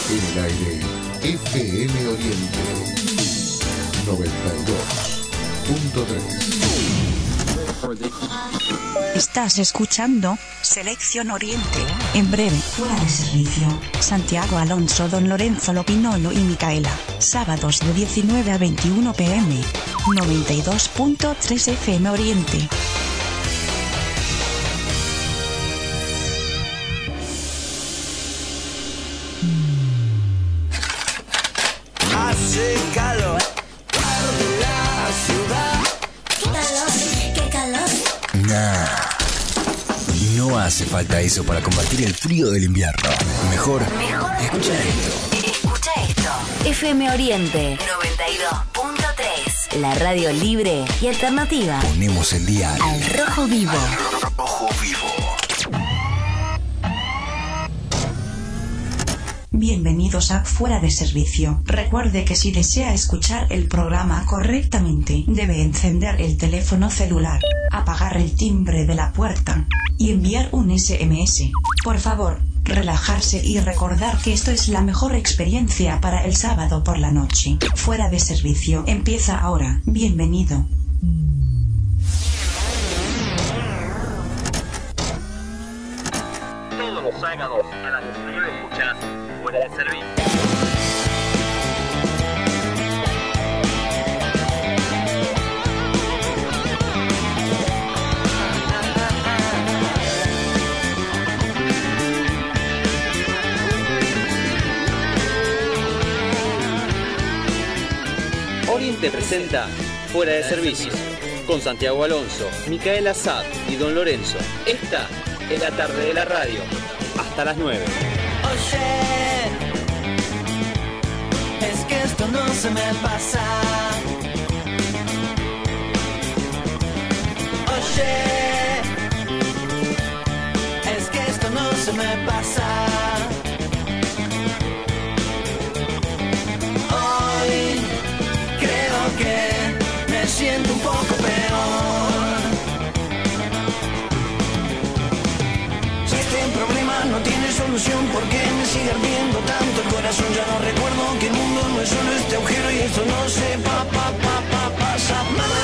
En el aire, FM Oriente 92.3. Estás escuchando Selección Oriente. En breve, fuera de servicio. Santiago Alonso, Don Lorenzo Lopinolo y Micaela. Sábados de 19 a 21 p.m. 92.3 FM Oriente. Hace calor, arde la ciudad. ¡Qué calor! Nah, no hace falta eso para combatir el frío del invierno. Mejor escucha esto. Escucha esto. FM Oriente 92.3. La radio libre y alternativa. Ponemos el día Al rojo vivo. rojo vivo. Bienvenidos a Fuera de Servicio. Recuerde que si desea escuchar el programa correctamente, debe encender el teléfono celular, apagar el timbre de la puerta y enviar un SMS. Por favor, relajarse y recordar que esto es la mejor experiencia para el sábado por la noche. Fuera de Servicio empieza ahora. Bienvenido. Todos los sábados a las 19 escuchás Fuera de Servicio. Oriente presenta Fuera de Servicio con Santiago Alonso, Micaela Sad y Don Lorenzo. Esta es la tarde de la radio. Hasta las 9. Oye, es que esto no se me pasa. Oye, es que esto no se me pasa. Hoy creo que me siento un poco peor. Si este problema no tiene solución, ¿por qué me sigue ardiendo tanto el corazón? Ya no recuerdo que el mundo no es solo este agujero y esto no se pasa. ¡Mamá!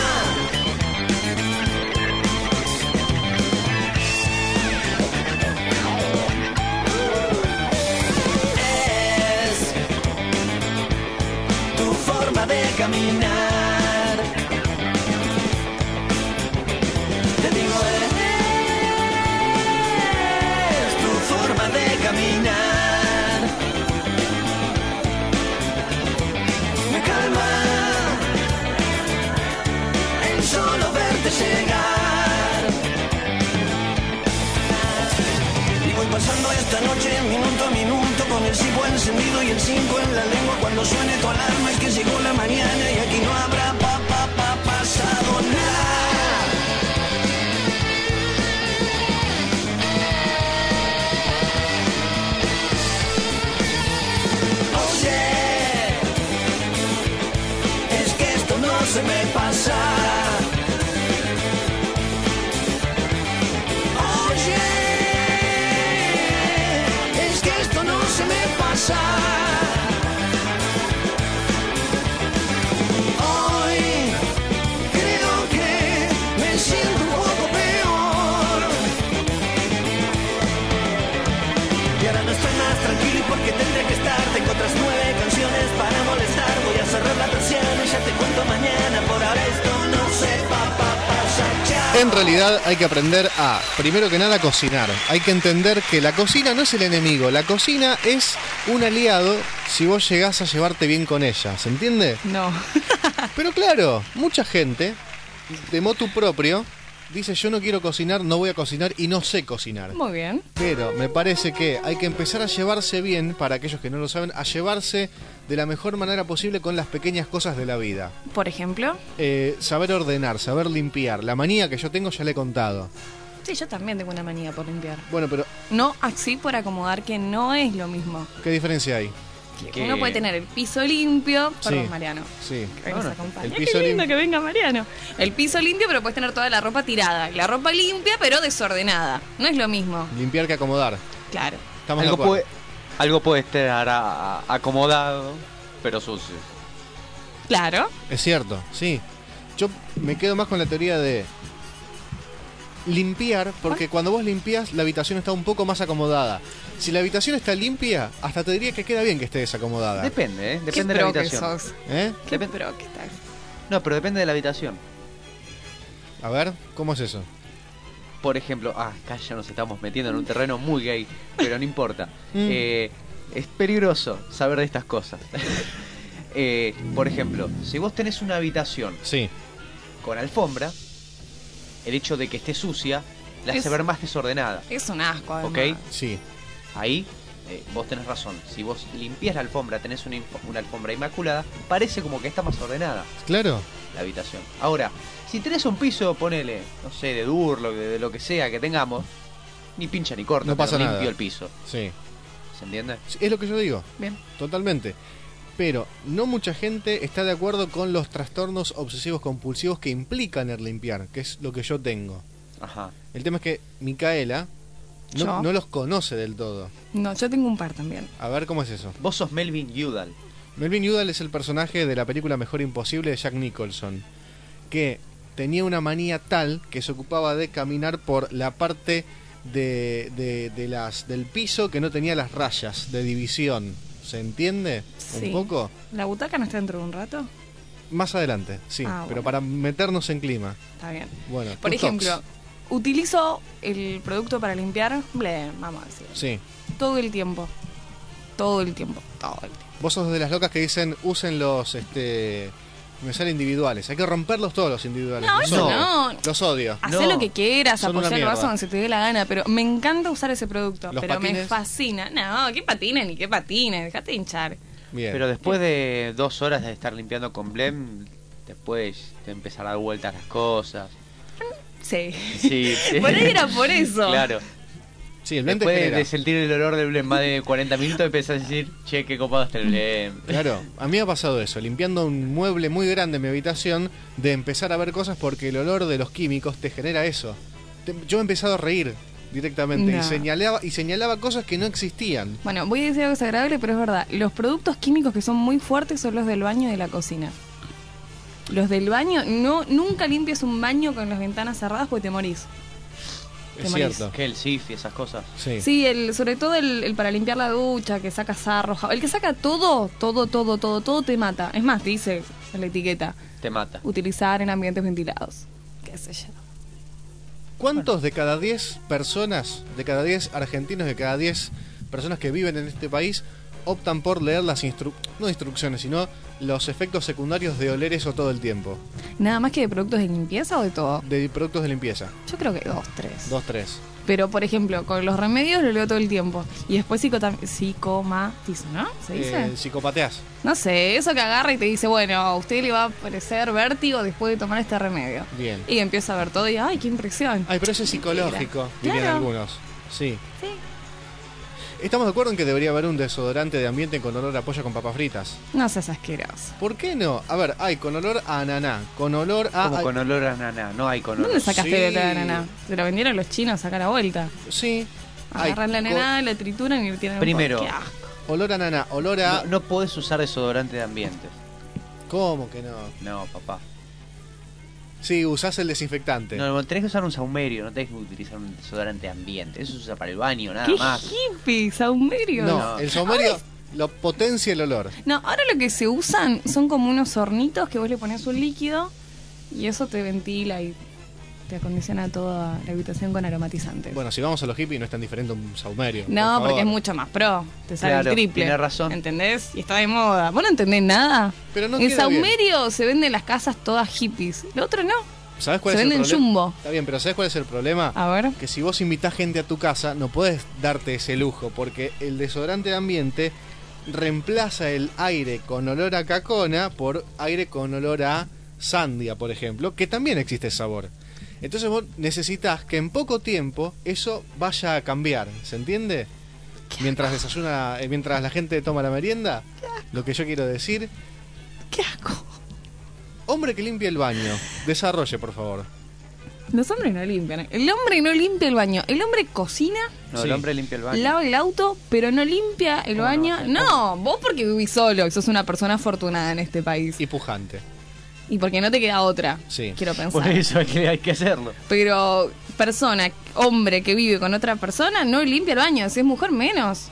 Es tu forma de caminar. Te digo, es tu forma de caminar. Me calma el solo verte llegar. Y voy pasando esta noche minuto a minuto con el cipo encendido y el 5 en la lengua. Cuando suene tu alarma es que llegó la mañana y aquí no habrá pasado nada. Oye, es que esto no se me pasa. Oye, es que esto no se me pasa. Hoy creo que me siento un poco peor. Y ahora no estoy más tranquilo porque tendré que estar. Tengo otras 9 canciones para molestar. Voy a cerrar la persiana y ya te cuento mañana. Por ahora esto no se pasa. Chao. En realidad hay que aprender a, primero que nada, cocinar. Hay que entender que la cocina no es el enemigo. La cocina es un aliado si vos llegás a llevarte bien con ella. ¿Se entiende? No. Pero claro, mucha gente, de motu propio, dice yo no quiero cocinar, no voy a cocinar y no sé cocinar. Muy bien. Pero me parece que hay que empezar a llevarse bien, para aquellos que no lo saben, a llevarse de la mejor manera posible con las pequeñas cosas de la vida. Por ejemplo. Saber ordenar, saber limpiar. La manía que yo tengo ya le he contado. Sí, yo también tengo una manía por limpiar. Bueno, pero No así por acomodar, que no es lo mismo. ¿qué diferencia hay? Uno puede tener el piso limpio. Perdón, Sí. Mariano. Sí. Que nos acompaña. el Qué piso lindo lim- que venga Mariano. El piso limpio, pero puedes tener toda la ropa tirada. La ropa limpia, pero desordenada. No es lo mismo. Limpiar que acomodar. Claro. Estamos de Algo acuerdo. Algo puede estar acomodado, pero sucio. Claro. Es cierto, sí. Yo me quedo más con la teoría de limpiar, porque cuando vos limpias, la habitación está un poco más acomodada. Si la habitación está limpia, hasta te diría que queda bien que esté desacomodada. Depende, ¿eh? Qué Depende de la pro que habitación. sos. ¿Eh? Qué pro que estás. No, pero depende de la habitación. A ver, ¿cómo es eso? Por ejemplo, acá ya nos estamos metiendo en un terreno muy gay, pero no importa. Es peligroso saber de estas cosas. Por ejemplo, si vos tenés una habitación Sí. con alfombra, el hecho de que esté sucia la hace ver más desordenada. Es un asco, además. ¿Ok? Sí. Ahí vos tenés razón. Si vos limpias la alfombra, tenés una alfombra inmaculada, parece como que está más ordenada Claro. la habitación. Ahora, si tenés un piso, ponele, no sé, de Durlock, de lo que sea que tengamos, ni pincha ni corta, No pasa pero nada. limpio el piso. Sí. ¿Se entiende? Sí, es lo que yo digo. Bien. Totalmente. Pero no mucha gente está de acuerdo con los trastornos obsesivos compulsivos que implican el limpiar, que es lo que yo tengo. Ajá. El tema es que Micaela ¿Yo? no los conoce del todo. No, yo tengo un par también. A ver, ¿cómo es eso? Vos sos Melvin Udall. Melvin Udall es el personaje de la película Mejor Imposible de Jack Nicholson, que tenía una manía tal que se ocupaba de caminar por la parte del piso que no tenía las rayas de división. ¿Se entiende? Sí. Un poco. ¿La butaca no está dentro de un rato? Más adelante, sí, Ah, pero bueno. para meternos en clima. Está bien. Bueno, Por tus ejemplo, tocs. utilizo el producto para limpiar, vamos a decir, Sí. todo el tiempo. Todo el tiempo. Vos sos de las locas que dicen usen los me salen individuales. Hay que romperlos todos los individuales. No, Los eso odio. no. Los odio. Hacé No, lo que quieras, son una apoyar el vaso mierda. donde se te dé la gana, pero me encanta usar ese producto. ¿Los Pero me patines? fascina. No, qué patines ni qué patines, dejate de hinchar. Bien. Pero después de 2 horas de estar limpiando con Blem, después te empezar a dar vueltas las cosas. Sí. Sí. Por ahí era por eso. Claro. Sí, el blend te Después genera. de sentir el olor del Blem más de 40 minutos, empezás a decir, che, qué copado está el Blem. Claro, a mí me ha pasado eso, limpiando un mueble muy grande en mi habitación, de empezar a ver cosas porque el olor de los químicos te genera eso. Yo me he empezado a reír directamente No. y señalaba cosas que no existían. Bueno, voy a decir algo desagradable, pero es verdad. Los productos químicos que son muy fuertes son los del baño y de la cocina. Los del baño, nunca limpies un baño con las ventanas cerradas porque te morís. Es cierto. Que el SIF y esas cosas. Sí. Sí, sobre todo el para limpiar la ducha, que saca sarro, el que saca todo te mata. Es más, dice en la etiqueta, Te mata. utilizar en ambientes ventilados. Qué sé yo. ¿Cuántos de cada 10 personas, de cada 10 argentinos, de cada 10 personas que viven en este país optan por leer las no instrucciones, sino los efectos secundarios de oler eso todo el tiempo? ¿Nada más que de productos de limpieza o de todo? De productos de limpieza. Yo creo que 2, 3. 2, 3. Pero, por ejemplo, con los remedios lo leo todo el tiempo. Y después psicomatizo, ¿no? ¿Se dice? Psicopateas. No sé, eso que agarra y te dice, bueno, a usted le va a parecer vértigo después de tomar este remedio. Bien. Y empieza a ver todo y, ¡ay, qué impresión! Ay, pero eso es psicológico, dirían Claro. algunos. Sí. Sí. Estamos de acuerdo en que debería haber un desodorante de ambiente con olor a pollo con papas fritas. No seas asqueroso. ¿Por qué no? A ver, hay con olor a ananá, con olor a... Como con olor a naná, no hay con olor. ¿Dónde sacaste Sí. el olor a naná? Se lo vendieron los chinos acá a la vuelta. Sí. Hay Agarran la naná, la trituran y le tiran Primero. un poco. ¡Qué asco! olor a ananá, olor a... No podés usar desodorante de ambiente. ¿Cómo que no? No, papá. Sí, usás el desinfectante. No, tenés que usar un saumerio, no tenés que utilizar un desodorante de ambiente. Eso se usa para el baño, nada ¡Qué más. hippie! ¡Saumerio! No, el saumerio lo potencia el olor. No, ahora lo que se usan son como unos hornitos que vos le pones un líquido y eso te ventila y te acondiciona toda la habitación con aromatizantes. Bueno, si vamos a los hippies no es tan diferente un saumerio. No, por porque favor. es mucho más pro. Te sale Claro, el triple. tiene razón. ¿Entendés? Y está de moda. ¿Vos no entendés nada? Pero no el queda bien. saumerio se vende en las casas todas hippies. Lo otro no. ¿Sabés cuál Se es el vende en problema? Jumbo. Está bien, pero ¿sabés cuál es el problema? A ver. Que si vos invitás gente a tu casa, no podés darte ese lujo, porque el desodorante de ambiente reemplaza el aire con olor a cacona por aire con olor a sandia, por ejemplo, que también existe sabor. Entonces vos necesitas que en poco tiempo eso vaya a cambiar, ¿se entiende? Mientras desayuna, mientras la gente toma la merienda, lo que yo quiero decir, ¡Qué asco! hombre que limpia el baño, desarrolle, por favor. Los hombres no limpian. El hombre no limpia el baño. El hombre cocina, No, Sí. el hombre limpia el baño. lava el auto, pero no limpia el baño. No, vos porque vivís solo y sos una persona afortunada en este país. Y pujante. Y porque no te queda otra, Sí. quiero pensar. Por eso hay que hacerlo. Pero persona, hombre que vive con otra persona, no limpia el baño. Si es mujer, menos.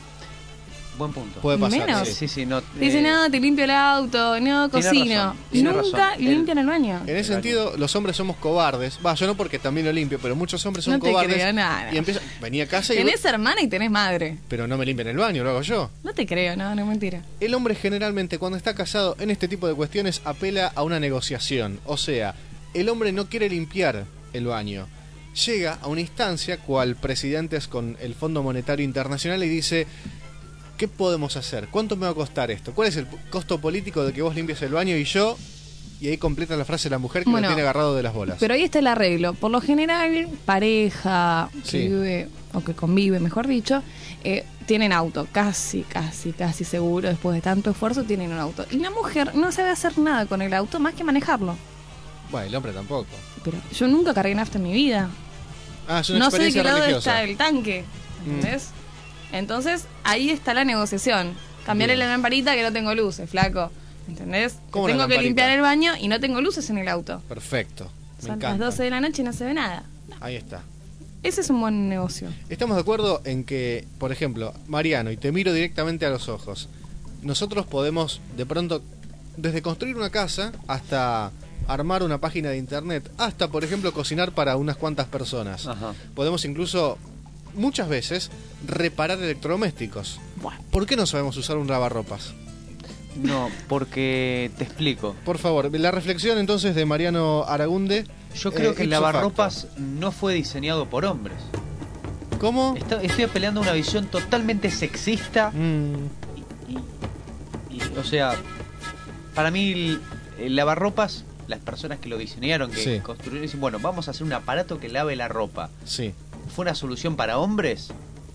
Buen punto. Puede pasar. Menos. sí. Sí, no. Dice, no, te limpio el auto, no, Tiene cocino. razón, tiene Nunca razón. limpian el baño. En ese sentido, los hombres somos cobardes. Va, yo no porque también lo limpio, pero muchos hombres son No te cobardes. creo nada. Y empiezan, venía a casa y... Tenés hermana y tenés madre. Pero no me limpian el baño, lo hago yo. No te creo, no es mentira. El hombre generalmente cuando está casado en este tipo de cuestiones apela a una negociación. O sea, el hombre no quiere limpiar el baño. Llega a una instancia cual presidentes con el Fondo Monetario Internacional y dice... ¿Qué podemos hacer? ¿Cuánto me va a costar esto? ¿Cuál es el costo político de que vos limpies el baño y yo? Y ahí completa la frase la mujer que Bueno, lo tiene agarrado de las bolas. Pero ahí está el arreglo. Por lo general, pareja que Sí. vive, o que convive, mejor dicho, tienen auto. Casi seguro, después de tanto esfuerzo, tienen un auto. Y la mujer no sabe hacer nada con el auto más que manejarlo. Bueno, el hombre tampoco. Pero yo nunca cargué nafta en mi vida. Ah, es una No sé de experiencia qué lado religiosa. está el tanque. ¿Entendés? Entonces, ahí está la negociación. Cambiarle Bien. la lamparita que no tengo luces, flaco. ¿Entendés? ¿Cómo Tengo la que lamparita? limpiar el baño y no tengo luces en el auto. Perfecto. Me Son encanta. las 12 de la noche y no se ve nada. Ahí está. Ese es un buen negocio. Estamos de acuerdo en que, por ejemplo, Mariano, y te miro directamente a los ojos, nosotros podemos, de pronto, desde construir una casa hasta armar una página de internet, hasta, por ejemplo, cocinar para unas cuantas personas. Ajá. Podemos incluso, muchas veces, reparar electrodomésticos. Bueno. ¿Por qué no sabemos usar un lavarropas? No, porque te explico. Por favor, la reflexión entonces de Mariano Aragunde. Yo creo que el ipso lavarropas no fue diseñado por hombres. facto. ¿Cómo? Estoy apelando a una visión totalmente sexista. O sea, para mí el lavarropas, las personas que lo diseñaron, que Sí. construyeron, dicen, bueno, vamos a hacer un aparato que lave la ropa. Sí. ¿Fue una solución para hombres?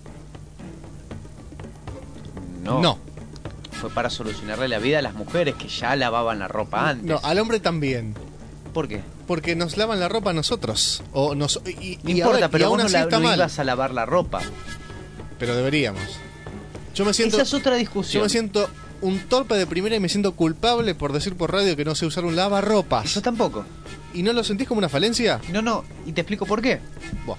No. Fue para solucionarle la vida a las mujeres que ya lavaban la ropa antes. No, al hombre también. ¿Por qué? Porque nos lavan la ropa a nosotros. O nos, y, No y a importa, ver, y pero aún vos así no, está no mal. ibas a lavar la ropa. Pero deberíamos. Yo me siento, Esa es otra yo discusión. me siento un torpe de primera y me siento culpable por decir por radio que no sé usar un lavarropas. Yo tampoco. ¿Y no lo sentís como una falencia? No, y te explico por qué. Buah.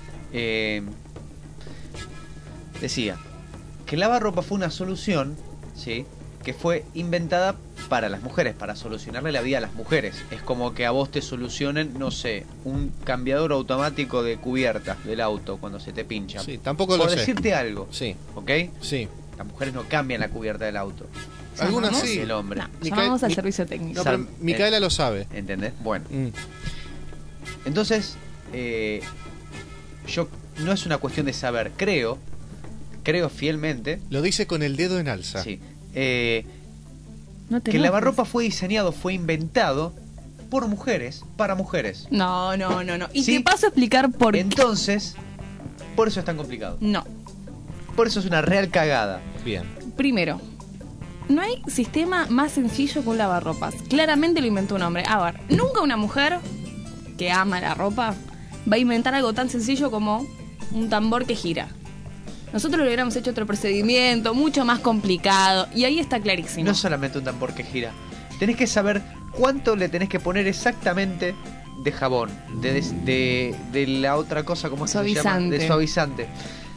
Decía que el lavarropa fue una solución, ¿sí? Que fue inventada para las mujeres, para solucionarle la vida a las mujeres. Es como que a vos te solucionen, no sé, un cambiador automático de cubiertas del auto cuando se te pincha. Sí, tampoco por lo sé. decirte algo, Sí, ¿ok? sí. Las mujeres no cambian la cubierta del auto. Algunas ¿Llamamos? sí. El hombre. No, Micael- llamamos al Mi- servicio técnico. No, pero Micaela lo sabe. ¿Entendés? Bueno. Mm. Entonces, yo no es una cuestión de saber, creo fielmente, Lo dice con el dedo en alza. sí, No te que el enojes. lavarropa fue diseñado, fue inventado por mujeres, para mujeres. No. Y Sí. te paso a explicar por qué. Entonces, por eso es tan complicado. No. Por eso es una real cagada. Bien. Primero, no hay sistema más sencillo que un lavarropas. Claramente lo inventó un hombre. A ver, nunca una mujer que ama la ropa va a inventar algo tan sencillo como un tambor que gira. Nosotros le hubiéramos hecho otro procedimiento, mucho más complicado, y ahí está clarísimo. No es solamente un tambor que gira. Tenés que saber cuánto le tenés que poner exactamente de jabón, de la otra cosa, ¿cómo se llama? Suavizante. De suavizante.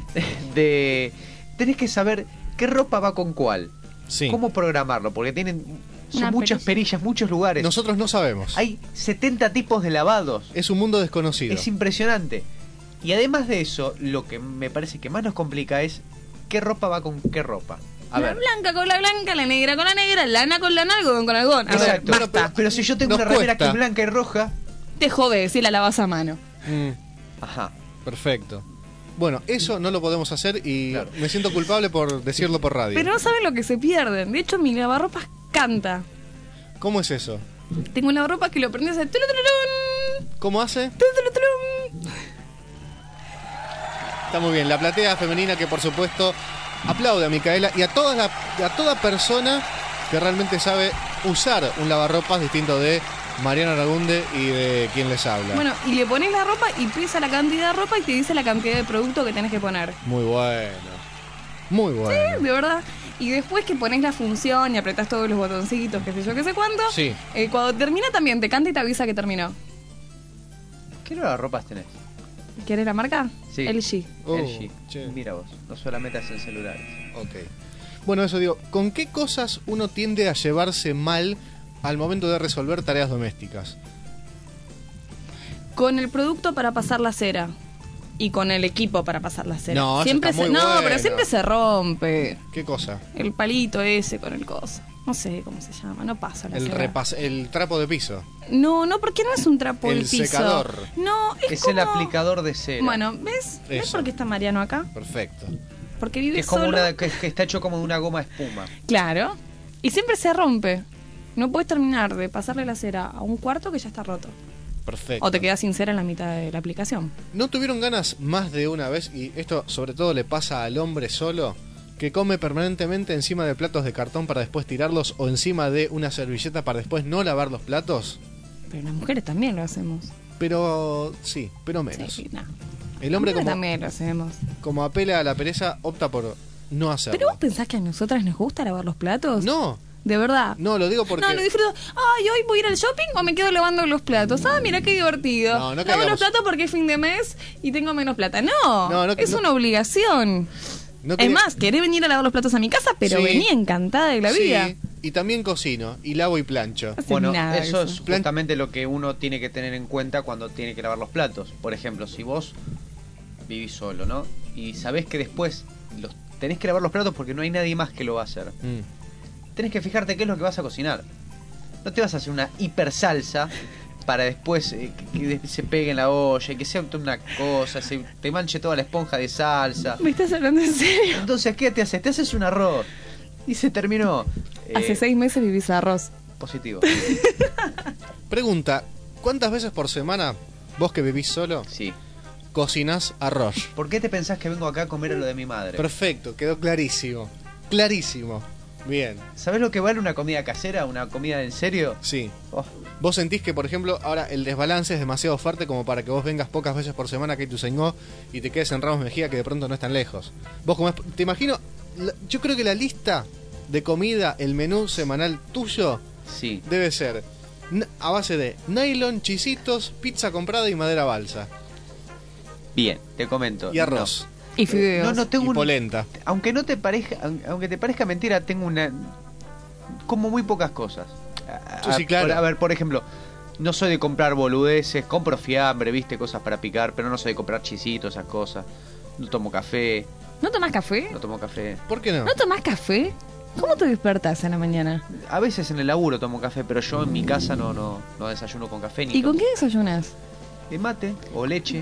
Tenés que saber qué ropa va con cuál. Sí. ¿Cómo programarlo? Porque son Una muchas perillas, muchos lugares. Nosotros no sabemos. Hay 70 tipos de lavados. Es un mundo desconocido. Es impresionante. Y además de eso, lo que me parece que más nos complica es qué ropa va con qué ropa. A La ver. blanca con la blanca, la negra con la negra, lana con lana, algodón con algodón. A ver, Exacto. basta. Pero si yo tengo Nos una remera cuesta. que es blanca y roja. Te jode si la lavas a mano. Ajá. Perfecto. Bueno, eso no lo podemos hacer y Claro. me siento culpable por decirlo por radio. Pero no saben lo que se pierden. De hecho, mi lavarropas canta. ¿Cómo es eso? Tengo un lavarropas que lo prendes a tulutulun, ¿Cómo hace? tulutulun. Está muy bien. La platea femenina que por supuesto aplaude a Micaela y a toda persona que realmente sabe usar un lavarropas distinto de Mariano Aragunde y de quien les habla. Bueno, y le pones la ropa y pesa la cantidad de ropa y te dice la cantidad de producto que tenés que poner. Muy bueno. Muy bueno. Sí, de verdad. Y después que pones la función y apretás todos los botoncitos, qué sé yo, qué sé cuánto. Sí. Cuando termina también te canta y te avisa que terminó. ¿Qué ropas tenés? ¿Quieres la marca? Sí. LG. LG. Che. Mira vos, no solamente hacen celulares. Ok. Bueno, eso digo, ¿con qué cosas uno tiende a llevarse mal al momento de resolver tareas domésticas? Con el producto para pasar la cera. Y con el equipo para pasar la cera. No, eso siempre está muy no, bueno. pero siempre se rompe. ¿Qué cosa? El palito ese con el coso. No sé cómo se llama, no pasa la cera. El trapo de piso. No, porque no es un trapo El el piso. secador. No, Es como... el aplicador de cera. Bueno, ¿ves? ¿Ves Eso. por qué está Mariano acá? Perfecto. Porque vive Que es como solo. que está hecho como de una goma espuma. Claro. Y siempre se rompe. No puedes terminar de pasarle la cera a un cuarto que ya está roto. Perfecto. O te quedas sin cera en la mitad de la aplicación. ¿No tuvieron ganas más de una vez, y esto sobre todo le pasa al hombre solo, que come permanentemente encima de platos de cartón para después tirarlos o encima de una servilleta para después no lavar los platos? Pero las mujeres también lo hacemos. Pero sí, pero menos. Sí, no. El hombre Nosotros como, también lo hacemos. como apela a la pereza opta por no hacerlo. ¿Pero vos pensás que a nosotras nos gusta lavar los platos? No, De verdad. no, lo digo porque... No, lo disfruto. Ay, hoy voy a ir al shopping o me quedo lavando los platos. Ah, mira qué divertido. No, no Lavo caigamos. los platos porque es fin de mes y tengo menos plata. No, es no. una obligación. No Es quería- más, querés venir a lavar los platos a mi casa, pero Sí. venía encantada de la Sí, vida. y también cocino, y lavo y plancho. No haces Bueno, nada de eso es eso. justamente lo que uno tiene que tener en cuenta cuando tiene que lavar los platos. Por ejemplo, si vos vivís solo, ¿no? Y sabés que después tenés que lavar los platos porque no hay nadie más que lo va a hacer. Tenés que fijarte qué es lo que vas a cocinar. No te vas a hacer una hiper salsa para después que se pegue en la olla y que sea toda una cosa, te manche toda la esponja de salsa. ¿Me estás hablando en serio? Entonces, ¿qué te haces? Te haces un arroz y se terminó. Hace 6 meses vivís arroz. Positivo. Pregunta, ¿cuántas veces por semana, vos que vivís solo, Sí. cocinás arroz? ¿Por qué te pensás que vengo acá a comer a lo de mi madre? Perfecto, quedó clarísimo. Clarísimo. Bien, ¿Sabés lo que vale una comida casera? ¿Una comida en serio? sí. Oh, ¿Vos sentís que, por ejemplo, ahora el desbalance es demasiado fuerte como para que vos vengas pocas veces por semana que tu señor y te quedes en Ramos Mejía, que de pronto no están lejos? Vos comés, te imagino, yo creo que la lista de comida, el menú semanal tuyo, sí. debe ser a base de nylon, chisitos, pizza comprada y madera balsa. Bien, te comento. Y arroz. Y fideos. No tengo Y polenta. Aunque no te parezca, aunque te parezca mentira, tengo una como muy pocas cosas. Sí, claro. A ver, por ejemplo, no soy de comprar boludeces, compro fiambre, viste, cosas para picar, pero no soy de comprar chisitos, esas cosas. No tomo café, ¿No tomás café? no tomo café. ¿Por qué no? ¿No tomás café? ¿Cómo te despertás en la mañana? A veces en el laburo tomo café, pero yo en mi casa no desayuno con café ni ¿Y con tomo- qué desayunas? de mate o leche.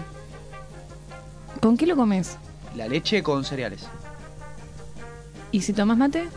¿Con qué lo comes? La leche con cereales. ¿Y si tomás mate?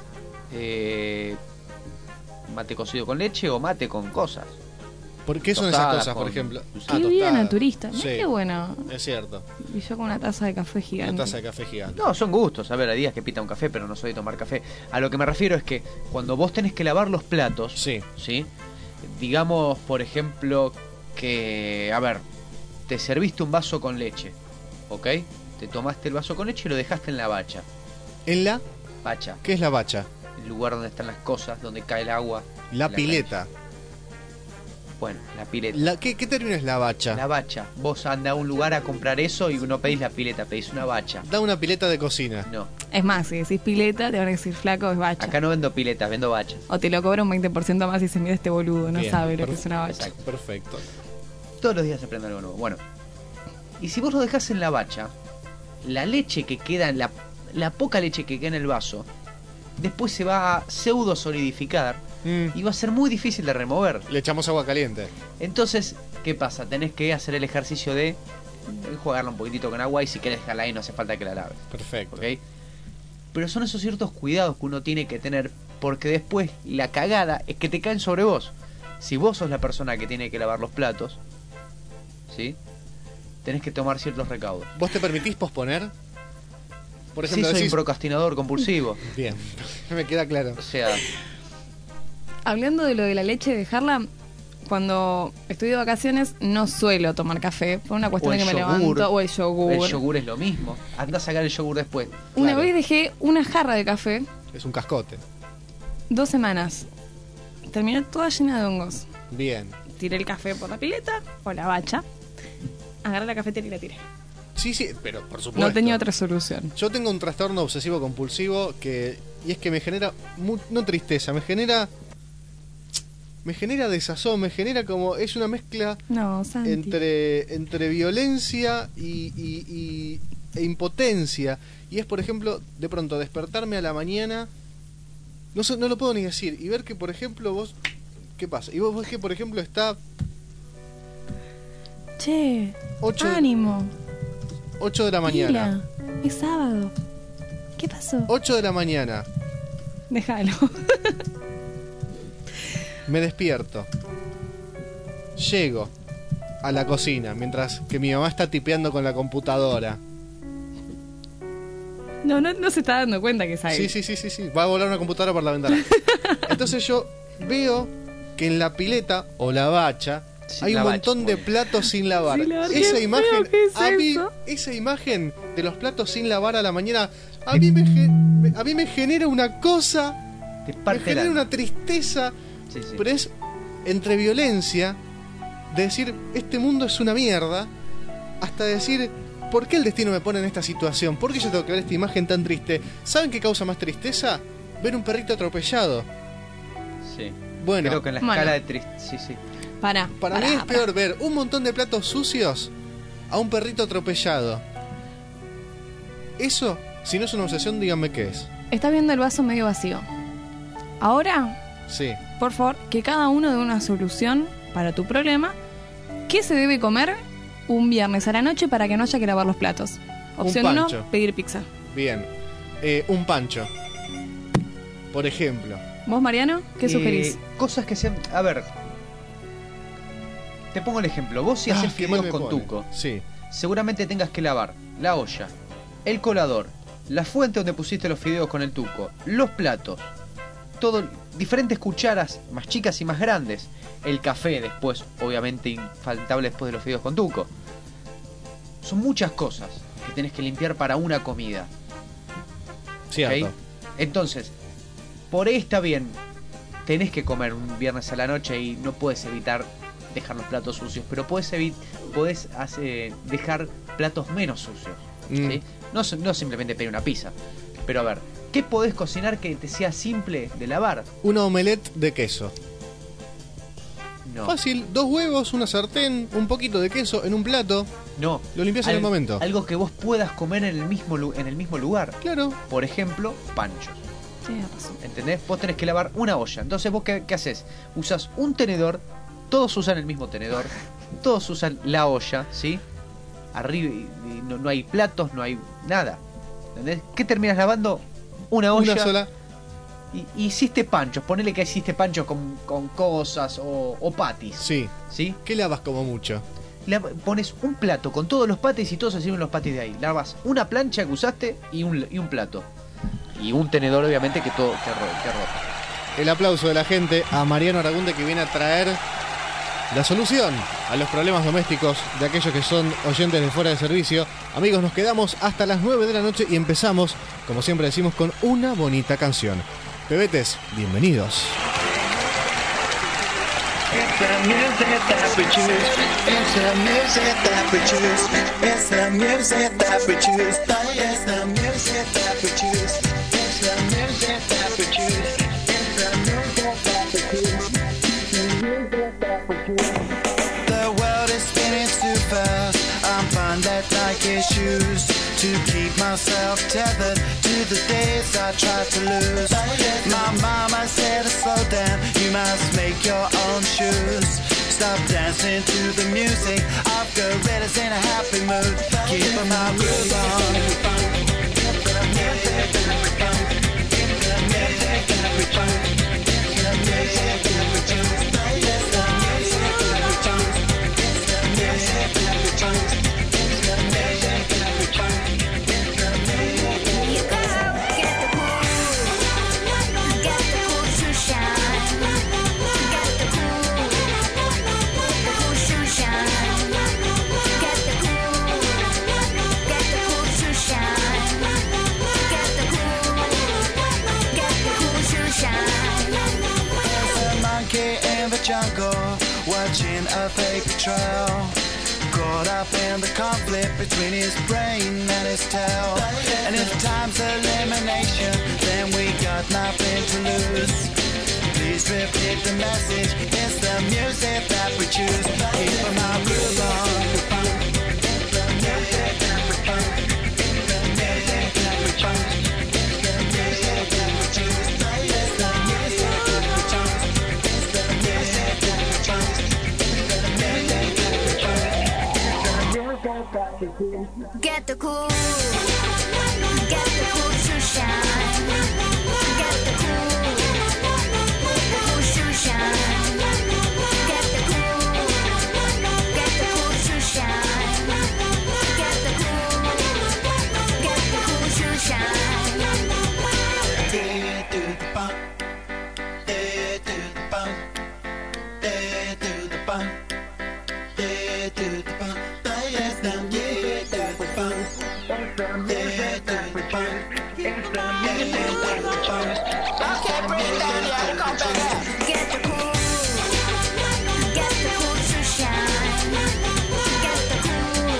Mate cocido con leche o mate con cosas. ¿Por qué son esas Tostadas cosas, por con- ejemplo? Qué vida tostadas. naturista. Mirá Sí, qué bueno. es cierto. Y yo con una taza de café Una gigante. taza de café gigante. No, son gustos. A ver, hay días que pita un café, pero no soy de tomar café. A lo que me refiero es que cuando vos tenés que lavar los platos, Sí. ¿sí? Digamos, por ejemplo, que, a ver, te serviste un vaso con leche, ¿ok? Te tomaste el vaso con leche y lo dejaste en la bacha. ¿En la? Bacha, ¿Qué es la bacha? el lugar donde están las cosas, donde cae el agua. La pileta. Bueno, la pileta. ¿Qué término es la bacha? La bacha. Vos andás a un lugar a comprar eso y no pedís la pileta, pedís una bacha. Da una pileta de cocina. No, Es más, si decís pileta, te van a decir flaco, es bacha. acá no vendo piletas, vendo bachas. O te lo cobra un 20% más y se mira este boludo, no Bien, sabe lo que es una bacha. Exacto. Perfecto. Todos los días se aprende algo nuevo. Bueno, y si vos lo dejás en la bacha, la leche que queda, la poca leche que queda en el vaso, después se va a pseudo solidificar y va a ser muy difícil de remover. Le echamos agua caliente. Entonces, ¿qué pasa? Tenés que hacer el ejercicio de jugarla un poquitito con agua y si querés dejarla ahí no hace falta que la laves. Perfecto. ¿Ok? Pero son esos ciertos cuidados que uno tiene que tener porque después la cagada es que te caen sobre vos. Si vos sos la persona que tiene que lavar los platos, ¿sí? Tenés que tomar ciertos recaudos. ¿Vos te permitís posponer? Por Sí, ejemplo, soy un decís... procrastinador compulsivo. Bien, me queda claro. O sea, Hablando de lo de la leche, dejarla, cuando estoy de vacaciones no suelo tomar café por una cuestión de que me levanto. O el yogur. El yogur es lo mismo. Anda a sacar el yogur después. Una vez dejé una jarra de café. Es un cascote. 2 semanas. Terminó toda llena de hongos. Bien. Tiré el café por la pileta o la bacha. Agarré la cafetera y la tiré. Sí, pero por supuesto. No tenía otra solución. Yo tengo un trastorno obsesivo compulsivo y es que me genera no tristeza, me genera desazón, me genera como es una mezcla entre violencia e impotencia. Y es, por ejemplo, de pronto despertarme a la mañana, no lo puedo ni decir, y ver que, por ejemplo, vos, ¿qué pasa? Y vos ves que, por ejemplo, está Che, ánimo. 8 de la mañana. Pila. Es sábado. ¿Qué pasó? 8 de la mañana. Déjalo. Me despierto. Llego a la cocina mientras que mi mamá está tipeando con la computadora. No se está dando cuenta que es ahí. Sí. Va a volar una computadora por la ventana. Entonces yo veo que en la pileta o la bacha hay un montón de platos sin lavar. Esa imagen, esa imagen de los platos sin lavar a la mañana, a mí me genera una cosa, me genera una tristeza, pero es entre violencia de decir este mundo es una mierda, hasta decir ¿por qué el destino me pone en esta situación? ¿Por qué yo tengo que ver esta imagen tan triste? ¿Saben qué causa más tristeza? Ver un perrito atropellado. Sí. Bueno, creo que en la escala de triste, sí. Para mí es peor ver un montón de platos sucios a un perrito atropellado. Eso, si no es una obsesión, díganme qué es. Estás viendo el vaso medio vacío. Ahora, sí, por favor, que cada uno dé una solución para tu problema. ¿Qué se debe comer un viernes a la noche para que no haya que lavar los platos? Opción 1, pedir pizza. Bien, un pancho, por ejemplo. ¿Vos, Mariano? ¿Qué sugerís? Cosas que sean... A ver, te pongo el ejemplo. Vos si haces fideos con tuco, seguramente tengas que lavar la olla, el colador, la fuente donde pusiste los fideos con el tuco, los platos, todo, diferentes cucharas más chicas y más grandes, el café después, obviamente infaltable después de los fideos con tuco. Son muchas cosas que tenés que limpiar para una comida. Cierto. ¿Okay? Entonces, por ahí está bien, tenés que comer un viernes a la noche y no puedes evitar dejar los platos sucios, pero podés dejar platos menos sucios, ¿sí? No simplemente pedir una pizza, pero a ver, ¿qué podés cocinar que te sea simple de lavar? Una omelette de queso. No. Fácil, 2 huevos, una sartén, un poquito de queso en un plato. No. Lo limpias en el momento. Algo que vos puedas comer en el mismo lugar. Claro. Por ejemplo, panchos. Tienes razón. ¿Entendés? Vos tenés que lavar una olla. Entonces vos ¿qué haces? Usas un tenedor. Todos usan el mismo tenedor. Todos usan la olla, ¿sí? Arriba no hay platos, no hay nada. ¿Entendés? ¿Qué terminas lavando? Una olla. Una sola. Y hiciste panchos. Ponele que hiciste panchos con cosas o patis. Sí. ¿Sí? ¿Qué lavas como mucho? Pones un plato con todos los patis y todos se sirven los patis de ahí. Lavas una plancha que usaste y un plato. Y un tenedor, obviamente, que todo que rota. El aplauso de la gente a Mariano Aragunde, que viene a traer la solución a los problemas domésticos de aquellos que son oyentes de Fuera de Servicio. Amigos, nos quedamos hasta las 9 de la noche y empezamos, como siempre decimos, con una bonita canción. Bebetes, bienvenidos. It's the music that we choose. It's the music that we choose. It's the music that we choose. It's the music that we choose. It's the music that we choose. It's the music that we choose. The music that we choose. The world is spinning too fast. I'm finding that Nike shoes to keep myself tethered to the days I tried to lose. My mama said to slow down, you must make your own shoes. Stop dancing to the music of gorillas in a happy mood. Keep my groove jungle, watching a fake betrayal. Caught up in the conflict between his brain and his tail. And if time's elimination, then we got nothing to lose. Please repeat the message, it's the music that we choose. Keep my groove on. Get the cool, get the cool to shine. Get the cool to shine. Get the cool to shine. Get the cool to shine. Do the bump, do the bump, do the bump, do the bump. Yes, now do the bump, okay, bring it down, yeah, come back. Get the cool to shine. Get the cool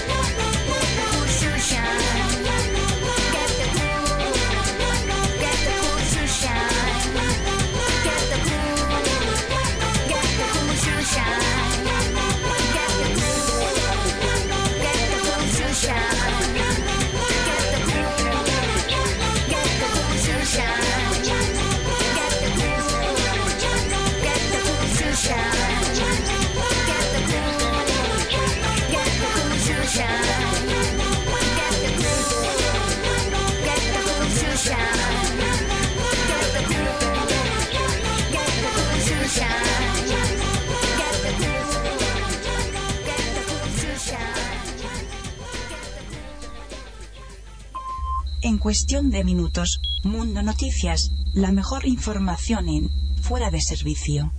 to shine. Get the cool to shine. Get the cool to shine. Get the cool to shine. En cuestión de minutos, Mundo Noticias, la mejor información en Fuera de Servicio.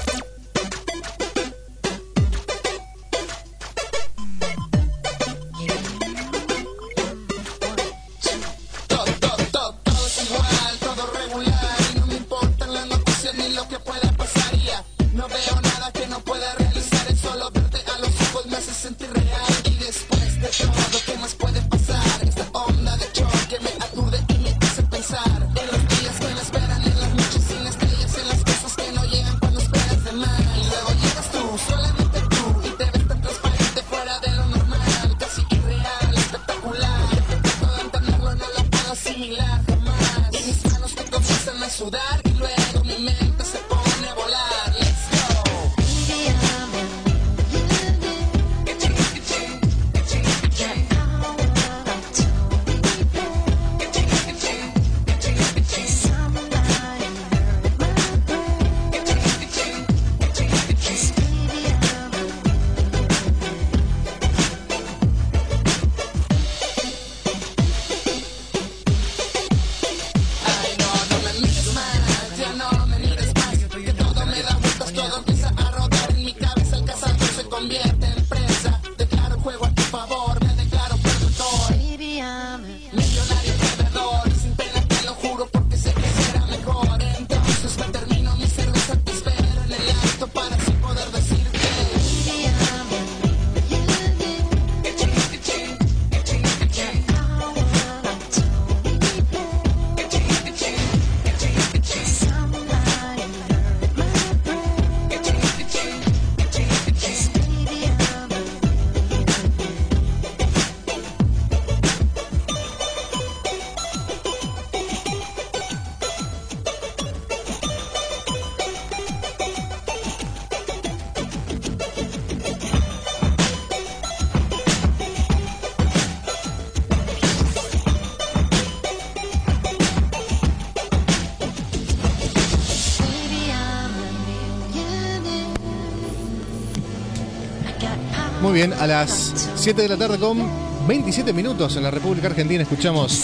Muy bien, a las 7 de la tarde con 27 minutos en la República Argentina escuchamos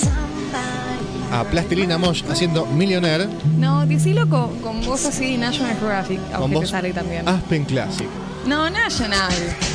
a Plastilina Mosh haciendo Millionaire. No, decilo con voz así National Geographic, aunque te sale también. Aspen Classic. No, National.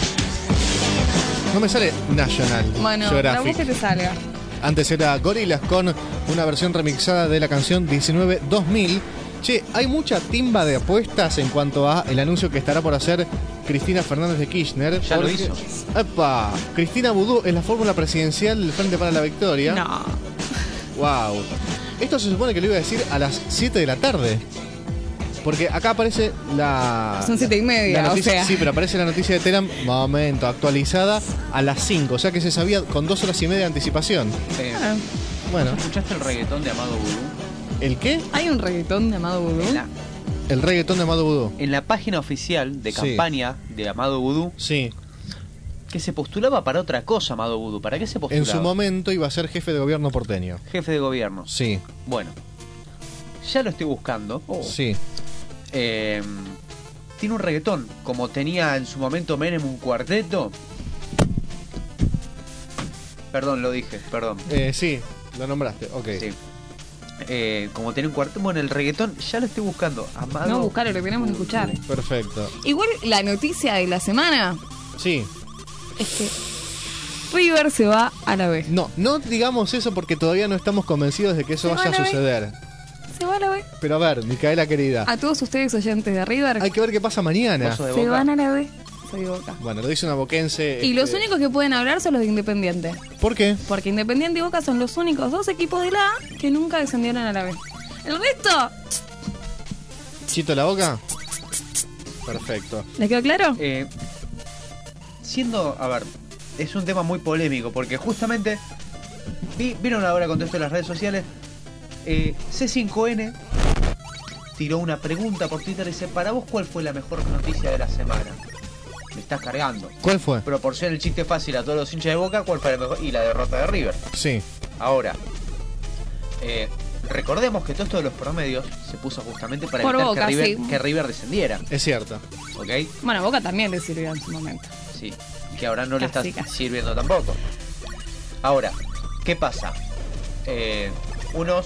No me sale National Bueno, Geographic. la voz que te salga. Antes era Gorillaz con una versión remixada de la canción 19-2000 Che, hay mucha timba de apuestas en cuanto a el anuncio que estará por hacer Cristina Fernández de Kirchner. Ya lo hizo. ¡Epa! Cristina Vudú es la fórmula presidencial del Frente para la Victoria. No. ¡Wow! Esto se supone que lo iba a decir a las 7 de la tarde. Porque acá aparece la... Son 7:30, la noticia, o sea. Sí, pero aparece la noticia de Telam, momento, actualizada a las 5. O sea que se sabía con 2 horas y media de anticipación. Bueno. ¿Escuchaste el reggaetón de Amado Vudú? ¿El qué? ¿Hay un reggaetón de Amado Vudú? El reggaetón de Amado Vudú. En la página oficial de Sí. campaña de Amado Vudú, Sí. que se postulaba para otra cosa, Amado Vudú. ¿Para qué se postulaba? En su momento iba a ser jefe de gobierno porteño. Jefe de gobierno. Sí. Bueno, ya lo estoy buscando. Sí. Tiene un reggaetón, como tenía en su momento Menem un cuarteto. Perdón, lo dije, perdón. Sí, lo nombraste, ok. Sí. Como tenía un cuarteto, bueno, el reggaetón ya lo estoy buscando. Amado. No, buscarlo, lo tenemos que escuchar. Perfecto. Igual la noticia de la semana Sí. es que River se va a la B. No digamos eso porque todavía no estamos convencidos de que eso Se vaya van a a ver. suceder. Se va a la B. Pero a ver, Micaela querida, A todos ustedes oyentes de River, hay que ver qué pasa mañana. ¿Vos sos de se Boca? van a la B. Soy de Boca. Bueno, lo dice una boquense. Y los únicos que pueden hablar son los de Independiente. ¿Por qué? Porque Independiente y Boca son los únicos 2 equipos de la A que nunca descendieron a la B. El resto, ¿Chito la boca? Perfecto. ¿les quedó claro? A ver, es un tema muy polémico porque justamente vieron ahora con todo esto de las redes sociales. C5N tiró una pregunta por Twitter y dice: para vos, ¿cuál fue la mejor noticia de la semana? Me estás cargando. ¿Cuál fue? Proporciona el chiste fácil a todos los hinchas de Boca, ¿cuál fue la mejor? Y la derrota de River. Sí. Ahora, recordemos que todo esto de los promedios se puso justamente para Por evitar Boca, sí. que River descendiera. Es cierto. ¿Ok? Bueno, a Boca también le sirvió en su momento. Sí. Que ahora no Casi, le está casi. sirviendo tampoco. Ahora, ¿qué pasa? Unos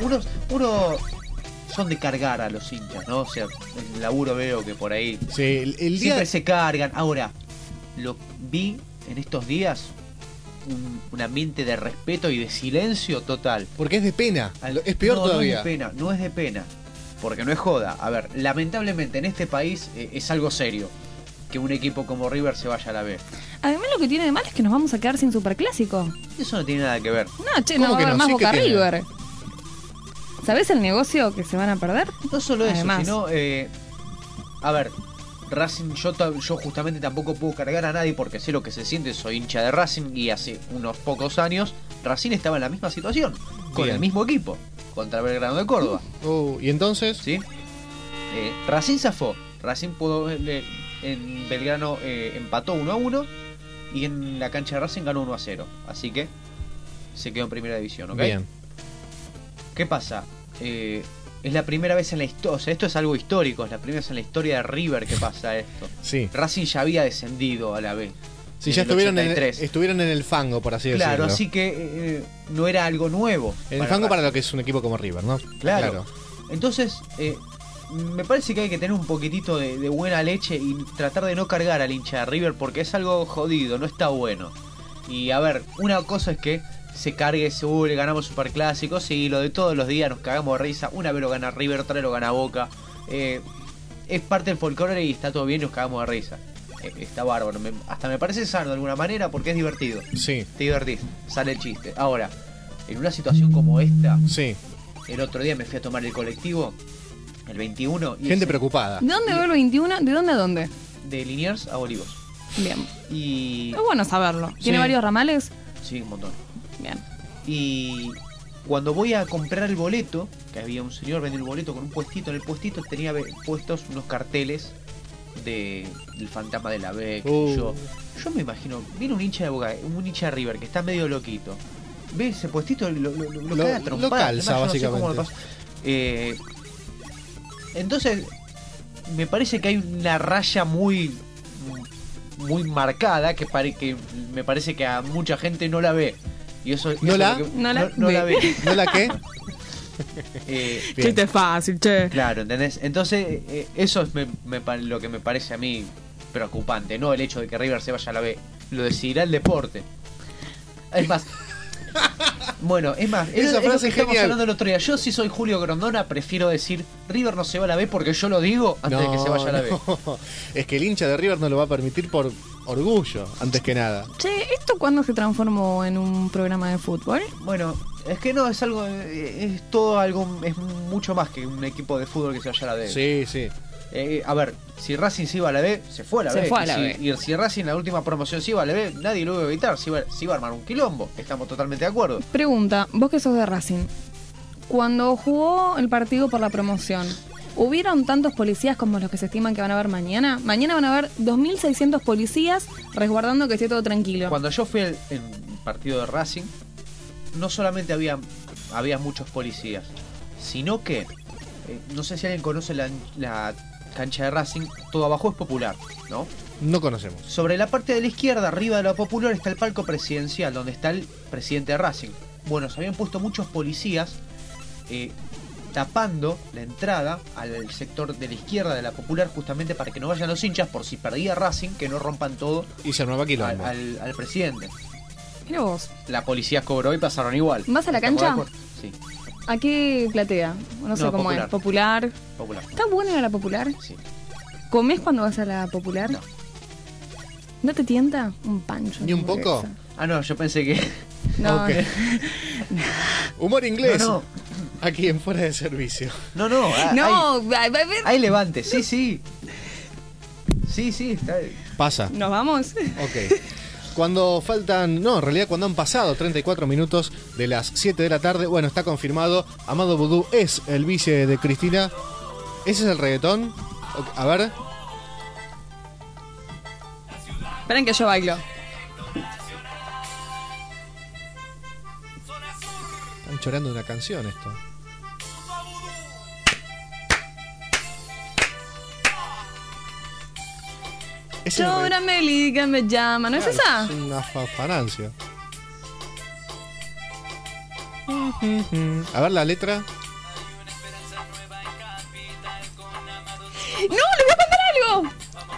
son de cargar a los hinchas, ¿no? O sea, en el laburo veo que por ahí Sí, el día... siempre se cargan. Ahora, lo vi en estos días un ambiente de respeto y de silencio total. Porque es de pena. Es peor todavía. No es de pena, no es de pena. Porque no es joda. A ver, lamentablemente en este país es algo serio que un equipo como River se vaya a la B. Además, lo que tiene de mal es que nos vamos a quedar sin superclásico. Eso no tiene nada que ver. No, che, ¿Cómo no va a que haber no? más Sí que Boca tiene. River. ¿Sabés el negocio que se van a perder? No solo eso, Además. sino... a ver, Racing, yo justamente tampoco puedo cargar a nadie porque sé lo que se siente, soy hincha de Racing y hace unos pocos años Racing estaba en la misma situación, con Bien. el mismo equipo, contra Belgrano de Córdoba. ¿Y entonces? ¿Sí? Racing zafó, Racing pudo, en Belgrano empató 1-1 y en la cancha de Racing ganó 1-0, así que se quedó en primera división, ¿ok? Bien. ¿Qué pasa? Es la primera vez en la historia, o sea, esto es algo histórico, es la primera vez en la historia de River que pasa esto. Sí. Racing ya había descendido a la B. Si en ya el estuvieron 83. estuvieron en el fango, por así Claro, decirlo. así que no era algo nuevo. En el para fango para Racing. lo que es un equipo como River, ¿no? Claro. Entonces, me parece que hay que tener un poquitito de buena leche y tratar de no cargar al hincha de River porque es algo jodido, no está bueno. Y a ver, una cosa es que se cargue, le ganamos superclásicos, sí, lo de todos los días nos cagamos de risa, una vez lo gana River, otra vez lo gana Boca. Es parte del folclore y está todo bien, nos cagamos de risa. Está bárbaro, hasta me parece sano de alguna manera porque es divertido. Sí. Te divertís, sale el chiste. Ahora, en una situación como esta, Sí. el otro día me fui a tomar el colectivo, el 21, y Gente ese- preocupada. ¿De dónde va el 21? ¿De dónde a dónde? de Liniers a Olivos. Bien. Y... Es bueno saberlo. ¿Tiene Sí. varios ramales? Sí, un montón. Bien. Y cuando voy a comprar el boleto, que había un señor vendiendo el boleto con un puestito, en el puestito tenía puestos unos carteles del fantasma de la B, qué sé yo me imagino, viene un hincha de Boca, un hincha de River que está medio loquito, ve ese puestito, lo caga a trompadas. lo calza, Además, yo no sé cómo básicamente. lo pasa. Entonces me parece que hay una raya muy marcada que me parece que a mucha gente no la ve. Y eso, ¿No eso la? es lo que- No la no la ve. ve. ¿No la qué? Bien. Chiste fácil, che. Claro, ¿entendés? Entonces, eso es lo que me parece a mí preocupante, no el hecho de que River se vaya a la B. Lo decidirá el deporte. Es más, Bueno, es más, Esa es lo frase que es estamos genial. hablando el otro día. Yo, si soy Julio Grondona, prefiero decir River no se va a la B porque yo lo digo antes de que se vaya a la B. no. Es que el hincha de River no lo va a permitir por orgullo, antes que nada. Che, ¿esto cuándo se transformó en un programa de fútbol? Bueno, es que no, es algo, es todo algo, es mucho más que un equipo de fútbol que se vaya a la B. Sí, sí. A ver, si Racing se iba a la B, se fue a la Se B. fue a la y, B. si Racing en la última promoción se iba a la B, nadie lo iba a evitar, se iba a armar un quilombo. Estamos totalmente de acuerdo. Pregunta, vos que sos de Racing, cuando jugó el partido por la promoción, ¿hubieron tantos policías como los que se estiman que van a haber mañana? Mañana van a haber 2.600 policías resguardando que esté todo tranquilo. Cuando yo fui en partido de Racing, no solamente había muchos policías, sino que, no sé si alguien conoce la cancha de Racing, todo abajo es Popular, ¿no? No conocemos. Sobre la parte de la izquierda, arriba de la Popular, está el palco presidencial, donde está el presidente de Racing. Bueno, se habían puesto muchos policías tapando la entrada al sector de la izquierda de la Popular, justamente para que no vayan los hinchas, por si perdía Racing, que no rompan todo Y se armaba quilombo. al presidente. Mira vos, La policía cobró y pasaron igual. ¿vas a la ¿Estamos de cancha? acuerdo? Sí, ¿A qué platea? No sé No, cómo Popular. es. ¿Popular? Popular. ¿Está buena ir a la Popular? Sí. ¿Comés cuando vas a la Popular? No. ¿No te tienta un pancho? ¿Ni un poco? Ah, no, yo pensé que... No, Ok. Humor inglés. No, Aquí en Fuera de Servicio. no, no, hay levante, sí, sí. Sí, sí, está... Pasa. ¿nos vamos? Ok. Cuando faltan, no, en realidad cuando han pasado 34 minutos de las 7 de la tarde, bueno, está confirmado, Amado Vudú es el vice de Cristina. ¿Ese es el reggaetón? Ok, a ver. Esperen que yo bailo. Están chorando una canción esto. ¿Es el Llora, me liga, me llama. ¿No es esa? Es una fafanancia. A ver la letra. ¡No! ¡Le voy a mandar algo!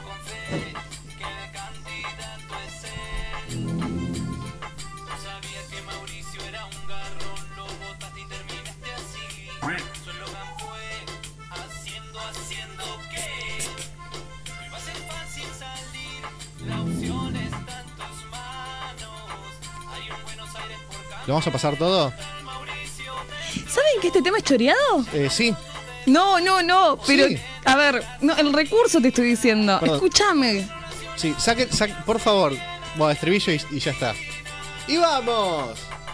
¿Lo vamos a pasar todo? ¿Saben que este tema es choreado? Sí. No, no, no. Pero, Sí. a ver, no, el recurso te estoy diciendo. Perdón. Escúchame. Sí, por favor. Bueno, estribillo y ya está. ¡Y vamos!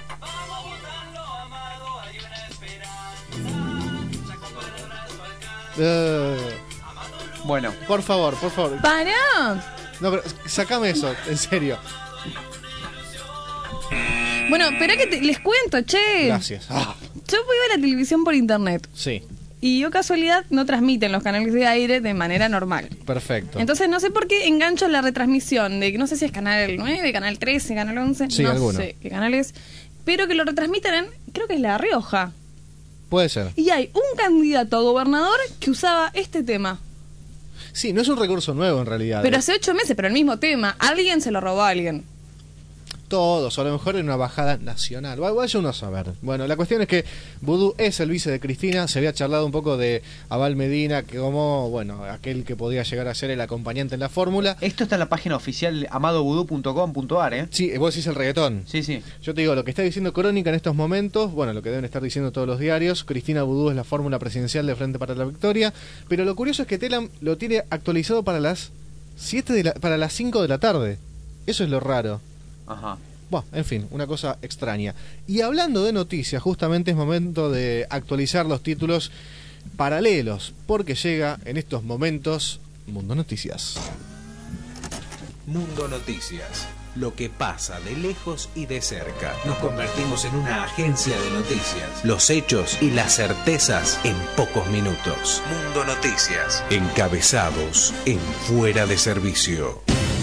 Bueno, Por favor, por favor. ¡Para! No, pero sacame eso, en serio. Bueno, espera que les cuento, che. Gracias. Ah, Yo voy a la televisión por internet. sí, Y yo, casualidad, no transmiten los canales de aire de manera normal. perfecto. Entonces no sé por qué engancho la retransmisión de que no sé si es canal 9, canal 13, canal 11, Sí, no alguno. sé qué canal es, pero que lo retransmiten en, creo que es La Rioja. Puede ser. Y hay un candidato a gobernador que usaba este tema. Sí, no es un recurso nuevo en realidad. Pero hace 8 meses, pero el mismo tema. Alguien se lo robó a alguien. Todos, o a lo mejor en una bajada nacional. Vaya uno a saber. Bueno, la cuestión es que Vudú es el vice de Cristina. Se había charlado un poco de Abal Medina, que como, bueno, aquel que podía llegar a ser el acompañante en la fórmula. esto está en la página oficial amadovoodoo.com.ar, ¿eh? Sí, vos decís el reggaetón. Sí, sí. Yo te digo, lo que está diciendo Crónica en estos momentos, bueno, lo que deben estar diciendo todos los diarios, Cristina Vudú es la fórmula presidencial de Frente para la Victoria, pero lo curioso es que Telam lo tiene actualizado para las 5 de la tarde. Eso es lo raro. Ajá. Bueno, en fin, una cosa extraña. Y hablando de noticias, justamente es momento de actualizar los títulos paralelos, porque llega en estos momentos Mundo Noticias. Mundo Noticias. Lo que pasa de lejos y de cerca. Nos convertimos en una agencia de noticias. Los hechos y las certezas en pocos minutos. Mundo Noticias. Encabezados en Fuera de Servicio.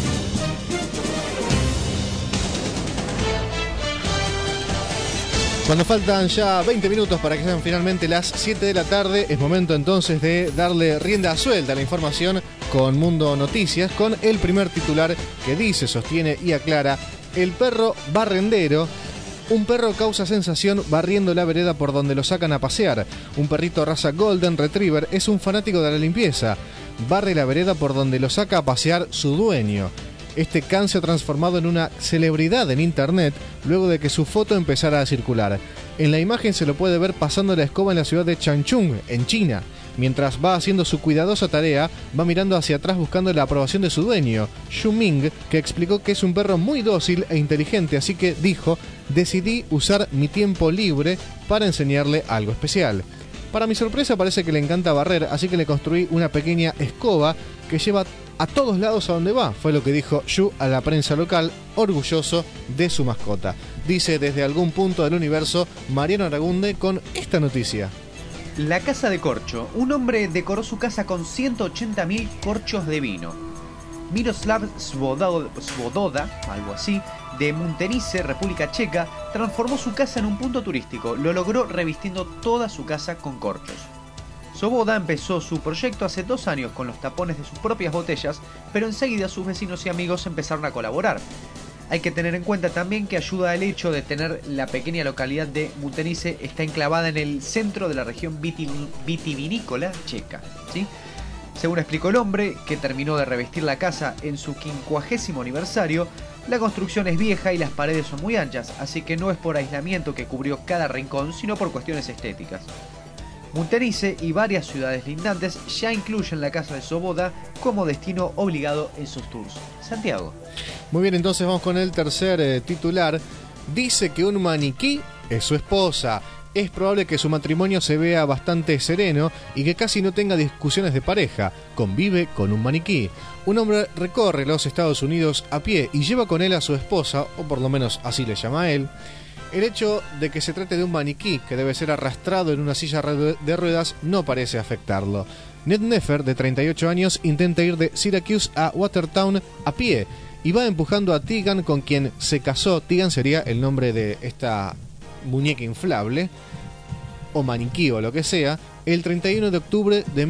Cuando faltan ya 20 minutos para que sean finalmente las 7 de la tarde, es momento entonces de darle rienda suelta a la información con Mundo Noticias, con el primer titular que dice, sostiene y aclara: el perro barrendero Un perro causa sensación barriendo la vereda por donde lo sacan a pasear. Un perrito raza Golden Retriever es un fanático de la limpieza. Barre la vereda por donde lo saca a pasear su dueño. Este can se ha transformado en una celebridad en internet luego de que su foto empezara a circular. En la imagen se lo puede ver pasando la escoba en la ciudad de Changchun, en China. Mientras va haciendo su cuidadosa tarea, va mirando hacia atrás buscando la aprobación de su dueño, Xu Ming, que explicó que es un perro muy dócil e inteligente, así que dijo: decidí usar mi tiempo libre para enseñarle algo especial. Para mi sorpresa parece que le encanta barrer, así que le construí una pequeña escoba que lleva a todos lados a donde va, fue lo que dijo Xu a la prensa local, orgulloso de su mascota. Dice desde algún punto del universo Mariano Aragunde con esta noticia. La casa de corcho. Un hombre decoró su casa con 180.000 corchos de vino. Miroslav Svoboda, algo así, de Muntenice, República Checa, transformó su casa en un punto turístico. Lo logró revistiendo toda su casa con corchos. Svoboda empezó su proyecto hace 2 años con los tapones de sus propias botellas, pero enseguida sus vecinos y amigos empezaron a colaborar. Hay que tener en cuenta también que ayuda el hecho de tener la pequeña localidad de Muntenice está enclavada en el centro de la región vitivinícola checa, ¿sí? Según explicó el hombre, que terminó de revestir la casa en su 50º aniversario, la construcción es vieja y las paredes son muy anchas, así que no es por aislamiento que cubrió cada rincón, sino por cuestiones estéticas. Muntenice y varias ciudades lindantes ya incluyen la casa de Svoboda como destino obligado en sus tours. Santiago. Muy bien, entonces vamos con el tercer titular. Dice que un maniquí es su esposa. Es probable que su matrimonio se vea bastante sereno y que casi no tenga discusiones de pareja. Convive con un maniquí. Un hombre recorre los Estados Unidos a pie y lleva con él a su esposa, o por lo menos así le llama a él. El hecho de que se trate de un maniquí que debe ser arrastrado en una silla de ruedas no parece afectarlo. Ned Neffer, de 38 años, intenta ir de Syracuse a Watertown a pie y va empujando a Tegan, con quien se casó. Tegan sería el nombre de esta muñeca inflable, o maniquí o lo que sea, el 31 de octubre de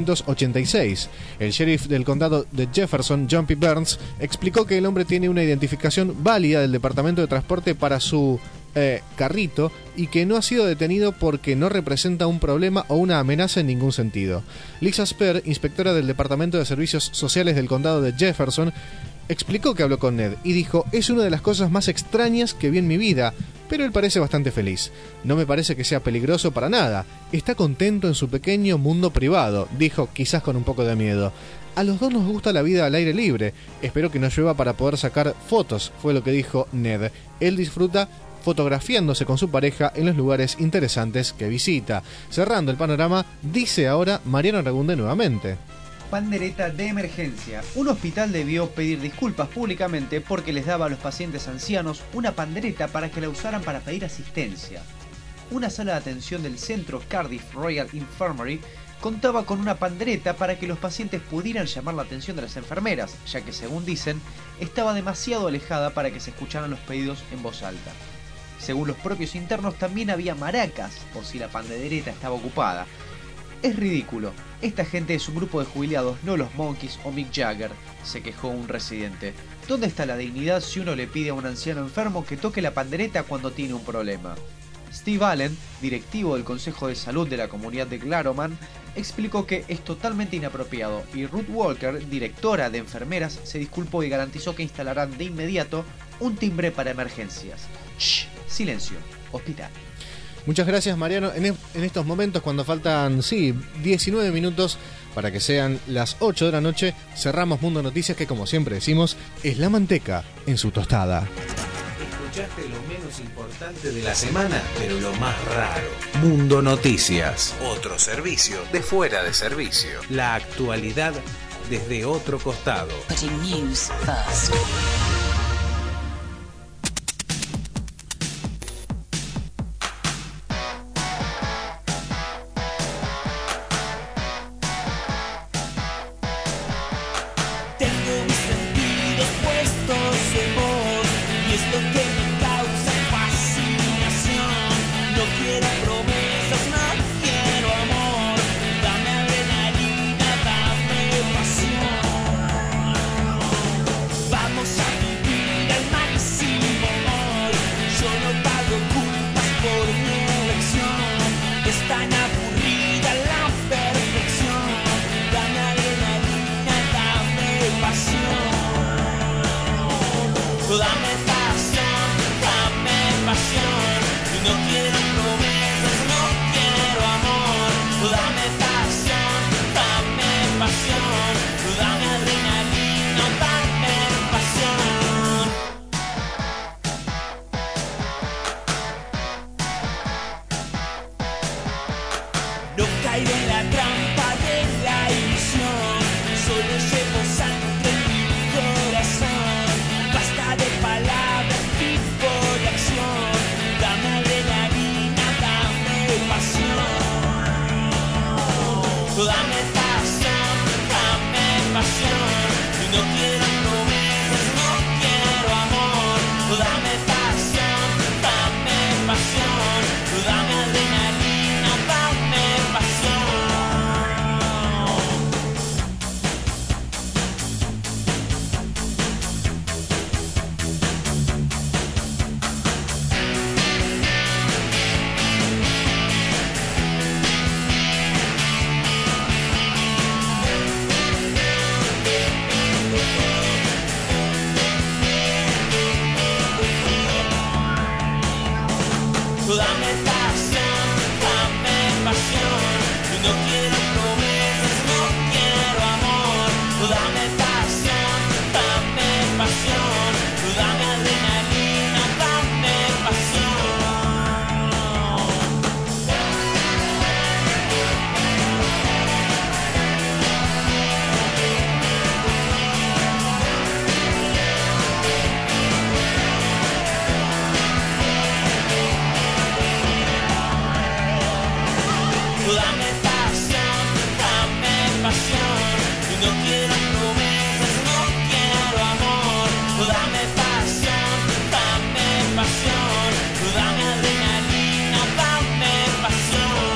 1986. El sheriff del condado de Jefferson, John P. Burns, explicó que el hombre tiene una identificación válida del Departamento de Transporte para su carrito y que no ha sido detenido porque no representa un problema o una amenaza en ningún sentido. Lisa Sper, inspectora del Departamento de Servicios Sociales del condado de Jefferson, explicó que habló con Ned y dijo: es una de las cosas más extrañas que vi en mi vida, pero él parece bastante feliz. No me parece que sea peligroso para nada. Está contento en su pequeño mundo privado, dijo, quizás con un poco de miedo. A los dos nos gusta la vida al aire libre. Espero que no llueva para poder sacar fotos, fue lo que dijo Ned. Él disfruta fotografiándose con su pareja en los lugares interesantes que visita. Cerrando el panorama, dice ahora Mariano Aragunde nuevamente. Pandereta de emergencia. Un hospital debió pedir disculpas públicamente porque les daba a los pacientes ancianos una pandereta para que la usaran para pedir asistencia. Una sala de atención del centro Cardiff Royal Infirmary contaba con una pandereta para que los pacientes pudieran llamar la atención de las enfermeras, ya que, según dicen, estaba demasiado alejada para que se escucharan los pedidos en voz alta. Según los propios internos, también había maracas por si la pandereta estaba ocupada. Es ridículo. Esta gente es un grupo de jubilados, no los Monkees o Mick Jagger, se quejó un residente. ¿Dónde está la dignidad si uno le pide a un anciano enfermo que toque la pandereta cuando tiene un problema? Steve Allen, directivo del Consejo de Salud de la comunidad de Glaroman, explicó que es totalmente inapropiado, y Ruth Walker, directora de enfermeras, se disculpó y garantizó que instalarán de inmediato un timbre para emergencias. Shh, silencio, hospital. Muchas gracias, Mariano. En estos momentos, cuando faltan 19 minutos para que sean las 8 de la noche, cerramos Mundo Noticias, que como siempre decimos, es la manteca en su tostada. Escuchaste lo menos importante de la semana, pero lo más raro. Mundo Noticias. Otro servicio de fuera de servicio. La actualidad desde otro costado. Putting news first. Tengo mis sentidos puestos en vos y esto que me causa fascinación. No quiero promesas, no quiero amor. Dame adrenalina, dame pasión. Vamos a la trampa de la ilusión. Solo llevo sangre en mi corazón. Basta de palabras, tipo de acción. Dame adrenalina, dame pasión. Dame pasión, dame pasión. Y no quiero promesas, no quiero amor. Dame pasión, dame pasión. Dame adrenalina, dame pasión. Dame pasión, dame pasión. Y no quiero promesas, no quiero amor. Dame pasión, dame pasión. Dame adrenalina, dame pasión. Dame pasión, dame pasión. Y no quiero promesas, no quiero amor. Dame pasión, dame pasión. Dame adrenalina, dame pasión.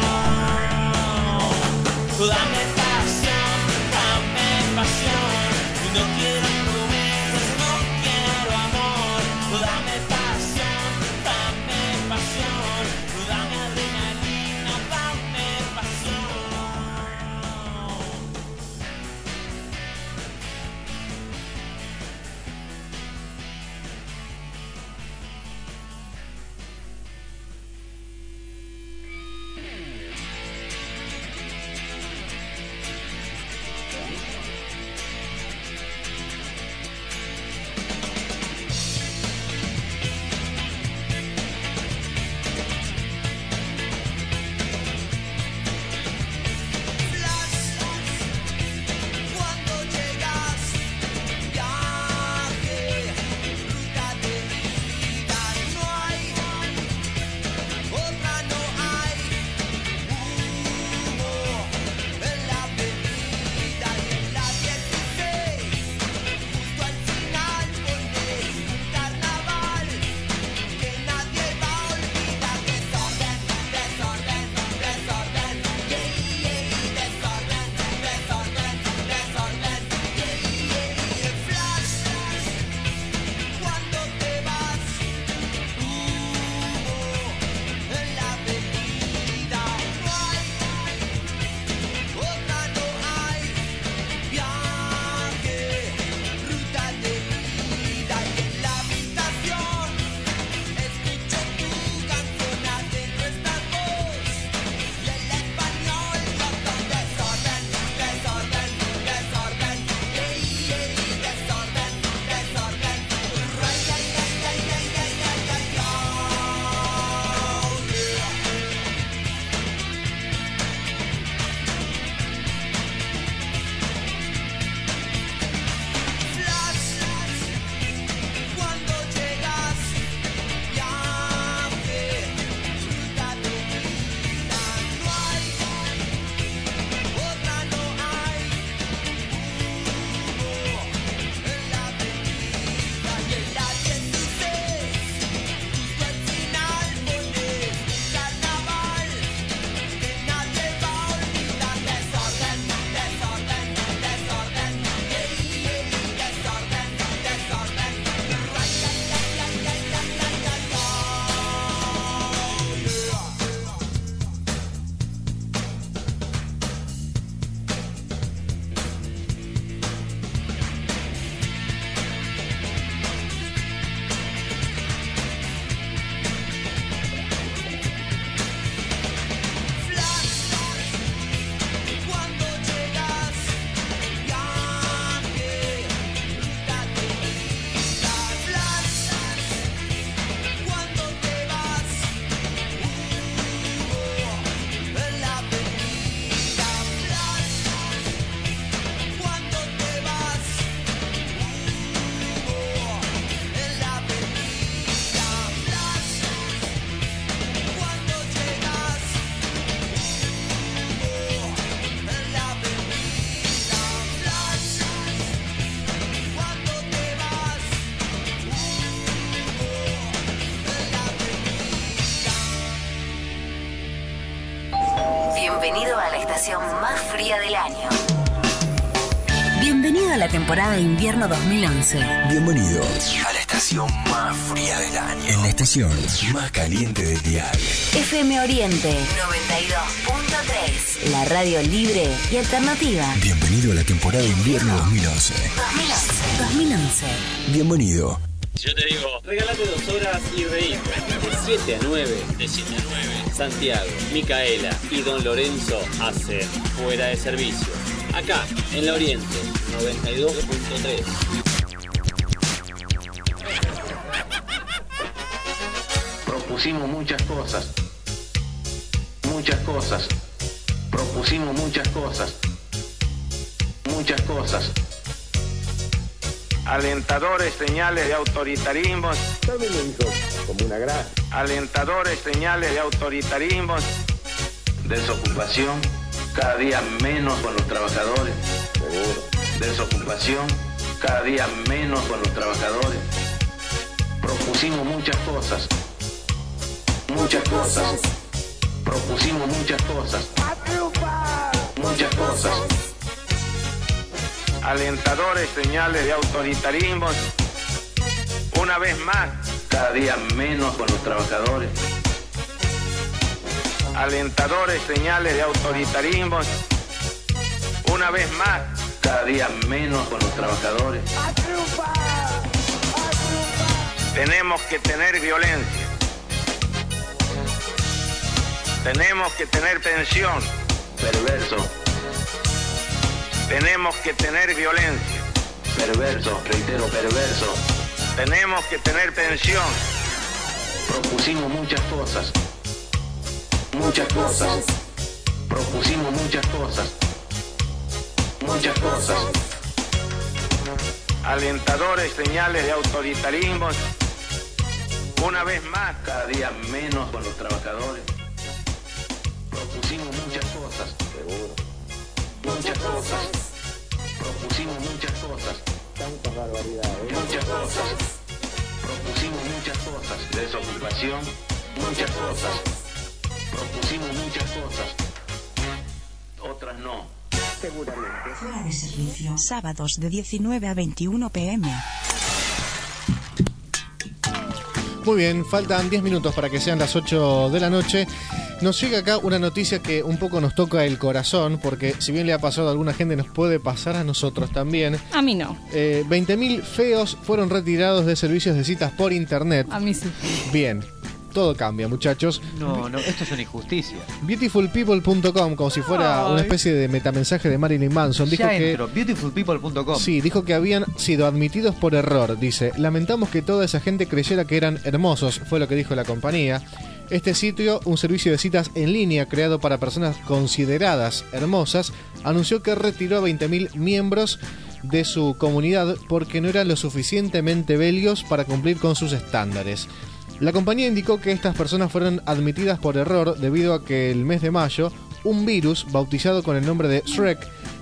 Dame pasión, dame pasión. Y no quiero promesas, no quiero amor. Dame pasión, dame pasión. Dame adrenalina, dame pasión. estación más fría del año. Bienvenido a la temporada de invierno 2011. Bienvenido a la estación más fría del año. En la estación más caliente del dial. FM Oriente 92.3. La radio libre y alternativa. Bienvenido a la temporada de invierno 2011. 2011. Bienvenido. Yo te digo, regálate 2 horas y reíte. De 7 a 9. Santiago, Micaela y Don Lorenzo hacen Fuera de Servicio. Acá, en la Oriente, 92.3. Propusimos muchas cosas. Propusimos muchas cosas. Alentadores señales de autoritarismo. Como una grasa. Alentadores señales de autoritarismo. Desocupación, cada día menos con los trabajadores. Seguro. Desocupación, cada día menos con los trabajadores. Propusimos muchas cosas. Propusimos muchas cosas. Alentadores señales de autoritarismo. Una vez más, cada día menos con los trabajadores. Alentadores señales de autoritarismo. Una vez más, cada día menos con los trabajadores. Tenemos que tener violencia. Tenemos que tener tensión. Perverso. Tenemos que tener violencia. Perverso, reitero, perverso. Tenemos que tener tensión. Propusimos muchas cosas. Propusimos muchas cosas. Alentadores señales de autoritarismo. Una vez más, cada día menos con los trabajadores. Propusimos muchas cosas. Seguro. Propusimos muchas cosas. Tantas barbaridades. Muchas cosas. Propusimos muchas cosas. Desocupación. Muchas cosas. Propusimos muchas cosas. Otras no. Seguramente. Fuera de servicio. Sábados de 19 a 21 p.m. Muy bien, faltan 10 minutos para que sean las 8 de la noche. Nos llega acá una noticia que un poco nos toca el corazón, porque si bien le ha pasado a alguna gente, nos puede pasar a nosotros también. A mí no. 20.000 feos fueron retirados de servicios de citas por internet. A mí sí. Bien, todo cambia, muchachos. No, esto es una injusticia. Beautifulpeople.com, como si fuera una especie de metamensaje de Marilyn Manson, dijo beautifulpeople.com. Sí, dijo que habían sido admitidos por error. Dice, lamentamos que toda esa gente creyera que eran hermosos, fue lo que dijo la compañía. Este sitio, un servicio de citas en línea creado para personas consideradas hermosas, anunció que retiró a 20.000 miembros de su comunidad porque no eran lo suficientemente bellos para cumplir con sus estándares. La compañía indicó que estas personas fueron admitidas por error debido a que el mes de mayo un virus bautizado con el nombre de Shrek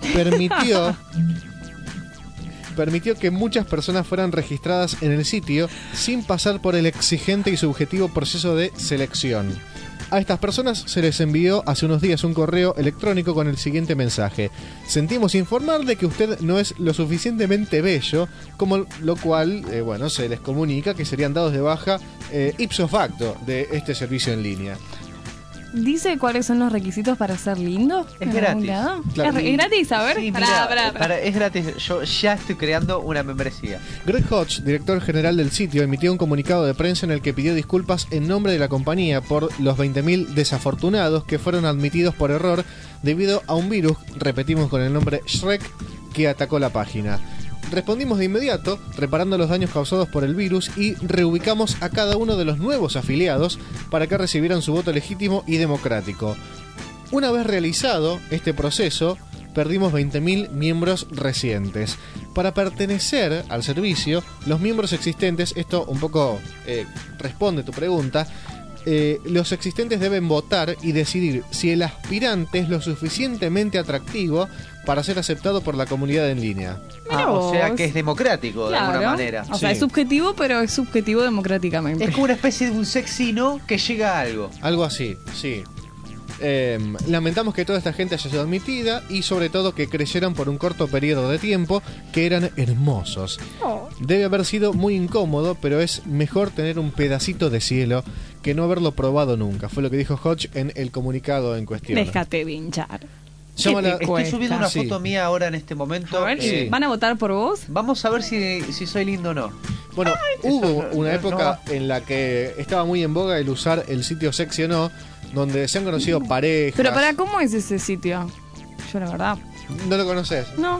permitió que muchas personas fueran registradas en el sitio sin pasar por el exigente y subjetivo proceso de selección. A estas personas se les envió hace unos días un correo electrónico con el siguiente mensaje: sentimos informar de que usted no es lo suficientemente bello, como lo cual, se les comunica que serían dados de baja ipso facto de este servicio en línea. ¿Dice cuáles son los requisitos para ser lindo? Es gratis. Claro. ¿Es gratis? A ver. Sí, Pará. es gratis. Yo ya estoy creando una membresía. Greg Hodge, director general del sitio, emitió un comunicado de prensa en el que pidió disculpas en nombre de la compañía por los 20.000 desafortunados que fueron admitidos por error debido a un virus, repetimos con el nombre Shrek, que atacó la página. Respondimos de inmediato, reparando los daños causados por el virus, y reubicamos a cada uno de los nuevos afiliados para que recibieran su voto legítimo y democrático. Una vez realizado este proceso, perdimos 20.000 miembros recientes. Para pertenecer al servicio, los miembros existentes, esto un poco responde tu pregunta, los existentes deben votar y decidir si el aspirante es lo suficientemente atractivo para ser aceptado por la comunidad en línea. O sea que es democrático, claro, de alguna manera. O sea, es subjetivo, pero es subjetivo democráticamente. Es como una especie de un sexy no que llega a algo. Algo así, sí. Lamentamos que toda esta gente haya sido admitida y sobre todo que creyeran por un corto periodo de tiempo que eran hermosos. Debe haber sido muy incómodo, pero es mejor tener un pedacito de cielo que no haberlo probado nunca. Fue lo que dijo Hodge en el comunicado en cuestión. Déjate de hinchar. Estoy subiendo una Sí. foto mía ahora en este momento. A ver, ¿van a votar por vos? Vamos a ver si soy lindo o no. Bueno, hubo eso una no- época en la que estaba muy en boga el usar el sitio Sexy o No, donde se han conocido parejas. Pero ¿cómo es ese sitio? Yo la verdad. ¿No lo conoces? No.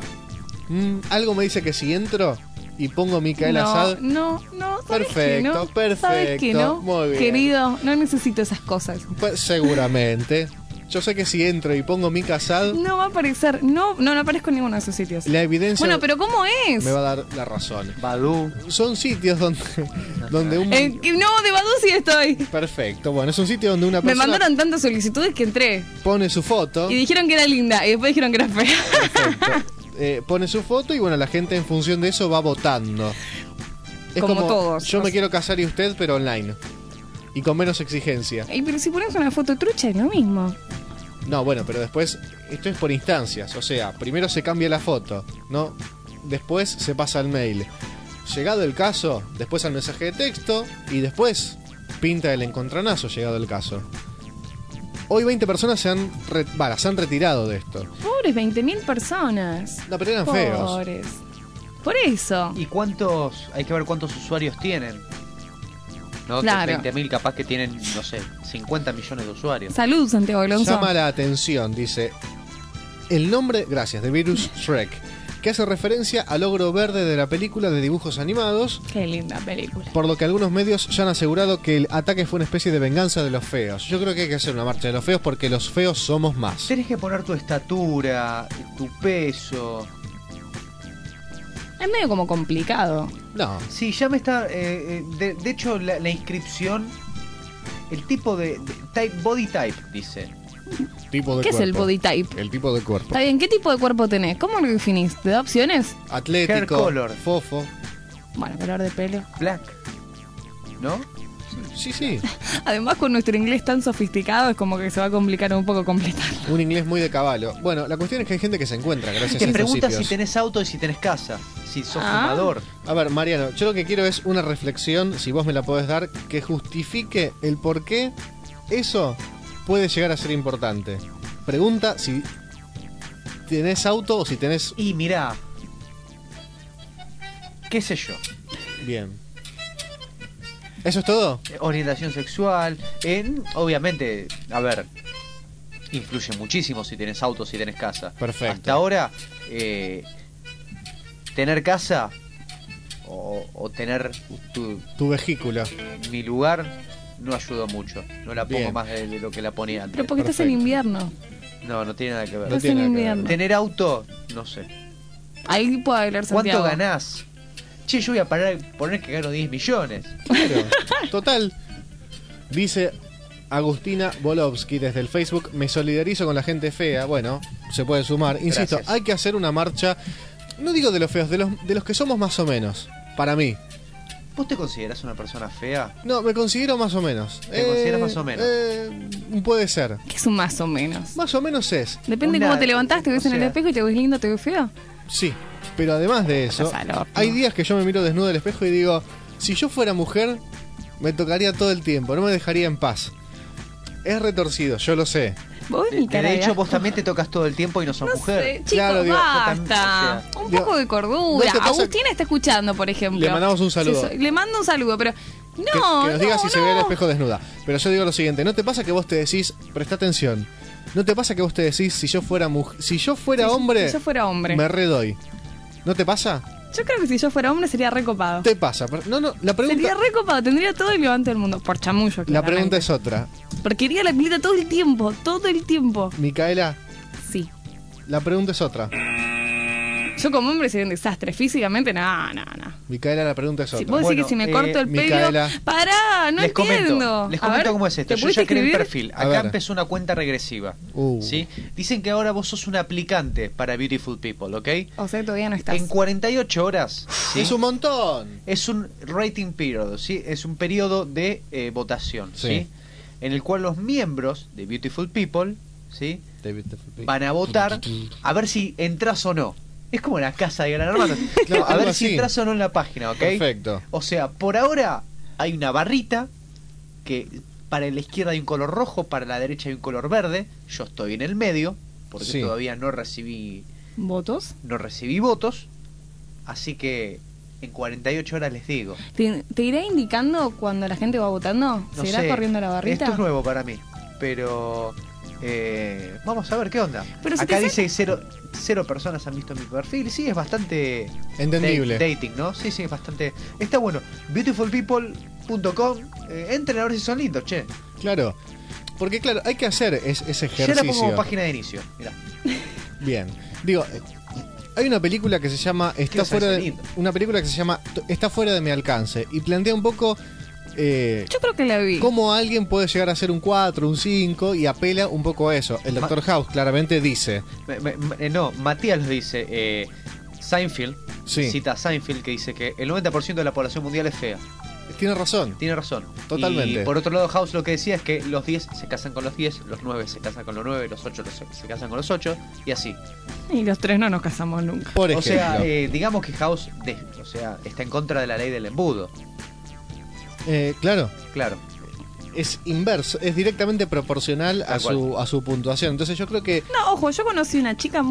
Algo me dice que si entro y pongo Micaela No, Sad. no, ¿sabes Perfecto, que no? perfecto. ¿Sabes que no? Muy bien. Querido, no necesito esas cosas. Pues seguramente. Yo sé que si entro y pongo Mica Sad, No va a aparecer. No aparezco en ninguno de esos sitios. la evidencia Bueno, pero ¿cómo es? me va a dar la razón. Badoo. Son sitios donde un... No, de Badoo sí estoy. Perfecto, bueno, es un sitio donde una Me persona mandaron tantas solicitudes que entré. pone su foto. Y dijeron que era linda. Y después dijeron que era fea. Pone su foto y bueno, la gente en función de eso va votando. Es Como todos. Yo me quiero casar y usted, pero online. Y con menos exigencia. Ey, pero si pones una foto trucha es lo mismo. No, bueno, pero después, esto es por instancias. O sea, primero se cambia la foto, ¿no? Después se pasa al mail. Llegado el caso, después al mensaje de texto. Y después pinta el encontronazo, llegado el caso. Hoy 20 personas se han retirado de esto. Pobres 20.000 personas. No, pero eran feos. Pobres. Por eso. ¿Y cuántos? Hay que ver cuántos usuarios tienen. ¿No? Claro. 20.000 capaz que tienen, no sé, 50 millones de usuarios. Salud, Santiago Alonso. Llama la atención, dice el nombre, gracias, de Virus Shrek, que hace referencia al ogro verde de la película de dibujos animados, Qué linda película. por lo que algunos medios ya han asegurado que el ataque fue una especie de venganza de los feos. Yo creo que hay que hacer una marcha de los feos porque los feos somos más. Tenés que poner tu estatura, tu peso. Es medio como complicado. No. Sí, ya me está... de hecho, la inscripción... El tipo de body type, dice. Tipo de ¿Qué es el cuerpo. body type? El tipo de cuerpo. Está bien, ¿qué tipo de cuerpo tenés? ¿Cómo lo definís? ¿Te da opciones? Atlético, Hair color. fofo. Bueno, color de pelo. Black. ¿No? Sí. Además, con nuestro inglés tan sofisticado, es como que se va a complicar un poco completar. Un inglés muy de caballo. Bueno, la cuestión es que hay gente que se encuentra gracias a Te estos pregunta sitios. si tenés auto y si tenés casa. Si sos Ah. fumador. A ver, Mariano, yo lo que quiero es una reflexión, si vos me la podés dar, que justifique el por qué eso puede llegar a ser importante. Pregunta si tenés auto o si tenés... Y mirá. ¿Qué sé yo? Bien. ¿Eso es todo? Orientación sexual. Obviamente, a ver, influye muchísimo si tenés auto, si tenés casa. Perfecto. Hasta ahora, tener casa o tener Tu vehículo. mi lugar no ayudó mucho. No la pongo Bien. más de lo que la ponía antes. Pero porque estás en invierno. No, no tiene nada que ver. No Estás tiene en nada que ver. invierno. Tener auto, no sé. Ahí puede hablar Santiago. ¿Cuánto ganás? Che, yo voy a poner que gano 10 millones. Claro. Total. Dice Agustina Bolovsky desde el Facebook, me solidarizo con la gente fea. Bueno, se puede sumar. Insisto, Gracias. hay que hacer una marcha, no digo de los feos, de los que somos más o menos. Para mí. ¿Vos te considerás una persona fea? No, me considero más o menos. ¿Te consideras más o menos? Puede ser. ¿Qué es un más o menos? Más o menos es. Depende de cómo te levantás, te ves o en el sea- espejo y te ves lindo, te ves feo. Sí. Pero además de eso, Estás al horno. hay días que yo me miro desnudo al espejo y digo, si yo fuera mujer, me tocaría todo el tiempo, no me dejaría en paz. Es retorcido, yo lo sé. ¿Vos ves mi cara De hecho, asco? vos también te tocas todo el tiempo y no sos No mujer. sé, chicos, Claro, digo, basta. o sea, Un digo, poco de cordura. ¿no te pasa- Agustina está escuchando, por ejemplo. Le mandamos un saludo. Le mando un saludo, pero... Que, No, que nos diga no, si se no. ve al espejo desnuda. Pero yo digo lo siguiente, ¿no te pasa que vos te decís, presta atención, ¿no te pasa que vos te decís, si yo fuera mujer, si yo fuera hombre, Si yo fuera hombre. me redoy? ¿No te pasa? Yo creo que si yo fuera hombre sería recopado. Te pasa. No, la pregunta, Sería recopado, tendría todo el levante del mundo. Por chamullo, la claramente. pregunta es otra. Porque iría a la pileta todo el tiempo, todo el tiempo. Micaela, Sí. la pregunta es otra. Yo como hombre sería un desastre. Físicamente, no. Micaela, la pregunta es Si otra. vos decís Bueno, que si me corto el pelo... Micaela. Pará, no les entiendo. les A comento ver, cómo es esto. ¿te Yo ya pudiste creé el escribir? perfil. A Acá ver. empezó una cuenta regresiva. ¿Sí? Dicen que ahora vos sos un aplicante para Beautiful People, ¿ok? O sea, todavía no estás. En 48 horas. ¿sí? Es un montón. Es un rating period, ¿sí? Es un periodo de votación, Sí. ¿sí? en el cual los miembros de Beautiful People, ¿sí? Van a votar a ver si entras o no. Es como la casa de Gran Hermano. Claro, A ver algo si así. entras o no en la página, ¿ok? Perfecto. O sea, por ahora hay una barrita que para la izquierda hay un color rojo, para la derecha hay un color verde. Yo estoy en el medio porque Sí. todavía no recibí ¿Votos? votos. Así que en 48 horas les digo. ¿Te irá indicando cuando la gente va votando? No ¿Se irá sé, corriendo la barrita? Esto es nuevo para mí, pero vamos a ver qué onda. Pero si Acá te dice cero personas han visto mi perfil. Sí, es bastante Entendible. dating, ¿no? Sí, es bastante. Está bueno. Beautifulpeople.com. Entren a ver si son lindos, che. Claro. Porque claro, hay que hacer ese Ya la pongo como ejercicio. página de inicio. Mirá. Bien. Digo, hay una película que se llama Quiero saber si es lindo. una película que se llama Está fuera de mi alcance y plantea un poco Yo creo que la vi. cómo alguien puede llegar a ser un 4, un 5 y apela un poco a eso. El Dr. House claramente dice, No, Matías lo dice. Seinfeld Sí. cita a Seinfeld que dice que el 90% de la población mundial es fea. tiene razón. Tiene razón. Totalmente. Y por otro lado, House lo que decía es que los 10 se casan con los 10, los 9 se casan con los 9, los 8 se casan con los 8 y así. Y los tres no nos casamos nunca. Por O sea, ejemplo. digamos que House está en contra de la ley del embudo. Claro. Claro. Es inverso, es directamente proporcional a Tal cual. a su puntuación. Entonces yo creo que No, ojo, yo conocí una chica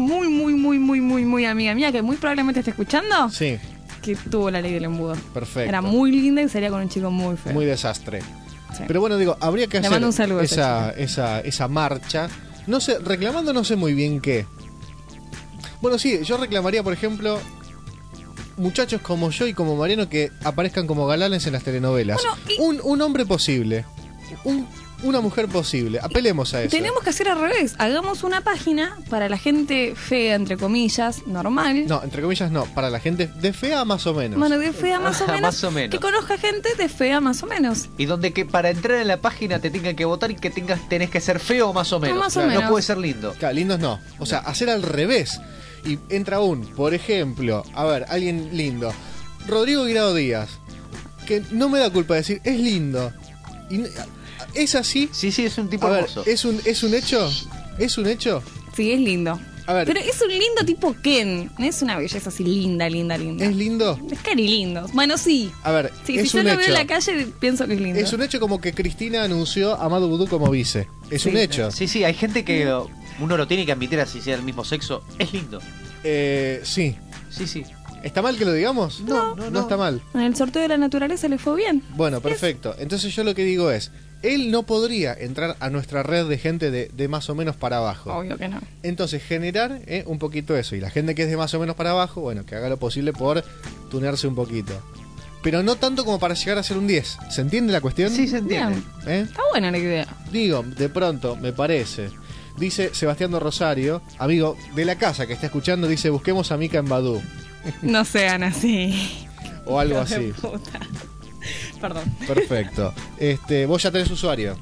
muy amiga mía que muy probablemente esté escuchando, sí, que tuvo la ley del embudo. perfecto. Era muy linda y salía con un chico muy feo. Muy desastre. Sí. Pero bueno, digo, habría que Le hacer mando un saludo a esa esa marcha. No sé, reclamando no sé muy bien qué. Bueno, sí, yo reclamaría, por ejemplo, muchachos como yo y como Mariano que aparezcan como galanes en las telenovelas. Un hombre posible. Una mujer posible. Apelemos a eso. Tenemos que hacer al revés. Hagamos una página para la gente fea, entre comillas, normal. No, entre comillas no, para la gente de fea más o menos. Bueno, de fea más o menos. Más o menos. Que conozca gente de fea más o menos. Y donde que para entrar en la página te tengan que votar y que tenés que ser feo más o menos. Más o No menos. puede ser lindo. Claro, lindos no. O sea, hacer al revés. Y entra por ejemplo, a ver, alguien lindo. Rodrigo Guirado Díaz. Que no me da culpa decir, es lindo. Y es así. Sí, es un tipo A ver, hermoso. ¿es un hecho? ¿Es un hecho? Sí, es lindo. A ver, Pero es un lindo tipo Ken. No es una belleza así linda. ¿es lindo? Es cari lindo. Bueno, sí. A ver, Sí, es si yo un lo hecho. veo en la calle, pienso que es lindo. Es un hecho como que Cristina anunció a Madu Vudú como vice. Es un hecho. Sí, hay gente que uno lo tiene que admitir así sea del mismo sexo. Es lindo. Sí. Sí. ¿Está mal que lo digamos? No está mal. En el sorteo de la naturaleza le fue bien. Bueno, perfecto. Entonces yo lo que digo es, él no podría entrar a nuestra red de gente de más o menos para abajo. Obvio que no. Entonces generar un poquito eso. Y la gente que es de más o menos para abajo, bueno, que haga lo posible por tunearse un poquito. Pero no tanto como para llegar a ser un 10. ¿Se entiende la cuestión? Sí, se entiende. Está buena la idea. Digo, de pronto, me parece. Dice Sebastián de Rosario, amigo de la casa que está escuchando, dice, busquemos a Mica en Badoo. No sean así. O algo Hijos de así. puta. Perdón. Perfecto. Vos ya tenés usuario.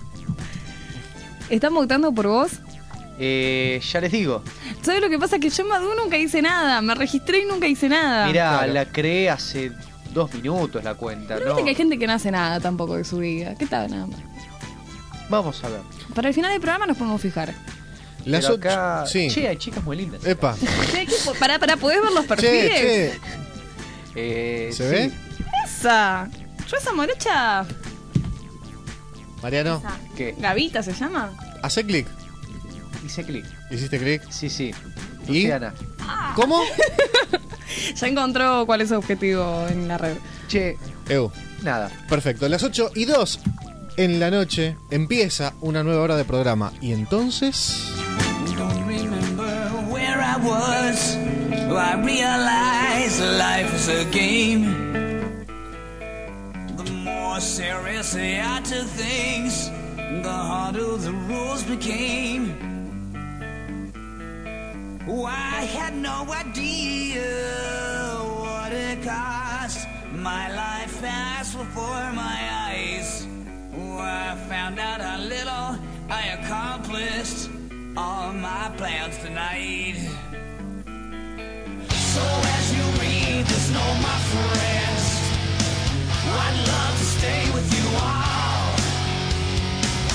¿Están votando por vos? Ya les digo. ¿Sabes lo que pasa? Que yo en Badoo nunca hice nada. Me registré y nunca hice nada. Mirá, Claro. la creé hace 2 minutos la cuenta. Pero ¿no? viste que hay gente que no hace nada tampoco de su vida. ¿Qué tal? Nada más. Vamos a ver. Para el final del programa nos podemos fijar. Las Pero ocho- acá... sí. Che, hay chicas muy lindas. Epa. Para poder ver los perfiles. Che. ¿Se ¿Se ve? Esa. Yo esa morocha. Mariano, ¿Qué? Gavita se llama. hace clic. Hice clic. ¿Hiciste clic? Sí. ¿Y? Luciana. ¿Cómo? Ya encontró cuál es su objetivo en la red. Che, nada. Perfecto. Las 8:02 en la noche empieza una nueva hora de programa. Y entonces... Don't remember where I was. I realized life is a game. The more serious I took things, the harder the rules became. Oh, I had no idea what it cost. My life passed before my eyes. Oh, I found out how little I accomplished all my plans tonight. So as you read this note, my friends, I'd love to stay with you all.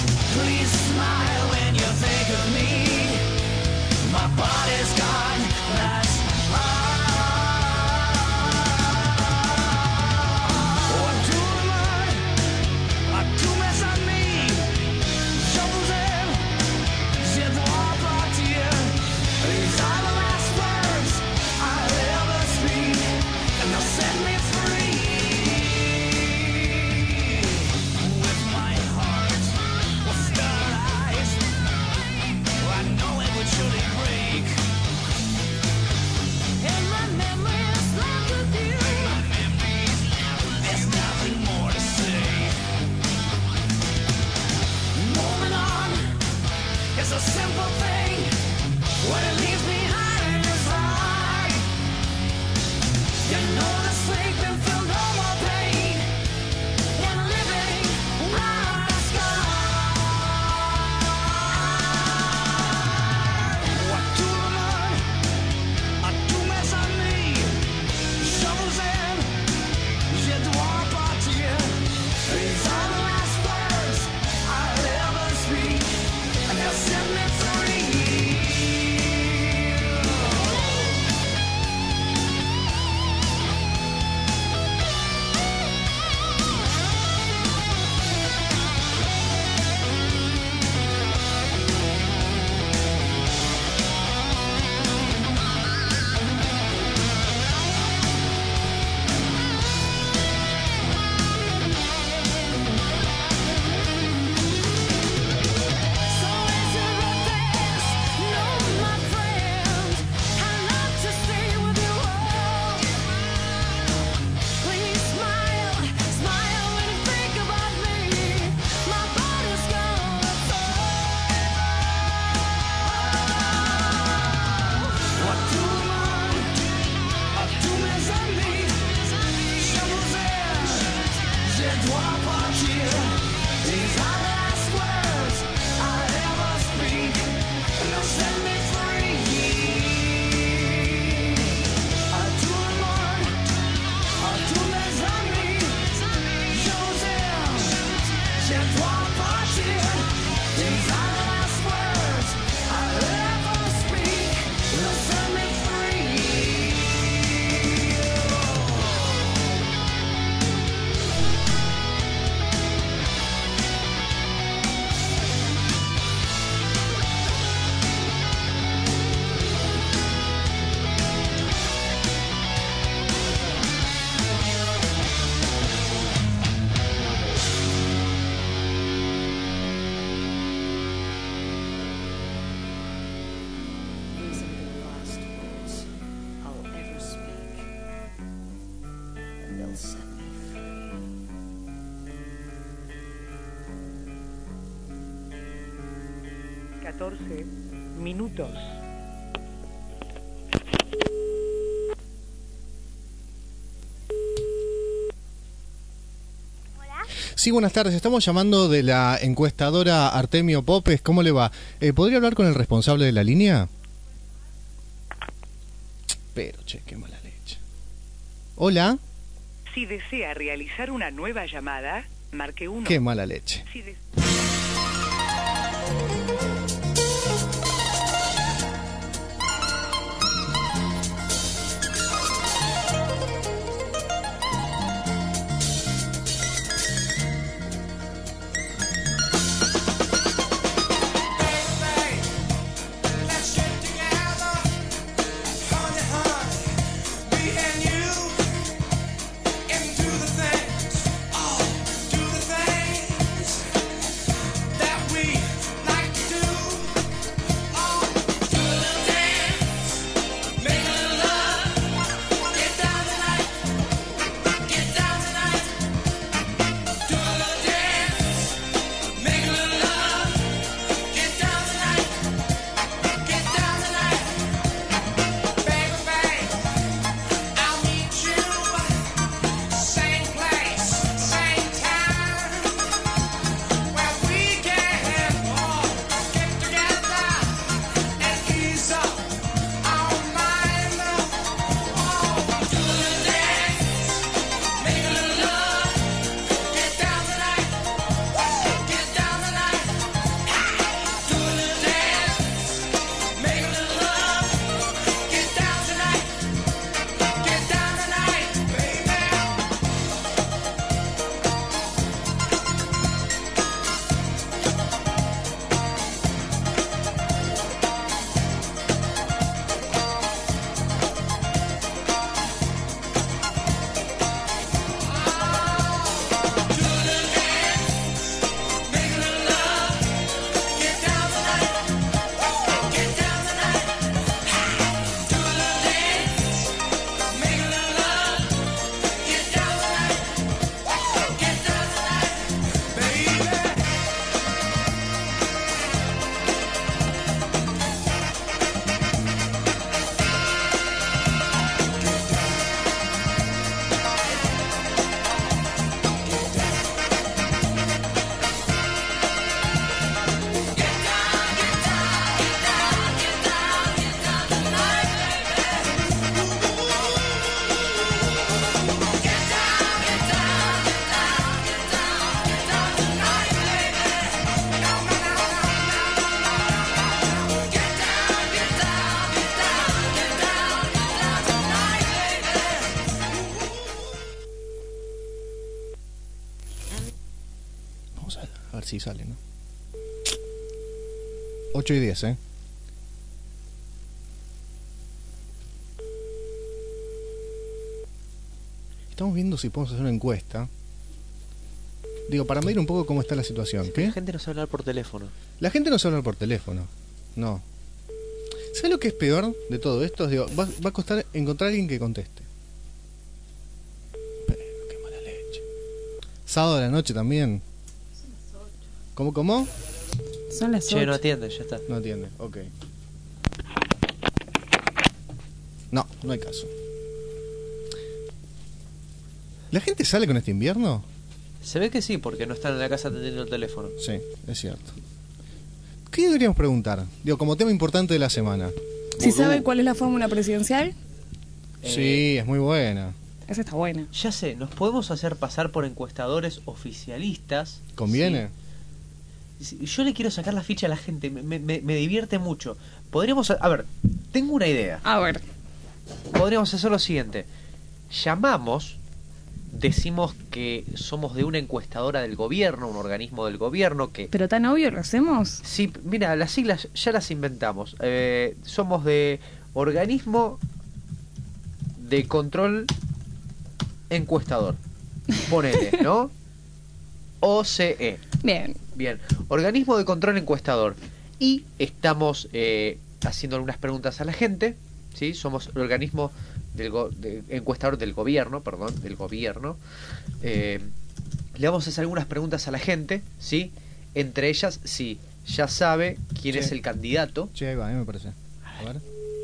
14 minutos. Sí, buenas tardes. Estamos llamando de la encuestadora Artemio Popes. ¿Cómo le va? ¿Podría hablar con el responsable de la línea? Pero, che, qué mala leche. Hola. Si desea realizar una nueva llamada, marque 1. Qué mala leche. A ver si sale, ¿no? 8:10, ¿eh? Estamos viendo si podemos hacer una encuesta. Digo, para medir un poco cómo está la situación. ¿Qué? La gente no sabe hablar por teléfono. La gente no sabe hablar por teléfono. No. ¿Sabes lo que es peor de todo esto? Digo, va a costar encontrar a alguien que conteste. Pero, qué mala leche. Sábado de la noche también. ¿Cómo? Son las 8. Che, no atiende, ya está. No atiende, ok. No hay caso. ¿La gente sale con este invierno? Se ve que sí, porque no están en la casa atendiendo el teléfono. Sí, es cierto. ¿Qué deberíamos preguntar? Digo, como tema importante de la semana. ¿Sí sabe cuál es la fórmula presidencial? Sí, es muy buena. Esa está buena. Ya sé, nos podemos hacer pasar por encuestadores oficialistas. ¿Conviene? Sí. Yo le quiero sacar la ficha a la gente, me divierte mucho. Podríamos, a ver, tengo una idea. A ver. Podríamos hacer lo siguiente. Llamamos, decimos que somos de una encuestadora del gobierno, un organismo del gobierno que... ¿Pero tan obvio lo hacemos? Sí, mira, las siglas ya las inventamos. Somos de organismo de control encuestador. Ponele, ¿no? OCE. Bien. Organismo de control encuestador. Y estamos haciendo algunas preguntas a la gente. ¿Sí? Somos el organismo encuestador del gobierno, del gobierno. Le vamos a hacer algunas preguntas a la gente, ¿sí? Entre ellas, si ya sabe quién Sí. es el candidato. Sí, ahí va, me parece. A ver.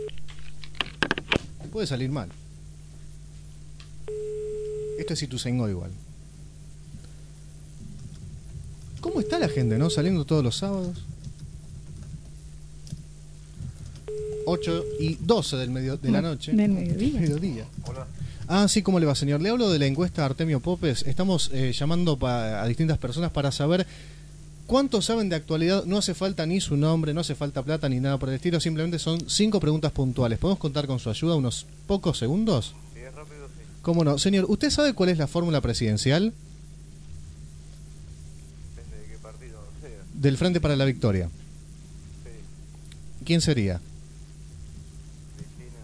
Puede salir mal. Esto es Ituzaingó igual. ¿Cómo está la gente, no? Saliendo todos los sábados. 8:12 de la noche. Del mediodía. Mediodía. Hola. Ah, sí, ¿cómo le va, señor? Le hablo de la encuesta Artemio Popes. Estamos llamando a distintas personas para saber cuánto saben de actualidad. No hace falta ni su nombre, no hace falta plata ni nada por el estilo. Simplemente son 5 preguntas puntuales. ¿Podemos contar con su ayuda unos pocos segundos? Si es rápido, sí. ¿Cómo no? Señor, ¿usted sabe cuál es la fórmula presidencial Depende de qué partido sea. del Frente para la Victoria? Sí. ¿Quién sería? Cristina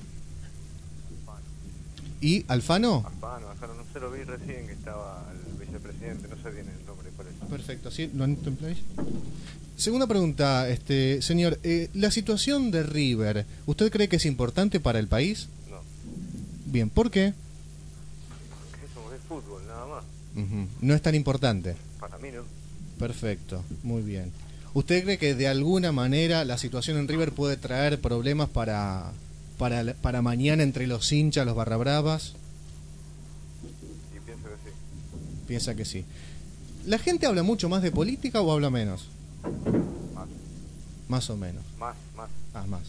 ¿Y Alfano? Alfano, no se lo vi recién que estaba el vicepresidente, no sé bien el nombre por eso. Perfecto, ¿sí? ¿Lo contempláis? Segunda pregunta, señor. La situación de River, ¿usted cree que es importante para el país? No. Bien, ¿por qué? Eso es fútbol, nada más. Ujú. No es tan importante. Para mí no. Perfecto, muy bien. ¿Usted cree que de alguna manera la situación en River puede traer problemas para mañana entre los hinchas, los barrabravas? Y pienso que sí. Piensa que sí. ¿La gente habla mucho más de política o habla menos? Más. Más o menos. Más. Ah, más.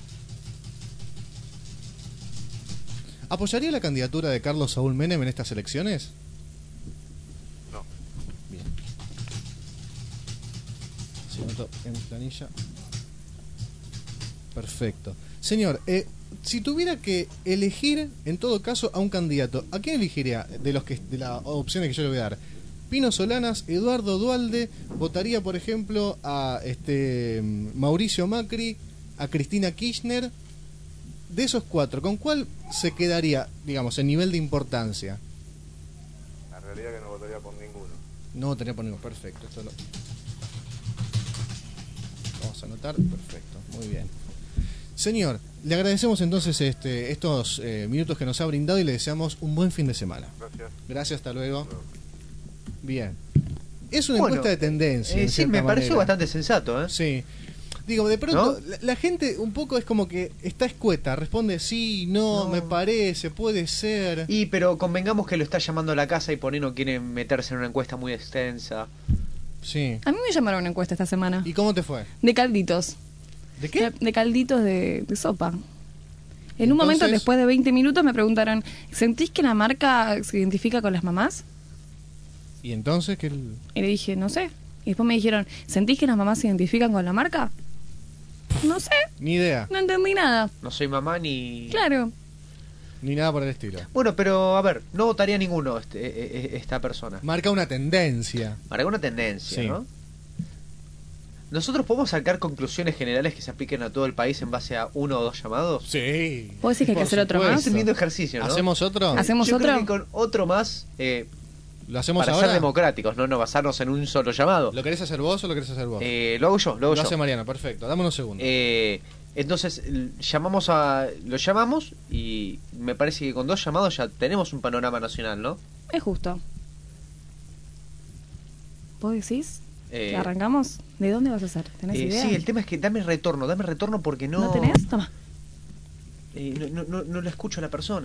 ¿Apoyaría la candidatura de Carlos Saúl Menem en estas elecciones? No. Bien. Si noto en planilla. Perfecto. Señor, si tuviera que elegir, en todo caso, a un candidato, ¿a quién elegiría de las opciones que yo le voy a dar? Pino Solanas, Eduardo Duhalde, votaría, por ejemplo, a Mauricio Macri, a Cristina Kirchner. De esos 4, ¿con cuál se quedaría, digamos, en nivel de importancia? La realidad es que no votaría por ninguno. No votaría por ninguno, perfecto. Esto lo vamos a anotar, perfecto, muy bien. Señor, le agradecemos entonces estos minutos que nos ha brindado y le deseamos un buen fin de semana. Gracias. Gracias, hasta luego. Bien. Es una Bueno, encuesta de tendencia. en sí, cierta me pareció manera. bastante sensato, ¿eh? Sí. Digo, de pronto, ¿No? la gente un poco es como que está escueta, responde sí, no, me parece, puede ser. Pero convengamos que lo está llamando a la casa y por ahí no quiere meterse en una encuesta muy extensa. Sí. A mí me llamaron a una encuesta esta semana. ¿Y cómo te fue? De calditos. ¿De qué? De calditos de sopa. En un momento, después de 20 minutos, me preguntaron, ¿sentís que la marca se identifica con las mamás? ¿Y entonces qué? Y le dije, no sé. Y después me dijeron, ¿sentís que las mamás se identifican con la marca? No sé. Ni idea. No entendí nada. No soy mamá ni... Claro. Ni nada por el estilo. Bueno, pero a ver, no votaría ninguno esta persona. Marca una tendencia. Marca una tendencia, Sí. ¿no? ¿Nosotros podemos sacar conclusiones generales que se apliquen a todo el país en base a 1 o 2 llamados? Sí. ¿Vos decís que hay que Por hacer otro supuesto. más? Es un lindo ejercicio, ¿no? ¿Hacemos otro? ¿Hacemos Yo creo otro? que con otro más, ¿Lo hacemos para ahora? ser democráticos, no basarnos en un solo llamado. ¿Lo querés hacer vos o lo querés hacer vos? Lo hago yo, Lo hace Mariano, perfecto. Dame unos segundos. Entonces, lo llamamos y me parece que con 2 llamados ya tenemos un panorama nacional, ¿no? Es justo. ¿Vos decís? Eh, ¿Que arrancamos? ¿De dónde vas a hacer? ¿Tenés idea? Sí, el tema es que dame retorno porque no... ¿No tenés? Toma. No la escucho a la persona.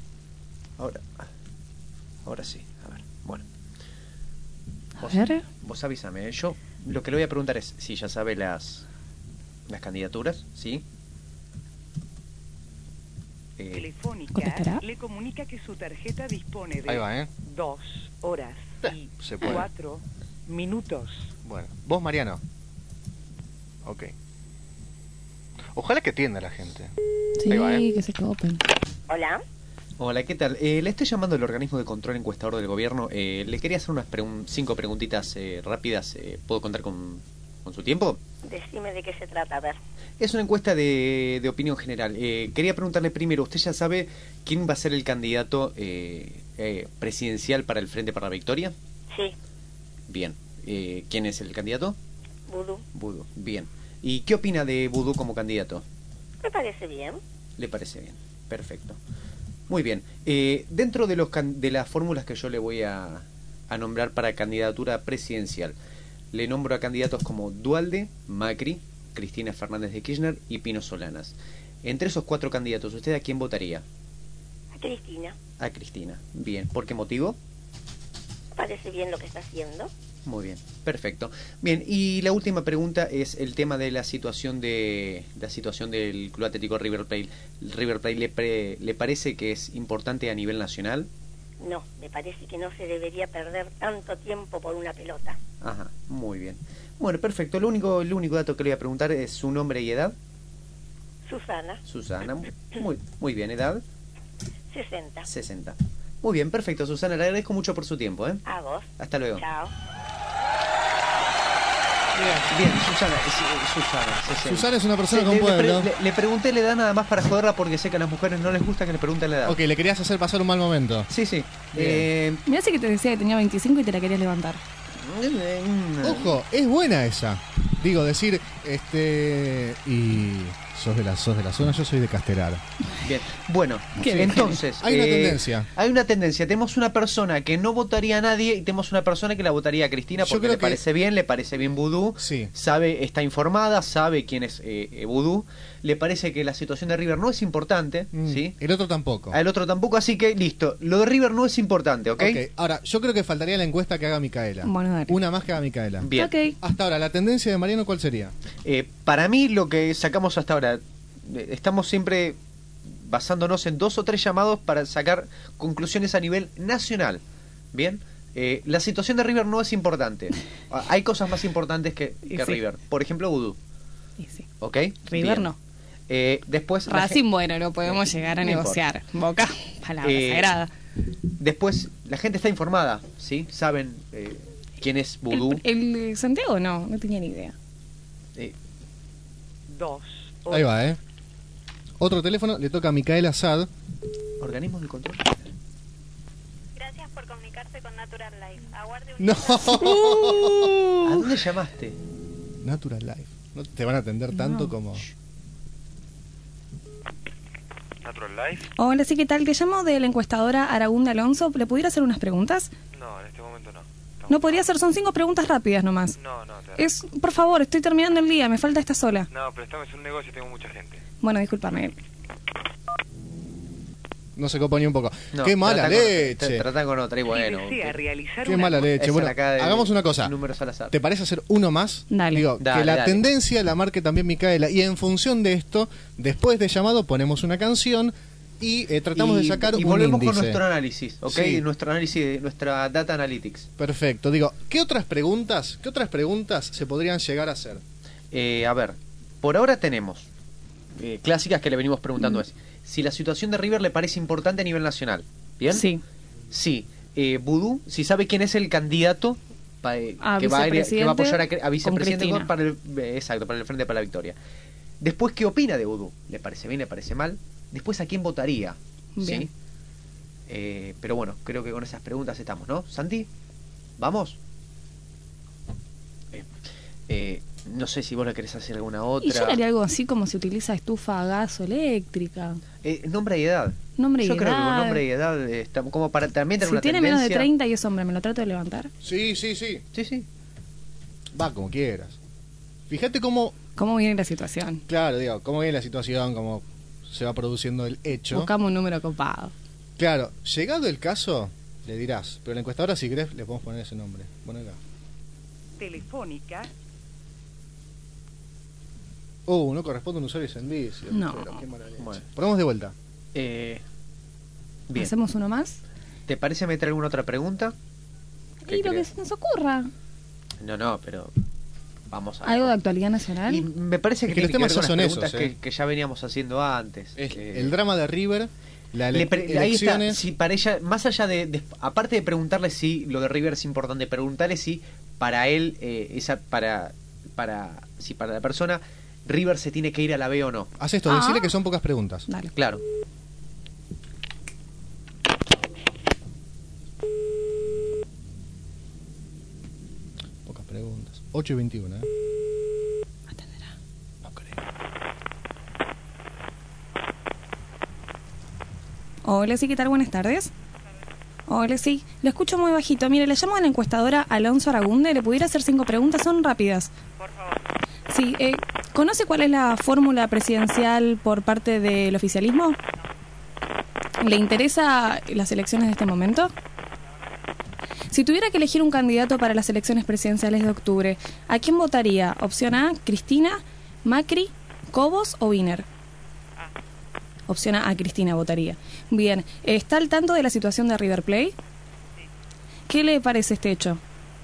Ahora sí, a ver, bueno. A ver. Vos avísame, yo lo que le voy a preguntar es si ya sabe las candidaturas, ¿sí? Telefónica ¿Contestará? le comunica que su tarjeta dispone de Ahí va, 2 horas y se puede. 4 minutos. Bueno, vos, Mariano. Ok. Ojalá que atienda la gente. Sí, Ahí va, que se copen. Hola. Hola, ¿qué tal? Le estoy llamando al organismo de control encuestador del gobierno. Le quería hacer unas 5 preguntitas rápidas. ¿Puedo contar con su tiempo? Decime de qué se trata, a ver. Es una encuesta de opinión general. Quería preguntarle primero, ¿usted ya sabe quién va a ser el candidato presidencial para el Frente para la Victoria? Sí, Bien. ¿Quién es el candidato? Vudú. Vudú. Bien. ¿Y qué opina de Vudú como candidato? Me parece bien. ¿Le parece bien? Perfecto. Muy bien. Dentro de las fórmulas que yo le voy a nombrar para candidatura presidencial, le nombro a candidatos como Duhalde, Macri, Cristina Fernández de Kirchner y Pino Solanas. Entre esos 4 candidatos, ¿usted a quién votaría? A Cristina. A Cristina. Bien. ¿Por qué motivo? Parece bien lo que está haciendo. Muy bien, perfecto. Bien, y la última pregunta es el tema de la situación del Club Atlético River Plate. ¿River Plate le parece que es importante a nivel nacional? No, me parece que no se debería perder tanto tiempo por una pelota. Ajá, muy bien. Bueno, perfecto. El único dato que le voy a preguntar es su nombre y edad. Susana. Susana, muy bien, ¿edad? 60. 60. Muy bien, perfecto, Susana. Le agradezco mucho por su tiempo, ¿eh? A vos. Hasta luego. Chao. Bien, Susana, 60. Susana es una persona con pueblo. Le pregunté la edad nada más para joderla porque sé que a las mujeres no les gusta que le pregunten la edad. Ok, le querías hacer pasar un mal momento. Sí. Mirá si que te decía que tenía 25 y te la querías levantar. Ojo, es buena esa. Digo, decir, y sos de la zona, yo soy de Castelar. Bien, bueno, Sí. entonces Hay una tendencia. Hay una tendencia. Tenemos una persona que no votaría a nadie y tenemos una persona que la votaría a Cristina Yo porque creo le que- parece bien, le parece bien Vudú, Sí. sabe, está informada, sabe quién es Vudú, le parece que la situación de River no es importante, ¿sí? El otro tampoco. Al otro tampoco, así que listo. Lo de River no es importante, ¿ok? Ok, ahora, yo creo que faltaría la encuesta que haga Micaela. Bueno, dale. Una más que haga Micaela. Bien. Ok. Hasta ahora, la tendencia de Mariano, ¿cuál sería? Para mí lo que sacamos hasta ahora, estamos siempre basándonos en 2 o 3 llamados para sacar conclusiones a nivel nacional. Bien, la situación de River no es importante. Hay cosas más importantes que Sí. River. Por ejemplo, Vudú. Y sí. ¿Ok? River Bien. no. Después Racing, bueno, no podemos llegar a no negociar. Boca, palabra Eh, sagrada. Después, la gente está informada, ¿sí? Saben quién es Vudú. El Santiago no tenía ni idea. 2. Ahí va, Otro teléfono, le toca a Micaela Sad. Organismos de control. Gracias por comunicarse con Natural Life. Aguarde un No. ¿A dónde llamaste? Natural Life. No te van a atender tanto como... Natural Life. Hola, sí, ¿qué tal? Te llamo de la encuestadora Aragunda Alonso. ¿Le pudiera hacer unas preguntas? No, en este momento no. No podría hacer, son 5 preguntas rápidas nomás. No, Por favor, estoy terminando el día, me falta esta sola. No, pero estamos en un negocio y tengo mucha gente. Bueno, discúlpame. No se copa ni un poco. No, ¡Qué mala tratan con- leche! Tratan con otra y bueno. Si desea realizar ¡Qué una mala leche! Esa Bueno, la acaba de- hagamos una cosa. Números al azar. ¿Te parece hacer uno más? Dale. Digo, Dale, que la dale. tendencia la marque también Micaela. Y en función de esto, después de llamado, ponemos una canción y tratamos de sacar y un volvemos índice. con nuestro análisis, ¿ok? Sí. Nuestro análisis, nuestra data analytics. Perfecto. Digo, ¿qué otras preguntas se podrían llegar a hacer? A ver, por ahora tenemos clásicas que le venimos preguntando es si la situación de River le parece importante a nivel nacional. ¿Bien? Sí. Sí. Vudú, si sabe quién es el candidato A que va a vicepresidente apoyar a vicepresidente con Cristina. para el Frente para la Victoria. Después, ¿qué opina de Vudú? ¿Le parece bien? ¿Le parece mal? Después, ¿a quién votaría? Bien. ¿Sí? Pero bueno, creo que con esas preguntas estamos, ¿no? ¿Santi? ¿Vamos? No sé si vos le querés hacer alguna otra. Y yo le haría algo así como se utiliza estufa a gas o eléctrica. Nombre y edad. Nombre y Yo creo que con edad. nombre y edad está como para también tener Si una tiene tendencia. menos de 30 y es hombre, ¿me lo trato de levantar? Sí. Sí. Va como quieras. Fíjate cómo... ¿Cómo viene la situación? Claro, digo, cómo viene la situación, cómo se va produciendo el hecho. Buscamos un número copado. Claro, llegado el caso, le dirás. Pero la encuestadora, si querés, le podemos poner ese nombre. Bueno, acá. Telefónica. No corresponde un usuario y servicio. No. Pero qué mala leche. Bueno. Ponemos de vuelta. Bien. ¿Hacemos uno más? ¿Te parece meter alguna otra pregunta? Y lo que se nos ocurra. No, pero vamos a ¿Algo de actualidad nacional? Y me parece que, Es que los tiene temas ver ya con son las esos, preguntas que ya veníamos haciendo antes. El drama de River, la ahí está, elecciones... si para ella, más allá aparte de preguntarle si lo de River es importante, preguntarle si para él, para la persona, River se tiene que ir a la B o no. Haz esto, decirle que son pocas preguntas. Dale. Claro. Pocas preguntas. 8 y 21, ¿eh? Hola, sí, ¿qué tal? Buenas tardes. Hola, sí. Lo escucho muy bajito. Mire, le llamo a la encuestadora Alonso Aragunde. ¿Le pudiera hacer 5 preguntas? Son rápidas. Por favor. Sí. ¿Conoce cuál es la fórmula presidencial por parte del oficialismo? ¿Le interesa las elecciones de este momento? Si tuviera que elegir un candidato para las elecciones presidenciales de octubre, ¿a quién votaría? Opción A, Cristina, Macri, Cobos o Wiener. Opción A, Cristina votaría. Bien, ¿está al tanto de la situación de River Plate? ¿Qué le parece este hecho?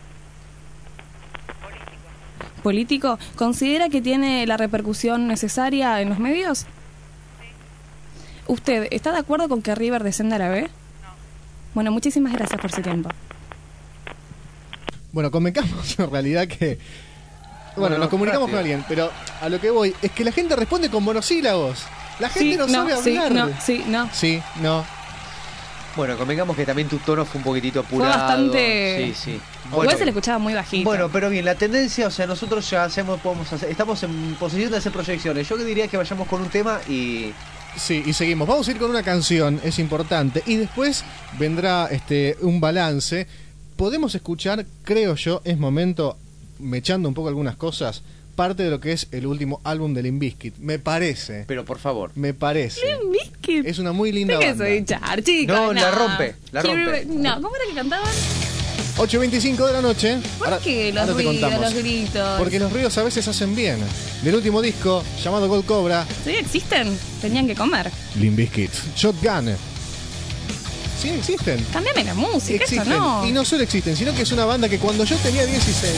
¿Político? ¿Considera que tiene la repercusión necesaria en los medios? ¿Usted está de acuerdo con que River descienda a la B? No. Bueno, muchísimas gracias por su tiempo. Bueno, convencamos en realidad que... Bueno, nos comunicamos con alguien, pero a lo que voy es que la gente responde con monosílabos. La gente no sabe hablar. Sí, no. Bueno, convengamos que también tu tono fue un poquitito apurado. Fue bastante... Sí. Igual se le escuchaba muy bajito. Bueno, pero bien, la tendencia, o sea, nosotros ya estamos en posición de hacer proyecciones. Yo diría que vayamos con un tema y... Sí, y seguimos. Vamos a ir con una canción, es importante. Y después vendrá un balance. Podemos escuchar, creo yo, es momento, mechando un poco algunas cosas, parte de lo que es el último álbum de Limp Bizkit. Me parece. Pero por favor. Me parece. Limp Bizkit. Es una muy linda ¿Qué banda. soy char, chicos? No, la rompe. No, ¿cómo era que cantaban? 8:25 de la noche. ¿Por qué los ruidos, los gritos? Porque los ruidos a veces hacen bien. Del último disco, llamado Gold Cobra. Sí, existen. Tenían que comer. Limp Bizkit. Shotgun. Sí, existen. Cámbiame la música, existen. Eso no. Y no solo existen, sino que es una banda que cuando yo tenía 16...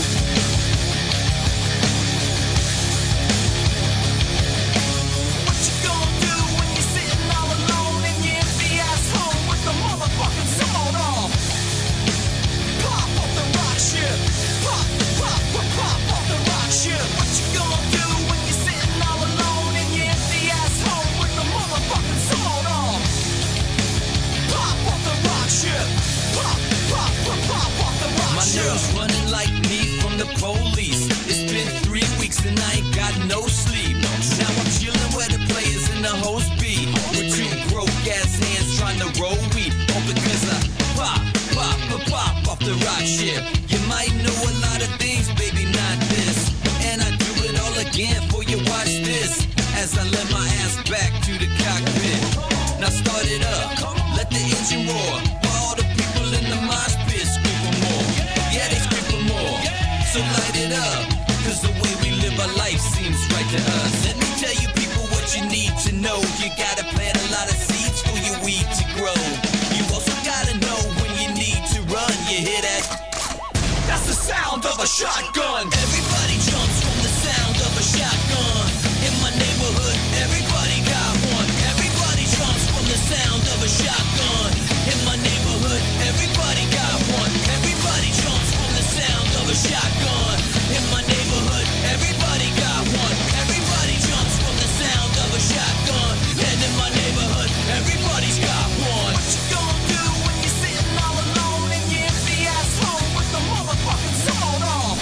Shotgun. Everybody jumps from the sound of a shotgun. In my neighborhood, everybody got one. Everybody jumps from the sound of a shotgun. In my neighborhood, everybody got one. Everybody jumps from the sound of a shotgun. In my neighborhood, everybody got one. Everybody jumps from the sound of a shotgun. And in my neighborhood, everybody's got one. What you gonna do when you're sitting all alone in your empty ass home with the motherfucking soda?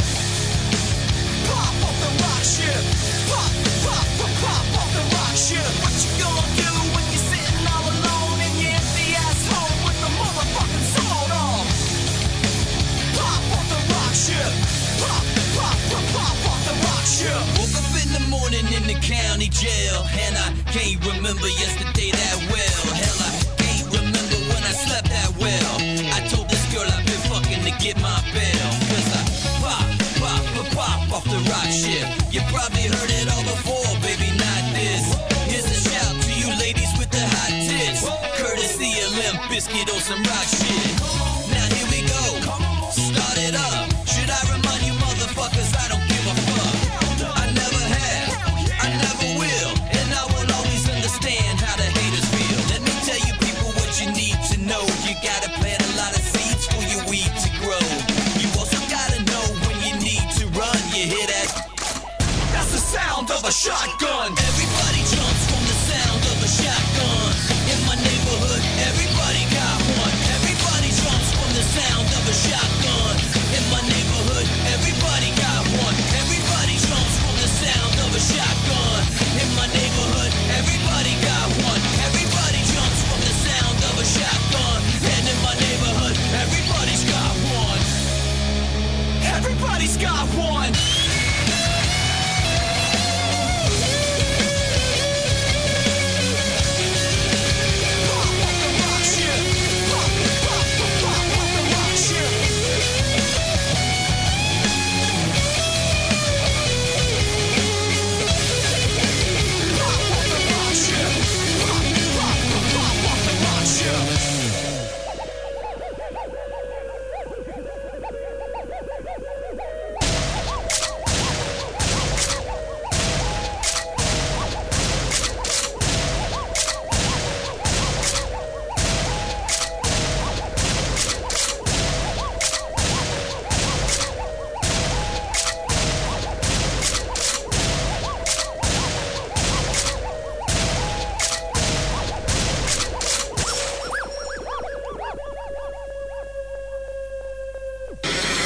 What you gonna do when you're sitting all alone in your empty ass home with the motherfucking soda? Pop off the rock ship. Pop off the rock ship. Woke up in the morning in the county jail, and I can't remember yesterday that well. Hell, I can't remember when I slept that well. I told this girl I've been fucking to get my bail, 'cause I pop off the rock ship. You probably heard it all before, baby, not this. Here's a shout to you ladies with the hot tits, courtesy of Limp Bizkit on some rock shit. Now here we go, start it up. Should I remind you motherfuckers I don't give a fuck? I never have, I never will, and I will always understand how the haters feel. Let me tell you people what you need to know. You gotta plant a lot of seeds for your weed to grow. You also gotta know when you need to run. You hear that? That's the sound of a shotgun. Everybody jumps from the sound of a shotgun. In my neighborhood, everybody got one. Everybody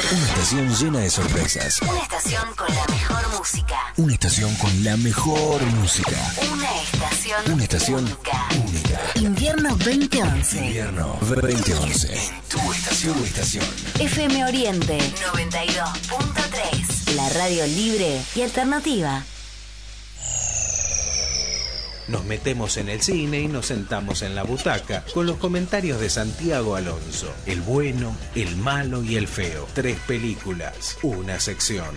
Una estación llena de sorpresas. Una estación con la mejor música. Una estación con la mejor música. Una estación única. Invierno 2011. Invierno 2011. Tu estación. FM Oriente 92.3. La radio libre y alternativa. Nos metemos en el cine y nos sentamos en la butaca con los comentarios de Santiago Alonso. El bueno, el malo y el feo. 3 películas, una sección.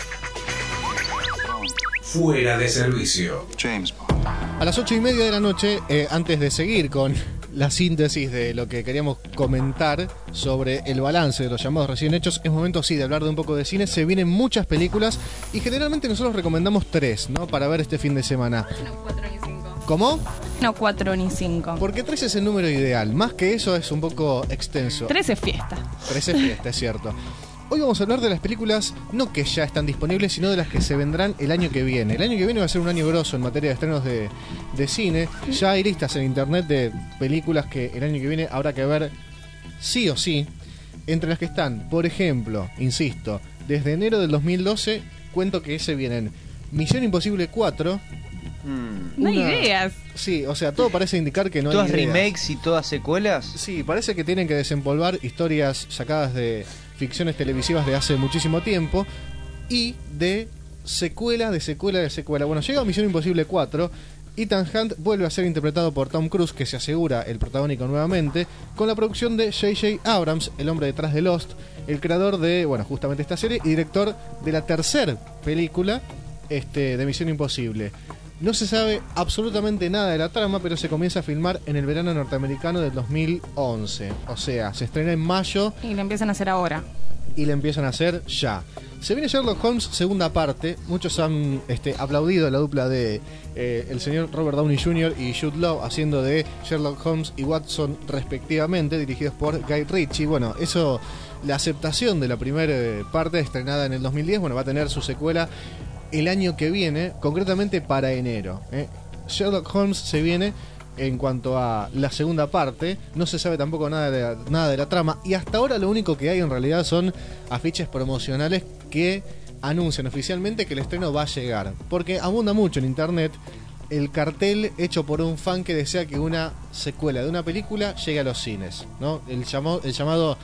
Fuera de servicio. James Bond. A las 8:30 de la noche, antes de seguir con la síntesis de lo que queríamos comentar sobre el balance de los llamados recién hechos, es momento sí de hablar de un poco de cine. Se vienen muchas películas y generalmente nosotros recomendamos 3, ¿no? Para ver este fin de semana. No, 4 ni 5. ¿Cómo? No, 4 ni 5. Porque 3 es el número ideal. Más que eso es un poco extenso. 3 es fiesta. 3 es fiesta, es cierto. Hoy vamos a hablar de las películas, no que ya están disponibles, sino de las que se vendrán el año que viene. El año que viene va a ser un año grosso en materia de estrenos de cine. Ya hay listas en internet de películas que el año que viene habrá que ver sí o sí. Entre las que están, por ejemplo, insisto, desde enero del 2012, cuento que se vienen Misión Imposible 4. No hay ideas. Sí, o sea, todo parece indicar que no hay ¿Todas ideas. remakes y todas secuelas? Sí, parece que tienen que desempolvar historias sacadas de ficciones televisivas de hace muchísimo tiempo y de secuela. Bueno, llega Misión Imposible 4. Ethan Hunt vuelve a ser interpretado por Tom Cruise, que se asegura el protagónico nuevamente, con la producción de J.J. Abrams, el hombre detrás de Lost, el creador de, bueno, justamente esta serie y director de la tercera película de Misión Imposible. No se sabe absolutamente nada de la trama, pero se comienza a filmar en el verano norteamericano del 2011. O sea, se estrena en mayo. Y lo empiezan a hacer ahora. Y la empiezan a hacer ya. Se viene Sherlock Holmes, segunda parte. Muchos han aplaudido la dupla de el señor Robert Downey Jr. y Jude Law haciendo de Sherlock Holmes y Watson respectivamente, dirigidos por Guy Ritchie. Bueno, eso, la aceptación de la primera parte estrenada en el 2010, bueno, va a tener su secuela el año que viene, concretamente para enero. Sherlock Holmes se viene. En cuanto a la segunda parte, no se sabe tampoco nada de la trama, y hasta ahora lo único que hay en realidad son afiches promocionales que anuncian oficialmente que el estreno va a llegar, porque abunda mucho en internet el cartel hecho por un fan que desea que una secuela de una película llegue a los cines, ¿no? El llamado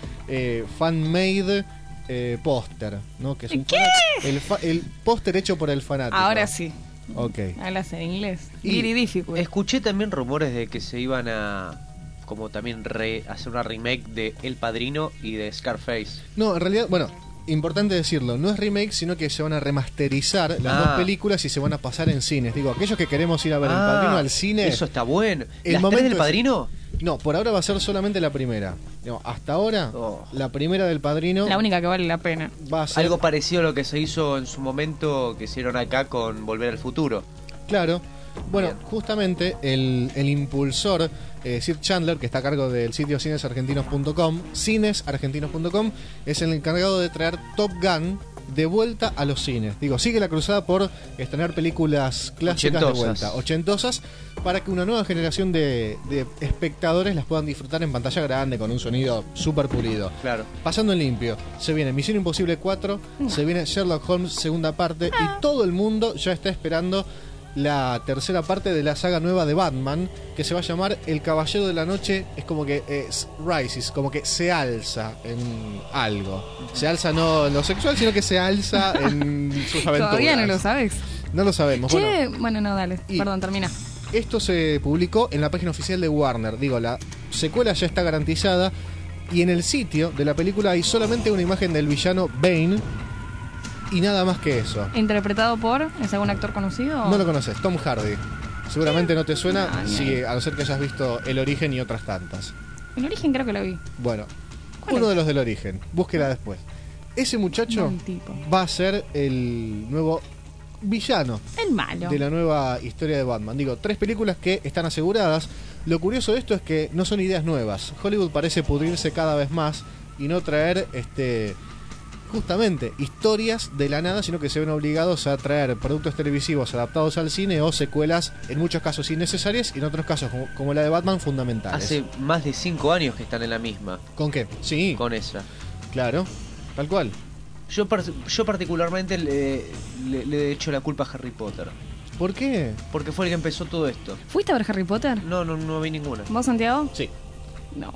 fan-made póster, ¿no? Que es un el póster hecho por el fanático. Ahora sí. Okay. Hablas en inglés. Y difficult. Escuché también rumores de que se iban a como también hacer una remake de El Padrino y de Scarface. No, en realidad, bueno, importante decirlo, no es remake, sino que se van a remasterizar las dos películas y se van a pasar en cines. Digo, aquellos que queremos ir a ver El Padrino al cine. Eso está bueno. ¿Las tres del Padrino? No, por ahora va a ser solamente la primera. No, hasta ahora, la primera del Padrino. La única que vale la pena. Va a ser algo parecido a lo que se hizo en su momento, que hicieron acá con Volver al Futuro. Claro. Bueno, justamente el impulsor, Sid Chandler, que está a cargo del sitio cinesargentinos.com, es el encargado de traer Top Gun de vuelta a los cines. Digo, sigue la cruzada por estrenar películas clásicas de vuelta, ochentosas, para que una nueva generación de espectadores las puedan disfrutar en pantalla grande, con un sonido súper pulido. Claro. Pasando en limpio, se viene Misión Imposible 4, se viene Sherlock Holmes segunda parte, y todo el mundo ya está esperando la tercera parte de la saga nueva de Batman, que se va a llamar El Caballero de la Noche. Es como que rises, como que se alza en algo. Se alza no en lo sexual, sino que se alza en sus aventuras. Todavía no lo sabes. No lo sabemos. Bueno, no, dale. Perdón, termina. Esto se publicó en la página oficial de Warner. Digo, la secuela ya está garantizada, y en el sitio de la película hay solamente una imagen del villano Bane y nada más que eso. ¿Interpretado por? ¿Es algún actor conocido? No lo conoces, Tom Hardy. Seguramente no te suena, a no ser que hayas visto El Origen y otras tantas. El Origen creo que lo vi. Bueno, uno de los del Origen, búsquela después. Ese muchacho va a ser el nuevo villano. El malo. De la nueva historia de Batman. Digo, 3 películas que están aseguradas. Lo curioso de esto es que no son ideas nuevas. Hollywood parece pudrirse cada vez más y no traer justamente historias de la nada, sino que se ven obligados a traer productos televisivos adaptados al cine o secuelas, en muchos casos innecesarias y en otros casos, como la de Batman, fundamentales. Hace más de 5 años que están en la misma. ¿Con qué? Sí. Con esa. Claro. Tal cual. Yo particularmente le he hecho la culpa a Harry Potter. ¿Por qué? Porque fue el que empezó todo esto. ¿Fuiste a ver Harry Potter? No vi ninguna. ¿Vos, Santiago? Sí. No.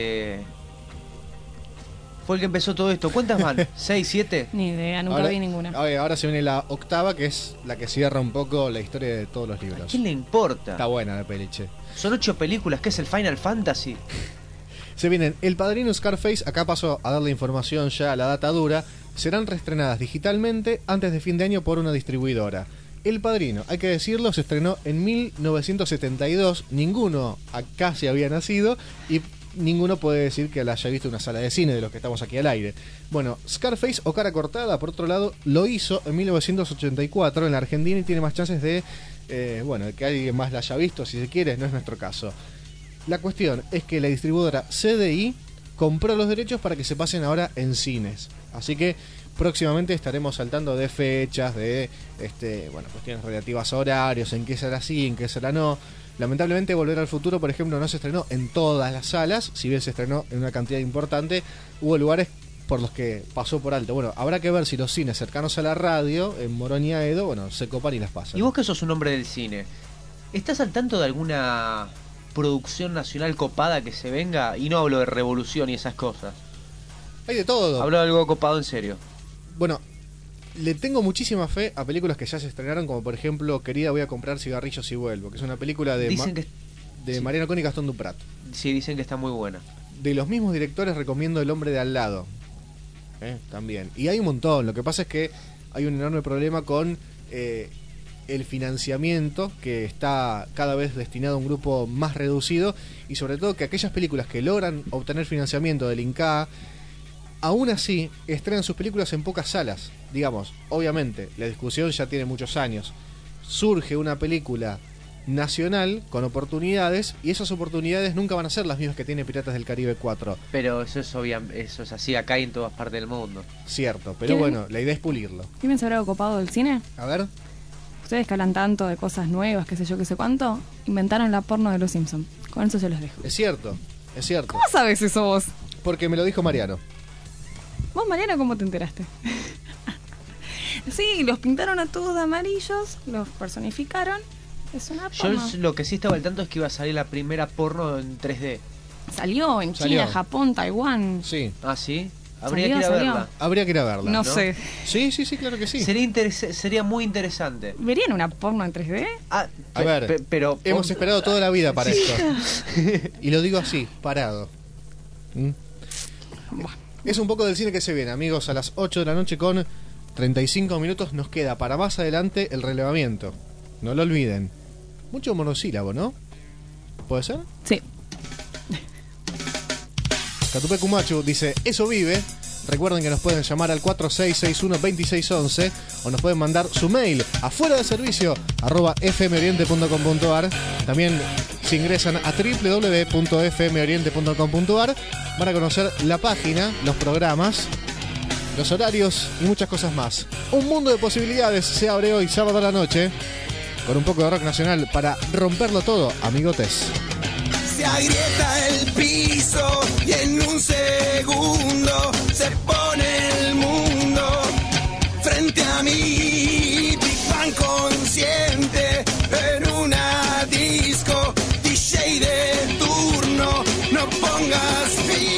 Fue el que empezó todo esto. ¿Cuántas van? ¿6, 7? Ni idea, nunca vi ninguna. Ahora se viene la octava, que es la que cierra un poco la historia de todos los libros. ¿A quién le importa? Está buena la peliche. Son 8 películas, ¿qué es el Final Fantasy? Se vienen El Padrino, Scarface, acá paso a darle información ya a la data dura. Serán reestrenadas digitalmente antes de fin de año por una distribuidora. El Padrino, hay que decirlo, se estrenó en 1972. Ninguno acá se había nacido y ninguno puede decir que la haya visto en una sala de cine de los que estamos aquí al aire. Bueno, Scarface o Cara Cortada, por otro lado, lo hizo en 1984 en la Argentina y tiene más chances de que alguien más la haya visto, si se quiere. No es nuestro caso. La cuestión es que la distribuidora CDI compró los derechos para que se pasen ahora en cines. Así que próximamente estaremos saltando de fechas, de cuestiones relativas a horarios, en qué será sí, en qué será no. Lamentablemente Volver al Futuro, por ejemplo, no se estrenó en todas las salas, si bien se estrenó en una cantidad importante. Hubo lugares por los que pasó por alto. Bueno, habrá que ver si los cines cercanos a la radio, en Morón y Aedo, se copan y las pasan. Y vos que sos un hombre del cine, ¿estás al tanto de alguna producción nacional copada que se venga? Y no hablo de Revolución y esas cosas. Hay de todo. Hablo de algo copado en serio. Bueno, le tengo muchísima fe a películas que ya se estrenaron, como por ejemplo Querida, voy a comprar cigarrillos y vuelvo, que es una película de Mariano Con y Gastón Duprat. Sí, dicen que está muy buena. De los mismos directores recomiendo El hombre de al lado. También. Y hay un montón. Lo que pasa es que hay un enorme problema con el financiamiento, que está cada vez destinado a un grupo más reducido, y sobre todo que aquellas películas que logran obtener financiamiento del INCA, aún así estrenan sus películas en pocas salas. Digamos, obviamente, la discusión ya tiene muchos años. Surge una película nacional con oportunidades, y esas oportunidades nunca van a ser las mismas que tiene Piratas del Caribe 4. Pero eso es así acá y en todas partes del mundo. Cierto, pero bueno, la idea es pulirlo. ¿Quieren saber algo copado del cine? A ver. Ustedes que hablan tanto de cosas nuevas, qué sé yo, qué sé cuánto, inventaron la porno de los Simpsons. Con eso se los dejo. Es cierto. ¿Cómo sabes eso vos? Porque me lo dijo Mariano. ¿Vos, Mariano, cómo te enteraste? Sí, los pintaron a todos de amarillos, los personificaron. Es una porno. Yo lo que sí estaba al tanto es que iba a salir la primera porno en 3D. Salió en China, Japón, Taiwán. Sí. ¿Ah, sí? Habría que ir a verla. Habría que ir a verla. No sé. Sí, claro que sí. Sería muy interesante. ¿Verían una porno en 3D? A ver, pero hemos esperado toda la vida para esto. Y lo digo así, parado. Es un poco del cine que se viene, amigos. A las 8 de la noche con 35 minutos nos queda para más adelante el relevamiento. No lo olviden. Mucho monosílabo, ¿no? ¿Puede ser? Sí. Catupe Cumachu dice, eso vive. Recuerden que nos pueden llamar al 4661-2611 o nos pueden mandar su mail a fuera de servicio @fmoriente.com.ar. También si ingresan a www.fmoriente.com.ar van a conocer la página, los programas, los horarios y muchas cosas más. Un mundo de posibilidades se abre hoy, sábado a la noche, con un poco de rock nacional para romperlo todo, amigotes. Se agrieta el piso y en un segundo se pone el mundo frente a mí. Big Bang consciente en una disco. DJ de turno, no pongas fin.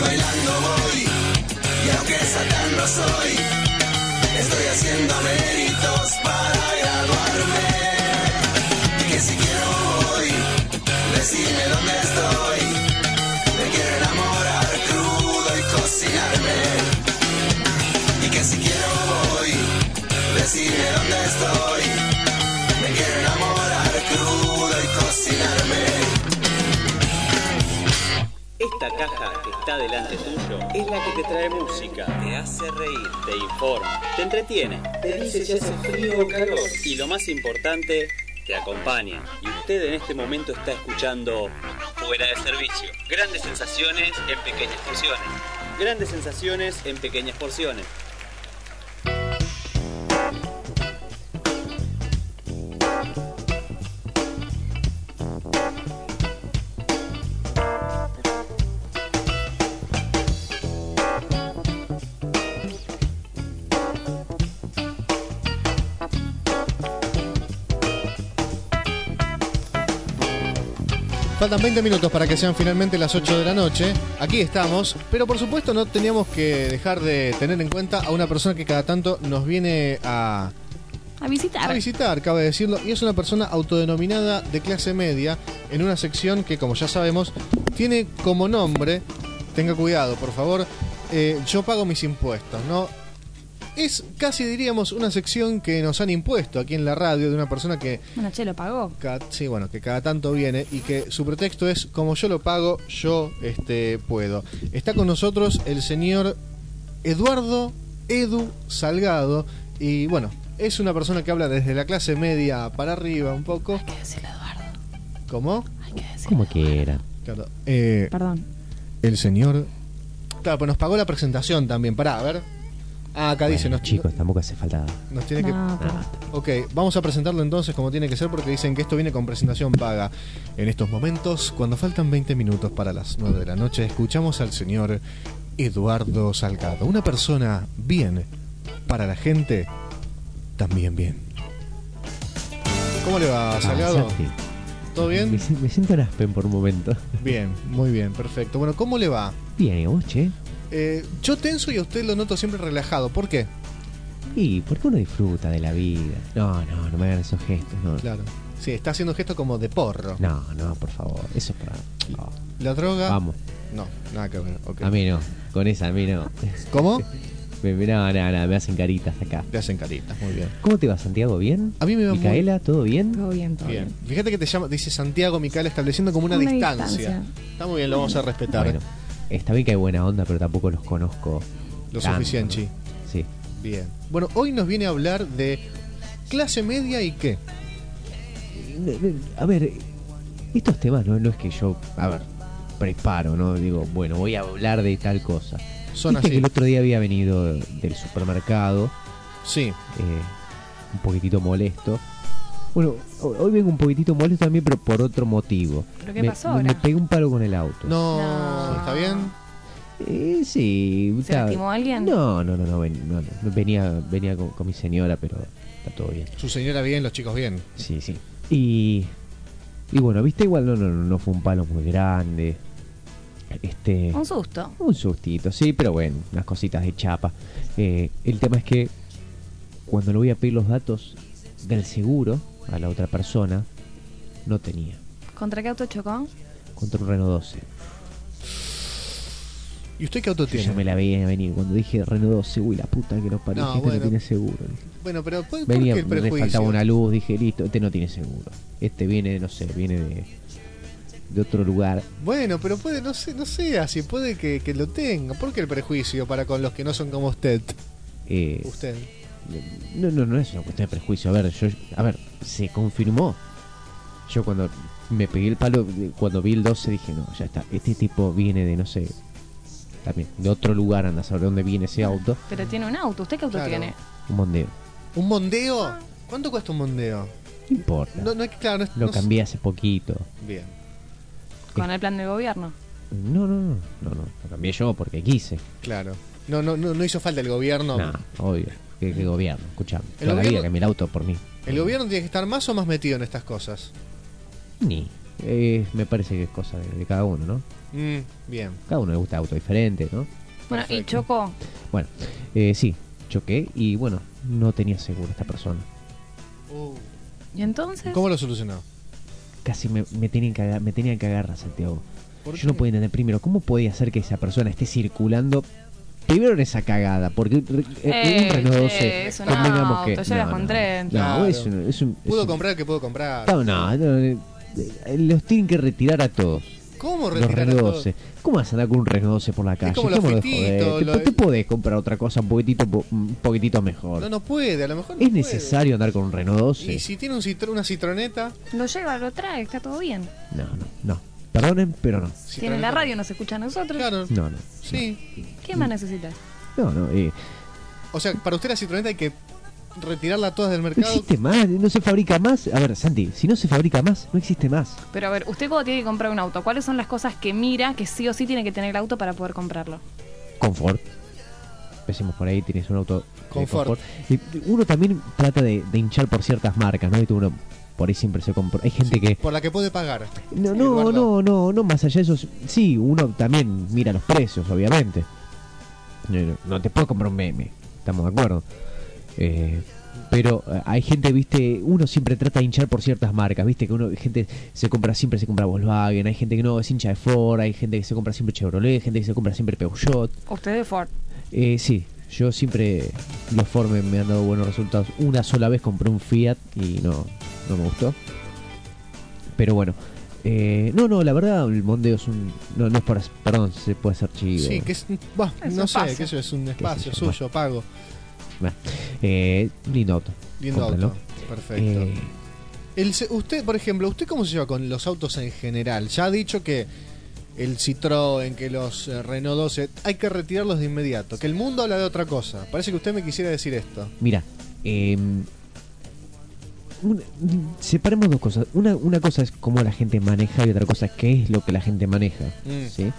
bailando voy, y aunque Satán no soy, estoy haciendo méritos para graduarme. Y que si quiero voy, decime dónde estoy, me quiero enamorar crudo y cocinarme. Y que si quiero voy, decime dónde estoy, me quiero enamorar crudo y cocinarme. Esta caja que está delante tuyo es la que te trae música, te hace reír, te informa, te entretiene, te dice si hace frío o calor y lo más importante, te acompaña. Y usted en este momento está escuchando Fuera de Servicio. Grandes sensaciones en pequeñas porciones. Grandes sensaciones en pequeñas porciones. Faltan 20 minutos para que sean finalmente las 8 de la noche. Aquí estamos, pero por supuesto no teníamos que dejar de tener en cuenta a una persona que cada tanto nos viene a visitar, cabe decirlo, y es una persona autodenominada de clase media en una sección que, como ya sabemos, tiene como nombre, tenga cuidado, por favor, yo pago mis impuestos, ¿no? Es casi, diríamos, una sección que nos han impuesto aquí en la radio de una persona que... Bueno, che, lo pagó. Sí, bueno, que cada tanto viene y que su pretexto es, como yo lo pago, yo puedo. Está con nosotros el señor Eduardo Edu Salgado y, bueno, es una persona que habla desde la clase media para arriba un poco. Hay que decirle Eduardo. ¿Cómo? Hay que decirle. Como quiera. Claro. Perdón. El señor... Claro, pues nos pagó la presentación también. Pará, a ver... Ah, acá dice, chicos, tampoco hace falta. Nos tiene que. Ok, vamos a presentarlo entonces como tiene que ser, porque dicen que esto viene con presentación paga. En estos momentos, cuando faltan 20 minutos para las 9 de la noche, escuchamos al señor Eduardo Salgado. Una persona bien, para la gente, también bien. ¿Cómo le va, Salgado? ¿Todo bien? Me siento en Aspen por un momento. Bien, muy bien, perfecto. Bueno, ¿cómo le va? Bien, ¿y vos, che? Yo tenso y a usted lo noto siempre relajado. ¿Por qué? Y porque uno disfruta de la vida. No me hagan esos gestos, no. Claro. Sí, está haciendo gestos como de porro. No, por favor. Eso es para... No. ¿La droga? Vamos. No, nada que ver. Okay. A mí no. Con esa, a mí no. ¿Cómo? No, me hacen caritas acá. Te hacen caritas, muy bien. ¿Cómo te va, Santiago? ¿Bien? A mí me va Micaela, ¿todo bien? Todo bien, todo bien. Fíjate que dice Santiago Micaela, estableciendo como una distancia. Está muy bien, lo vamos a respetar. Bueno, está bien que hay buena onda, pero tampoco los conozco lo suficiente. Sí. Bien. Bueno, hoy nos viene a hablar de clase media y qué. A ver, estos temas no es que yo, preparo, ¿no? Digo, bueno, voy a hablar de tal cosa. Son Viste así. que el otro día había venido del supermercado. Sí. Un poquitito molesto. Bueno, hoy vengo un poquitito molesto también, pero por otro motivo. ¿Pero qué pasó ahora? Me pegué un palo con el auto. No. ¿Está bien? Sí. ¿Se lastimó alguien? No. Venía con mi señora, pero está todo bien. Su señora bien, los chicos bien. Sí. Y bueno, viste, igual no fue un palo muy grande. Un susto. Un sustito, sí, pero bueno, unas cositas de chapa. El tema es que cuando le voy a pedir los datos del seguro a la otra persona, no tenía. ¿Contra qué auto chocó? Contra un Renault 12. ¿Y usted qué auto tiene? Ya me la veía venir. Cuando dije Renault 12, uy, la puta que los parió, no tiene seguro. Bueno, pero ¿por venía, qué el prejuicio? Me faltaba una luz, dije, listo, no tiene seguro. Viene, no sé, viene de otro lugar. Bueno, pero puede, no sé así, puede que lo tenga. ¿Por qué el prejuicio para con los que no son como usted? Usted. No es una cuestión de prejuicio. A ver, se confirmó. Yo cuando me pegué el palo, cuando vi el 12 dije, no, ya está. Este tipo viene de, no sé, también de otro lugar, anda a saber dónde viene ese auto. Pero tiene un auto. ¿Usted qué auto tiene? Un Mondeo. ¿Un Mondeo? ¿Cuánto cuesta un Mondeo? No importa. Lo cambié hace poquito. Bien. ¿Con el plan del gobierno? No, lo cambié yo porque quise. Claro. No hizo falta el gobierno. No, obvio. ¿Qué gobierno? Escuchame. Toda la vida cambié el auto por mí. ¿El gobierno tiene que estar más o más metido en estas cosas? Ni. me parece que es cosa de cada uno, ¿no? Bien. Cada uno le gusta auto diferente, ¿no? Bueno, y chocó. Bueno, sí, choqué y bueno, no tenía seguro esta persona. ¿Y entonces? ¿Cómo lo solucionó? Casi me tenían que agarrar, Santiago. ¿Por Yo qué? no podía entender primero cómo podía ser que esa persona esté circulando primero en esa cagada, porque un Renault 12 es un convengamos auto, que llegas con tren. no, Claro. es un Puedo comprar que puedo comprar. los tienen que retirar a todos. ¿Cómo Los retirar a Renault todos? 12. ¿Cómo vas a andar con un Renault 12 por la calle? como los Déjame de fititos, joder. Te podés comprar otra cosa un poquitito mejor. No puede, a lo mejor no ¿Es puede. necesario andar con un Renault 12? Y si tiene una citroneta, Lo lleva, lo trae, está todo bien. No. Perdonen, pero no. Tiene la radio, nos escucha a nosotros. claro. No. Sí. Mm. ¿Qué más necesitas? No. O sea, para usted la citroneta hay que retirarla todas del No mercado. existe más, no se fabrica más. A ver, Santi, si no se fabrica más, no existe más. Pero a ver, usted cuando tiene que comprar un auto, ¿cuáles son las cosas que mira que sí o sí tiene que tener el auto para poder comprarlo? Confort. Empecemos por ahí, tienes un auto de Confort. Y uno también trata de hinchar por ciertas marcas, ¿no? Y uno por ahí siempre se compra. Hay gente que... Por la que puede pagar. No, más allá de eso, sí, uno también mira los precios, obviamente. No te puedes comprar un meme, estamos de acuerdo. Pero hay gente, viste, uno siempre trata de hinchar por ciertas marcas, viste, que gente siempre se compra Volkswagen, hay gente que no es hincha de Ford, hay gente que se compra siempre Chevrolet, gente que se compra siempre Peugeot. Usted de Ford. Sí, yo siempre los Ford me han dado buenos resultados. Una sola vez compré un Fiat y no me gustó. Pero bueno, la verdad el Mondeo es un... No es por... Perdón, se puede hacer chivo. Sí, que es... Bah, Es no un sé, espacio. que eso es un sé espacio yo? suyo, pago. Bueno, lindo auto. Lindo Cómprenlo. auto. Perfecto. Usted, por ejemplo, ¿usted cómo se lleva con los autos en general? Ya ha dicho que el Citroën, que los Renault 12, hay que retirarlos de inmediato. Que el mundo habla de otra cosa. Parece que usted me quisiera decir esto. Mira, separemos dos cosas. Una cosa es cómo la gente maneja y otra cosa es qué es lo que la gente maneja. ¿Sí?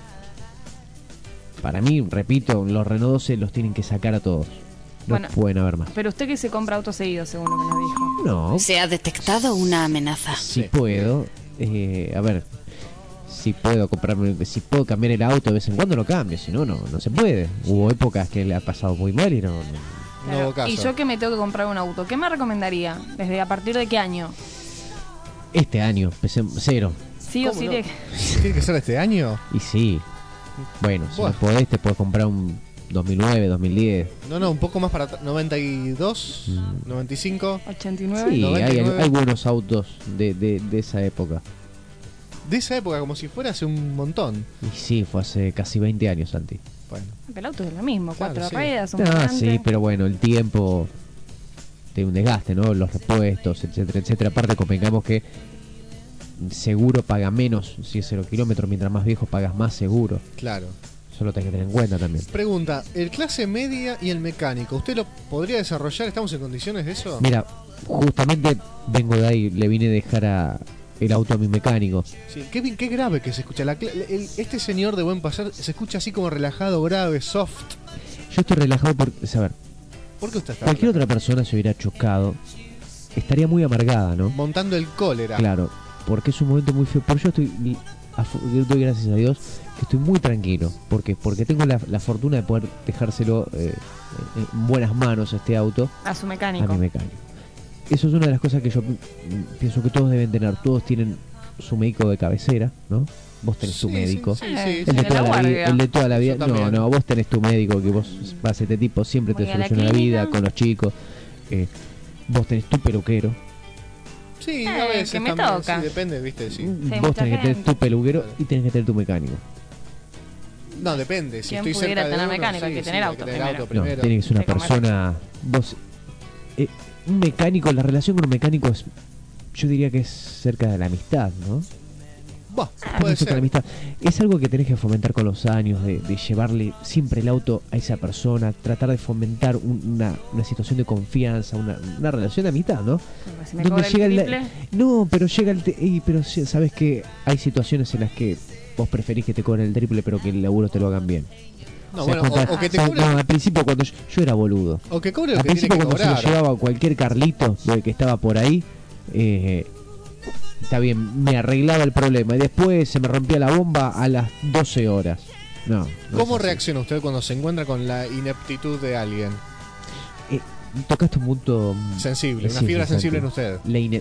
Para mí, repito, los Renault 12 los tienen que sacar a todos. No Bueno, pueden haber más. Pero usted que se compra autos seguidos, según lo que nos dijo. No. Se ha detectado una amenaza. Si puedo, a ver, si puedo cambiar el auto de vez en cuando lo cambio, si no, no se puede. Hubo épocas que le ha pasado muy mal y no Claro, hubo caso. y yo que me tengo que comprar un auto, ¿qué me recomendaría? ¿Desde a partir de qué año? Este año, empecé cero. Sí o ¿Cómo sí. no? ¿Tiene que ser este año? Y sí. Bueno, si Buah. no podés, te puedes comprar un 2009, 2010. No, un poco más para 92, 95. 89. Sí, 99. hay buenos autos de esa época. De esa época, como si fuera hace un montón. Y sí, fue hace casi 20 años, Santi. Bueno. El auto es lo mismo, Claro, 4 sí. ruedas, un Ah, volante. sí, pero bueno, el tiempo tiene un desgaste, ¿no? Los repuestos, etcétera, etcétera. Aparte, convengamos que seguro paga menos si es 0 kilómetros, mientras más viejo pagas más seguro. Claro. Eso lo tenés que tener en cuenta también. Pregunta, el clase media y el mecánico, ¿usted lo podría desarrollar? ¿Estamos en condiciones de eso? Mira, justamente vengo de ahí, le vine a dejar el auto a mi mecánico. Sí, qué grave que se escucha. Este señor de buen pasar se escucha así como relajado, grave, soft. Yo estoy relajado porque, a ver, ¿Por qué usted está cualquier otra persona se hubiera chocado, estaría muy amargada, ¿no? montando el cólera? Claro, porque es un momento muy feo. Pero yo doy gracias a Dios que estoy muy tranquilo. ¿Por qué? Porque tengo la fortuna de poder dejárselo en buenas manos este auto A su a mecánico. mi mecánico. Eso es una de las cosas que yo pienso que todos deben tener. Todos tienen su médico de cabecera, ¿no? Vos tenés tu médico. sí, el, sí. de toda la vida, el de toda la vida. Yo también. No, vos tenés tu médico que vos vas a este tipo, siempre te Voy a la soluciona la vida clínica. con los chicos. Vos tenés tu peluquero. Sí, a veces que me también, toca. sí, depende, viste, sí. Sí, Vos mucha tenés que tener gente. tu peluquero y tenés que tener tu mecánico. No, depende. Si ¿Quién estoy pudiera cerca de tener uno, mecánico? Hay sí, que sí, tener hay auto tener primero. auto No, primero. tiene que ser una Sí, como persona. Vos, un mecánico, la relación con un mecánico es, yo diría que es cerca de la amistad, ¿no? Bah, Cerca puede de la ser. amistad. Es algo que tenés que fomentar con los años, de llevarle siempre el auto a esa persona, tratar de fomentar una situación de confianza, una relación de amistad, ¿no? Si me cobra el triple. No, pero llega pero sabes que hay situaciones en las que vos preferís que te cobren el triple, pero que el laburo te lo hagan bien. No, ¿Se das bueno, cuenta? o que te ¿Sabes? cobre- No, al principio cuando yo era boludo. O que cobre lo Al que tiene principio que cuando se cobrar. lo llevaba cualquier Carlito del que estaba por ahí, está bien, me arreglaba el problema y después se me rompía la bomba a las 12 horas. No. ¿Cómo reacciona usted cuando se encuentra con la ineptitud de alguien? Tocaste un punto sensible, una fibra sensible en usted.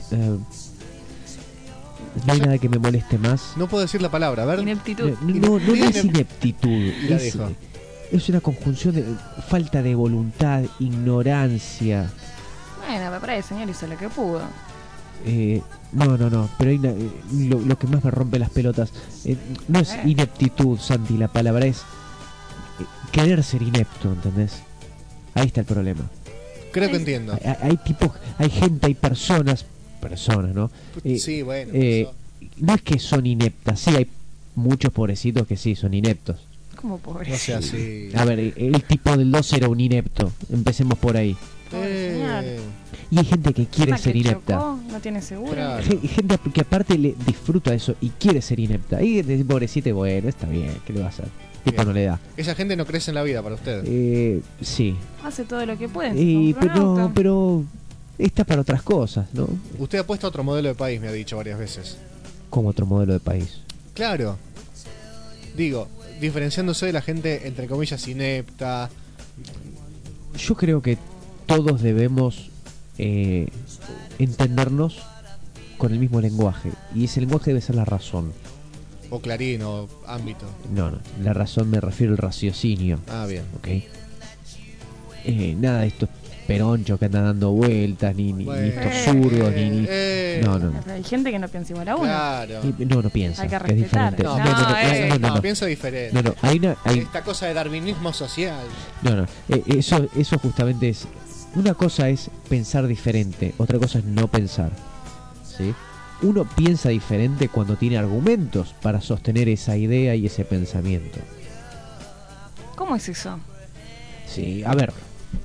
No hay nada que me moleste más. No puedo decir la palabra, a ver. Ineptitud. No es ineptitud. La dijo. Es una conjunción de falta de voluntad, ignorancia. Bueno, me parece, señor, hizo lo que pudo. No, pero hay lo que más me rompe las pelotas no es ineptitud, Santi, la palabra es querer ser inepto, ¿entendés? Ahí está el problema. Creo que entiendo. Hay gente, hay personas, ¿no? Sí, bueno. No es que son ineptas, sí, hay muchos pobrecitos que sí, son ineptos. ¿Cómo pobrecito? No sea así. A ver, el tipo del 2 era un inepto, empecemos por ahí. Y hay gente que quiere ser inepta. Chocó, no tiene seguro. Claro. Gente que aparte le disfruta eso y quiere ser inepta. Y de pobrecito, bueno, está bien, ¿qué le va a hacer? Tipo no le da. Esa gente no crece en la vida para usted. Sí. Hace todo lo que puede. Pero está para otras cosas, ¿no? Usted ha puesto otro modelo de país, me ha dicho varias veces. ¿Cómo otro modelo de país? Claro. Digo, diferenciándose de la gente, entre comillas, inepta. Yo creo que todos debemos entendernos con el mismo lenguaje. Y ese lenguaje debe ser la razón. O clarín, o ámbito. No, la razón me refiero al raciocinio. Ah, bien. Ok. Nada de estos peronchos que andan dando vueltas, ni estos zurdos, ni... No. Hay gente que no piensa igual a uno. Claro. No piensa. Hay que es diferente. respetar. No, piensa diferente. No, esta cosa de darwinismo social. No. Eso justamente es... Una cosa es pensar diferente, otra cosa es no pensar. ¿Sí? Uno piensa diferente cuando tiene argumentos para sostener esa idea y ese pensamiento. ¿Cómo es eso? Sí, a ver.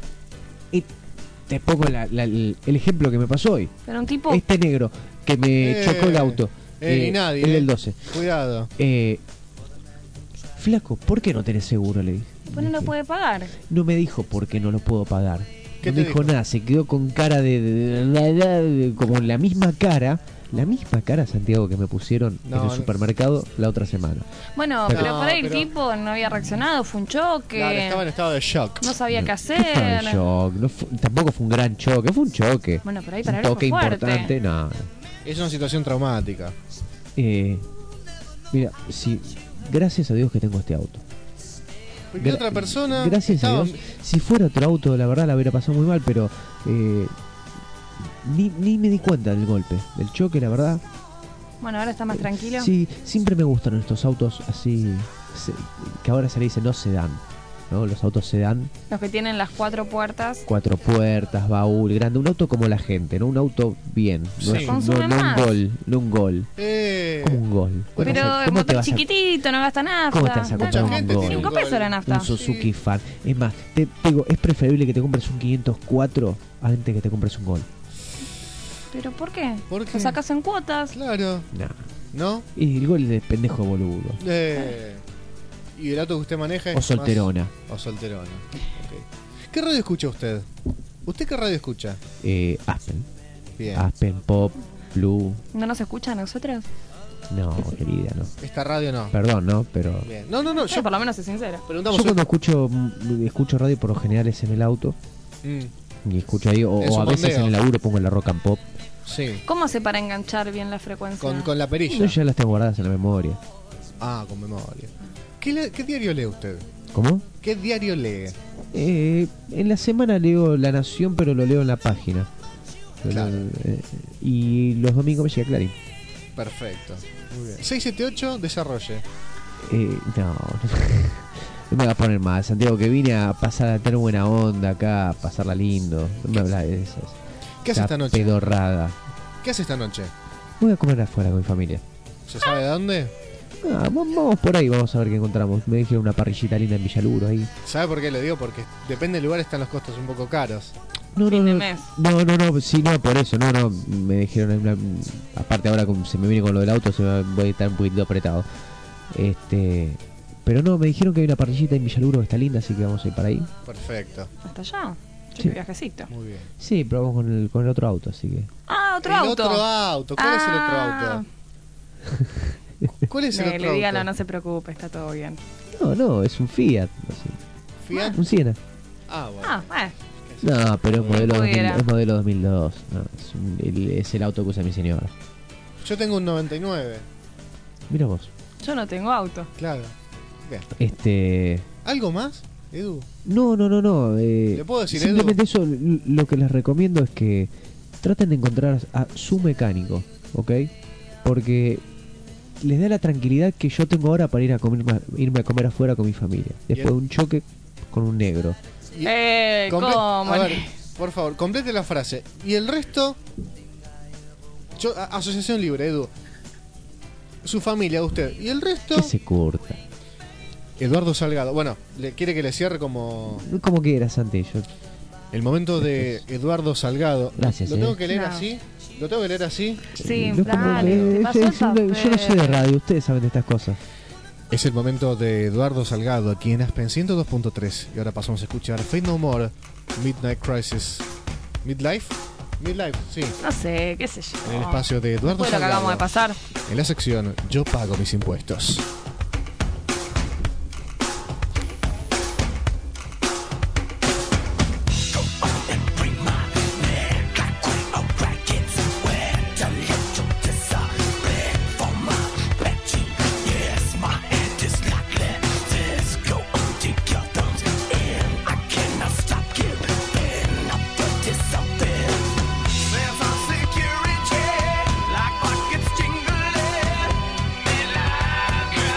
Te pongo el ejemplo que me pasó hoy. Pero un tipo... Este negro que me chocó el auto. Ni nadie. El del 12. Cuidado. Flaco, ¿por qué no tenés seguro? Le dije. Pues no lo puede pagar. No me dijo por qué no lo puedo pagar. ¿Qué No te me dijo dijo? nada, se quedó con cara de como la misma cara, Santiago, que me pusieron en el supermercado la otra semana. Bueno, pero por ahí el tipo no había reaccionado, fue un choque. Claro, estaba en estado de shock. No sabía qué hacer. Estaba en shock, tampoco fue un gran choque, fue un choque. Bueno, pero ahí para un él toque fue fuerte. importante, no. Es una situación traumática. Mira, gracias a Dios que tengo este auto. Porque otra persona. Gracias a Dios. Si fuera otro auto, la verdad la hubiera pasado muy mal, pero ni me di cuenta del golpe, del choque, la verdad. Bueno, ahora está más tranquilo. Sí, siempre me gustan estos autos así, que ahora se le dice no sedán, ¿no? Los autos sedán. Los que tienen las 4 puertas. 4 puertas, baúl, grande, un auto como la gente, ¿no? Un auto bien, no, Sí. es Consume más. un gol. Como un gol. Pero el motor chiquitito, no gasta nafta. ¿Cómo te vas a comprar un gol? 5 pesos la nafta. Un Suzuki Fan. Es más, te digo, es preferible que te compres un 504 antes que te compres un gol. ¿Pero por qué? ¿Por qué? ¿Lo sacas en cuotas? Claro. ¿No? Y el gol de pendejo boludo. ¿Y el auto que usted maneja es O solterona. O solterona. Okay. ¿Qué radio escucha usted? ¿Usted qué radio escucha? Aspen. Bien. Aspen, Pop, Blue. ¿No nos escucha a nosotros? No, querida, no. Esta radio no. Perdón, ¿no? Pero... Bien. No. Yo por lo menos es sincera. Preguntamos Yo cuando escucho radio por lo general es en el auto. Y escucho ahí, o a veces en el laburo pongo la Rock and Pop. Sí. ¿Cómo hace para enganchar bien la frecuencia? Con la perilla. Yo ya las tengo guardadas en la memoria. Ah, con memoria. ¿Qué diario lee usted? ¿Cómo? ¿Qué diario lee? En la semana leo La Nación, pero lo leo en la página. Claro. Y los domingos me llega Clarín. Perfecto. Muy bien. 678, desarrolle. No me va a poner mal, Santiago, que vine a pasar a tener buena onda acá, a pasarla lindo. No me habla de esas. ¿Qué hace esta noche? Pedorrada. ¿Qué hace esta noche? Voy a comer afuera con mi familia. ¿Se sabe de dónde? Vamos por ahí, vamos a ver qué encontramos. Me dijeron una parrillita linda en Villaluro ahí. ¿Sabe por qué le digo? Porque depende del lugar, están los costos un poco caros. No, sí, no, por eso, no, me dijeron, aparte ahora como se me viene con lo del auto, voy a estar un poquito apretado. Pero no, me dijeron que hay una parrillita en Villaluro que está linda, así que vamos a ir para ahí. Perfecto. ¿Hasta allá? Qué viajecito. Muy bien. Sí, probamos con el otro auto, así que. Ah, otro El auto. otro auto. ¿Cuál es el otro auto? ¿Cuál es el otro auto? Dígalo, no se preocupe, está todo bien. No, es un Fiat. No sé. ¿Fiat? Un Siena. Ah, bueno. No, pero es modelo, pudiera. es modelo 2002. No, es el auto que usa mi señora. Yo tengo un 99. Mira vos. Yo no tengo auto. Claro. Bien. ¿Algo más, Edu? No. ¿Le puedo decir, simplemente eso, lo que les recomiendo es que traten de encontrar a su mecánico, ¿ok? Porque les da la tranquilidad que yo tengo ahora para irme a comer afuera con mi familia. Después de un choque con un negro. ¿Cómo? A ver, por favor, complete la frase. Y el resto... Asociación Libre, Edu. Su familia, usted. Y el resto... Que se curta. Eduardo Salgado. Bueno, ¿le quiere que le cierre como...? Como quieras, Santi. El momento de Eduardo Salgado. Gracias, ¿Lo tengo que leer No. así? ¿Lo tengo que leer así? Sí, No es como dale, que- te pasó el yo no sé de papel. radio, ustedes saben de estas cosas. Es el momento de Eduardo Salgado aquí en Aspen 102.3. Y ahora pasamos a escuchar Fate No More, Midnight Crisis. ¿Midlife? Midlife, sí. No sé, qué sé yo. En el espacio de Eduardo Fue lo que Salgado. acabamos de pasar. En la sección Yo pago mis impuestos. Security, like pockets jingling, they like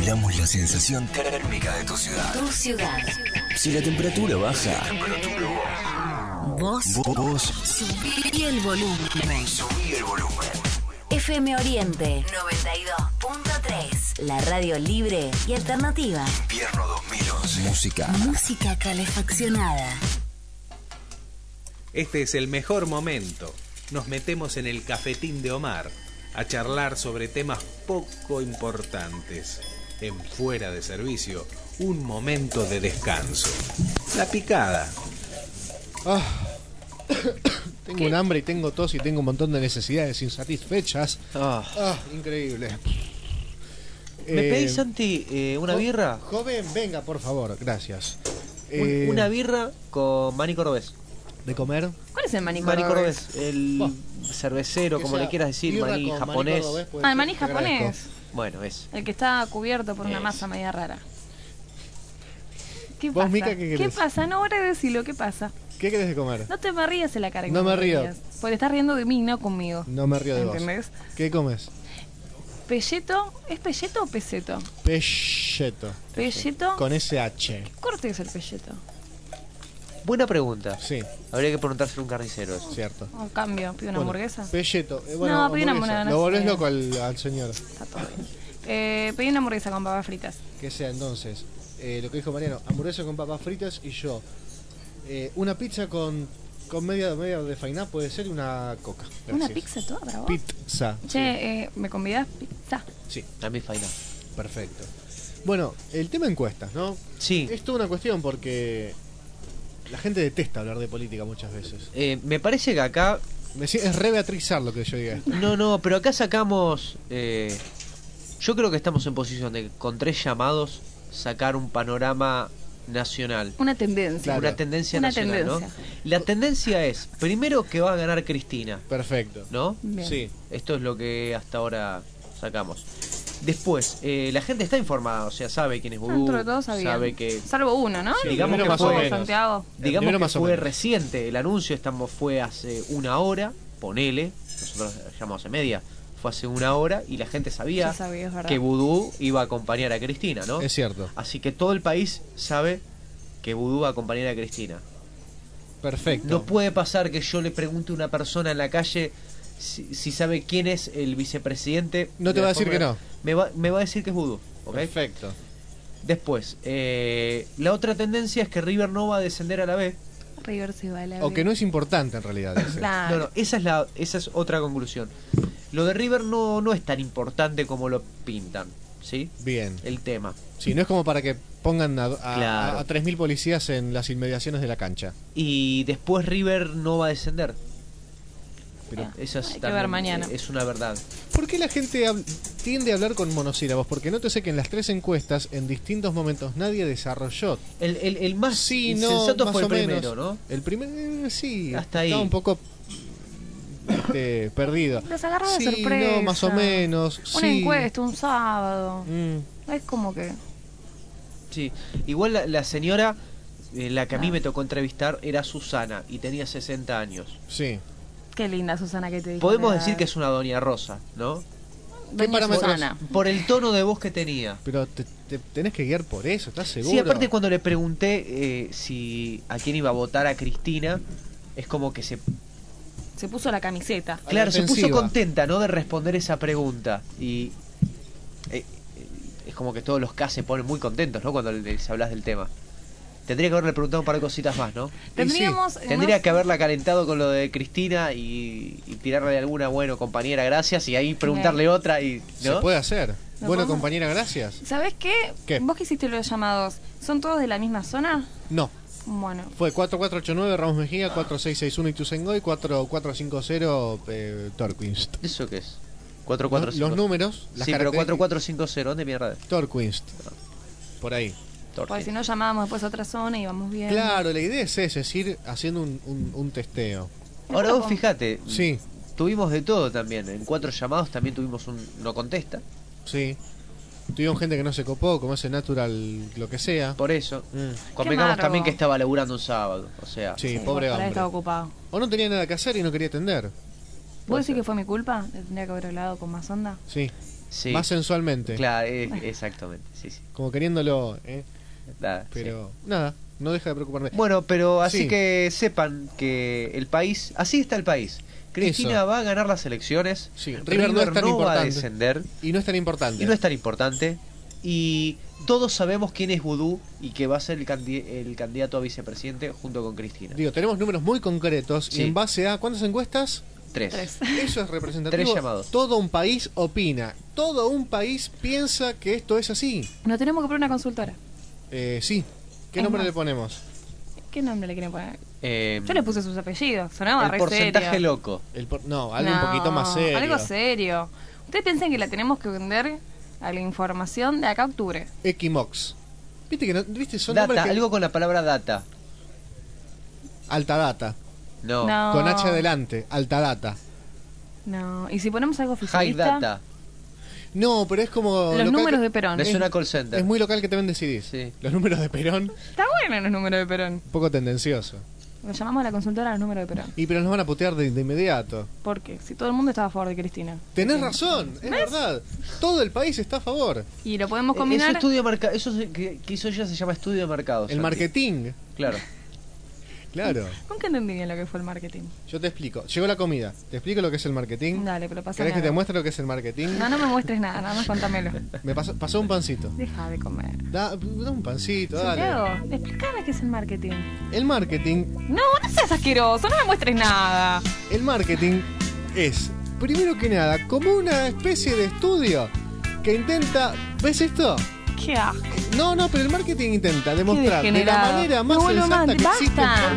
Cuidamos la sensación térmica de tu ciudad. Tu ciudad. Si la temperatura baja, Vos subí el volumen. subí el volumen. FM Oriente 92.3. La radio libre y alternativa. Invierno 2011. Música calefaccionada. Este es el mejor momento. Nos metemos en el cafetín de Omar a charlar sobre temas poco importantes. En Fuera de Servicio, un momento de descanso. La picada. Tengo un hambre y tengo tos y tengo un montón de necesidades insatisfechas. Increíble. ¿Me pedís, Santi, una birra? Joven, venga, por favor, gracias. Una birra con maní cordobés. ¿De comer? ¿Cuál es el maní Maní cordobés? cordobés, el cervecero, como le quieras decir, maní japonés. El maní japonés. Bueno, es. El que está cubierto por una masa media rara. ¿Qué ¿Vos, pasa? Mica, qué querés? pasa? No, ahora decilo, ¿qué pasa? ¿Qué querés de comer? No te me rías en la cara. que No me te río. rías, porque estás riendo de mí, no conmigo. No me río de vos. ¿Entendés? ¿Qué comes? ¿Pelleto? ¿Es pelleto o peseto? Pelleto. ¿Pelleto? Con SH. ¿Qué corte es el pelleto? Buena pregunta. Sí. Habría que preguntárselo a un carnicero. Eso. Cierto. O cambio, pido una hamburguesa. Pelleto. No, pedí una hamburguesa. Lo volvés loco al señor. Está todo bien. Pedí una hamburguesa con papas fritas. Que sea entonces, lo que dijo Mariano, hamburguesa con papas fritas y yo. Una pizza con media de fainá puede ser y una coca. Gracias. ¿Una pizza toda para vos? Pizza. Che, ¿me convidás pizza? Sí. A mí fainá. Perfecto. Bueno, el tema encuestas, ¿no? Sí. Es toda una cuestión porque la gente detesta hablar de política muchas veces. Me parece que acá... Es re Beatrizar lo que yo diga esto. No, pero acá sacamos... yo creo que estamos en posición de, con 3 llamados, sacar un panorama nacional. Una tendencia. Claro. Una tendencia Una nacional, tendencia. ¿no? La tendencia es, primero, que va a ganar Cristina. Perfecto. ¿No? Bien. Sí. Esto es lo que hasta ahora sacamos. Después, la gente está informada, o sea, sabe quién es Vudú, Dentro de todo sabían. sabe que... Salvo uno, ¿no? Sí, digamos primero que más o fue, menos. Santiago. digamos primero que más o fue menos. reciente el anuncio, fue hace 1 hora, ponele, nosotros llamamos hace media, fue hace 1 hora y la gente sabía, Ya sabía, es verdad. que Vudú iba a acompañar a Cristina, ¿no? Es cierto. Así que todo el país sabe que Vudú va a acompañar a Cristina. Perfecto. No puede pasar que yo le pregunte a una persona en la calle si sabe quién es el vicepresidente. No te va a decir que no. Me va a decir que es Vudú. ¿Ok? Perfecto. Después, la otra tendencia es que River no va a descender a la B. River se va a la O B. que no es importante en realidad. ese. Claro. No, esa es otra conclusión. Lo de River no es tan importante como lo pintan, ¿sí? Bien. El tema. Sí, no es como para que pongan a Claro. 3.000 policías en las inmediaciones de la cancha. Y después River no va a descender. Pero, Esa es, Hay que también, ver mañana. es una verdad. ¿por qué la gente tiende a hablar con monosílabos? Porque nótese que en las 3 encuestas, en distintos momentos, nadie desarrolló. El más Sí, no, sensato más fue el o menos. primero, ¿no? El primero, sí. Hasta ahí. Estaba un poco perdido. Los agarra de Sí, sorpresa. no, más o menos. Una sí. encuesta, un sábado. Mm. Es como que... Sí. Igual la señora, la que a mí me tocó entrevistar, era Susana y tenía 60 años. Sí. Qué linda Susana que te dijo. Podemos la decir edad. que es una doña Rosa, ¿no? Doña parámetros? Susana. Por el tono de voz que tenía. Pero te tenés que guiar por eso, ¿estás seguro? Sí, aparte cuando le pregunté si a quién iba a votar a Cristina, es como que se Se puso la camiseta. A la claro, se puso defensiva. contenta, ¿no? De responder esa pregunta. Y es como que todos los K se ponen muy contentos, ¿no? Cuando les hablas del tema. Tendría que haberle preguntado un par de cositas más, ¿no? Tendríamos... Tendría que haberla calentado con lo de Cristina y tirarle alguna, bueno, compañera, gracias, y ahí preguntarle otra y... Se ¿no? puede hacer. ¿Lo Bueno, podemos? compañera, gracias. ¿Sabés qué? ¿Qué? ¿Vos que hiciste los llamados? ¿Son todos de la misma zona? No. Bueno. Fue 4489 Ramos Mejía, 4661 Ituzaingó, 4450 Torquist. ¿Eso qué es? Los 4450. números, las Sí, pero características. 4450, ¿dónde mierda es? Torquist. Por ahí. Porque si no llamábamos después a otra zona y íbamos bien. Claro, la idea es esa, es ir haciendo un testeo. Ahora vos fijate, Sí, tuvimos de todo también. En 4 llamados también tuvimos un no contesta. sí. Tuvieron gente que no se copó, como ese natural, lo que sea. Por eso. Mm. Convengamos amargo. también que estaba laburando un sábado. O sea, Sí, pobre por ahí hombre. estaba ocupado. O no tenía nada que hacer y no quería atender. ¿Vos decís que fue mi culpa? ¿Le tendría que haber hablado con más onda? Sí. Sí. Más sensualmente. Claro, exactamente, sí. Como queriéndolo, pero nada, no deja de preocuparme. Bueno, pero así Sí. que sepan que el país, así está el país. Cristina Eso. va a ganar las elecciones. Sí, River no es tan va a importante. descender. Y no es tan importante. Y no es tan importante. Y todos sabemos quién es Vudú y que va a ser el candidato a vicepresidente junto con Cristina. Digo, tenemos números muy concretos Sí. y en base a ¿cuántas encuestas? 3. Eso es representativo. 3 llamados. Todo un país opina. Todo un país piensa que esto es así. No tenemos que poner una consultora. Sí. ¿Qué Es nombre más. le ponemos? ¿Qué nombre le quieren poner? Yo le puse sus apellidos. Sonaba el re porcentaje serio. loco. No, algo un poquito más serio. Algo serio. ¿Ustedes piensan que la tenemos que vender a la información de acá a octubre? Equimox. ¿Viste que no, viste son Data, nombres que... algo con la palabra data. Alta data. No. Con H adelante, alta data. No. ¿Y si ponemos algo High oficialista? data. No, pero es como... Los local números que- de Perón. Es una call center. Es muy local que te vende CDs. Sí. Los números de Perón, Está bueno los números de Perón. un poco tendencioso. Lo llamamos a la consultora a los números de Perón. Y pero nos van a putear de inmediato. ¿Por qué? Si todo el mundo estaba a favor de Cristina. Tenés razón, es verdad. Todo el país está a favor. Y lo podemos Ese combinar. estudio eso que hizo ella se llama estudio de mercado. El Santi. marketing. Claro. Claro. Nunca entendí bien lo que fue el marketing. Yo te explico. Llegó la comida. ¿Te explico lo que es el marketing? Dale, pero pásame ¿Querés que te algo. muestre lo que es el marketing? No me muestres nada más contámelo. Me pasó un pancito. Deja de comer. Da un pancito, dale. Santiago, explícame qué es el marketing. El marketing, No seas asqueroso, no me muestres nada. el marketing es, primero que nada, como una especie de estudio que intenta... ¿Ves esto? Qué asco. No, pero el marketing intenta demostrar de la degenerado. manera más Me vuelvo sensata mal, que existe basta.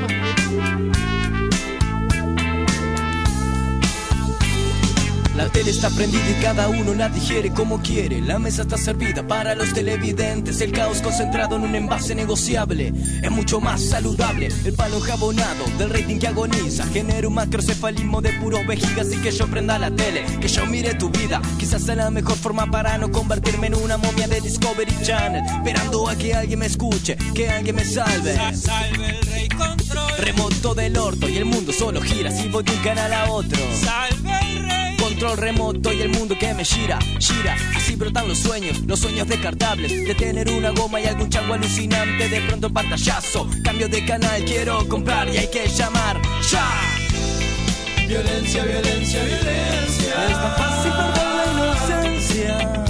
La tele está prendida y cada uno la digiere como quiere. La mesa está servida para los televidentes. El caos concentrado en un envase negociable es mucho más saludable. El palo jabonado del rating que agoniza genera un macrocefalismo de puros vejigas. Y que yo prenda la tele, que yo mire tu vida. Quizás sea la mejor forma para no convertirme en una momia de Discovery Channel, esperando a que alguien me escuche, que alguien me salve. Salve el rey control. Remoto del orto y el mundo solo gira si voy de un canal a otro. Salve el rey. Control remoto y el mundo que me gira. Así brotan los sueños descartables. De tener una goma y algún chango alucinante. De pronto pantallazo, cambio de canal, quiero comprar y hay que llamar ya. Violencia, violencia, violencia. Es tan fácil perder la inocencia.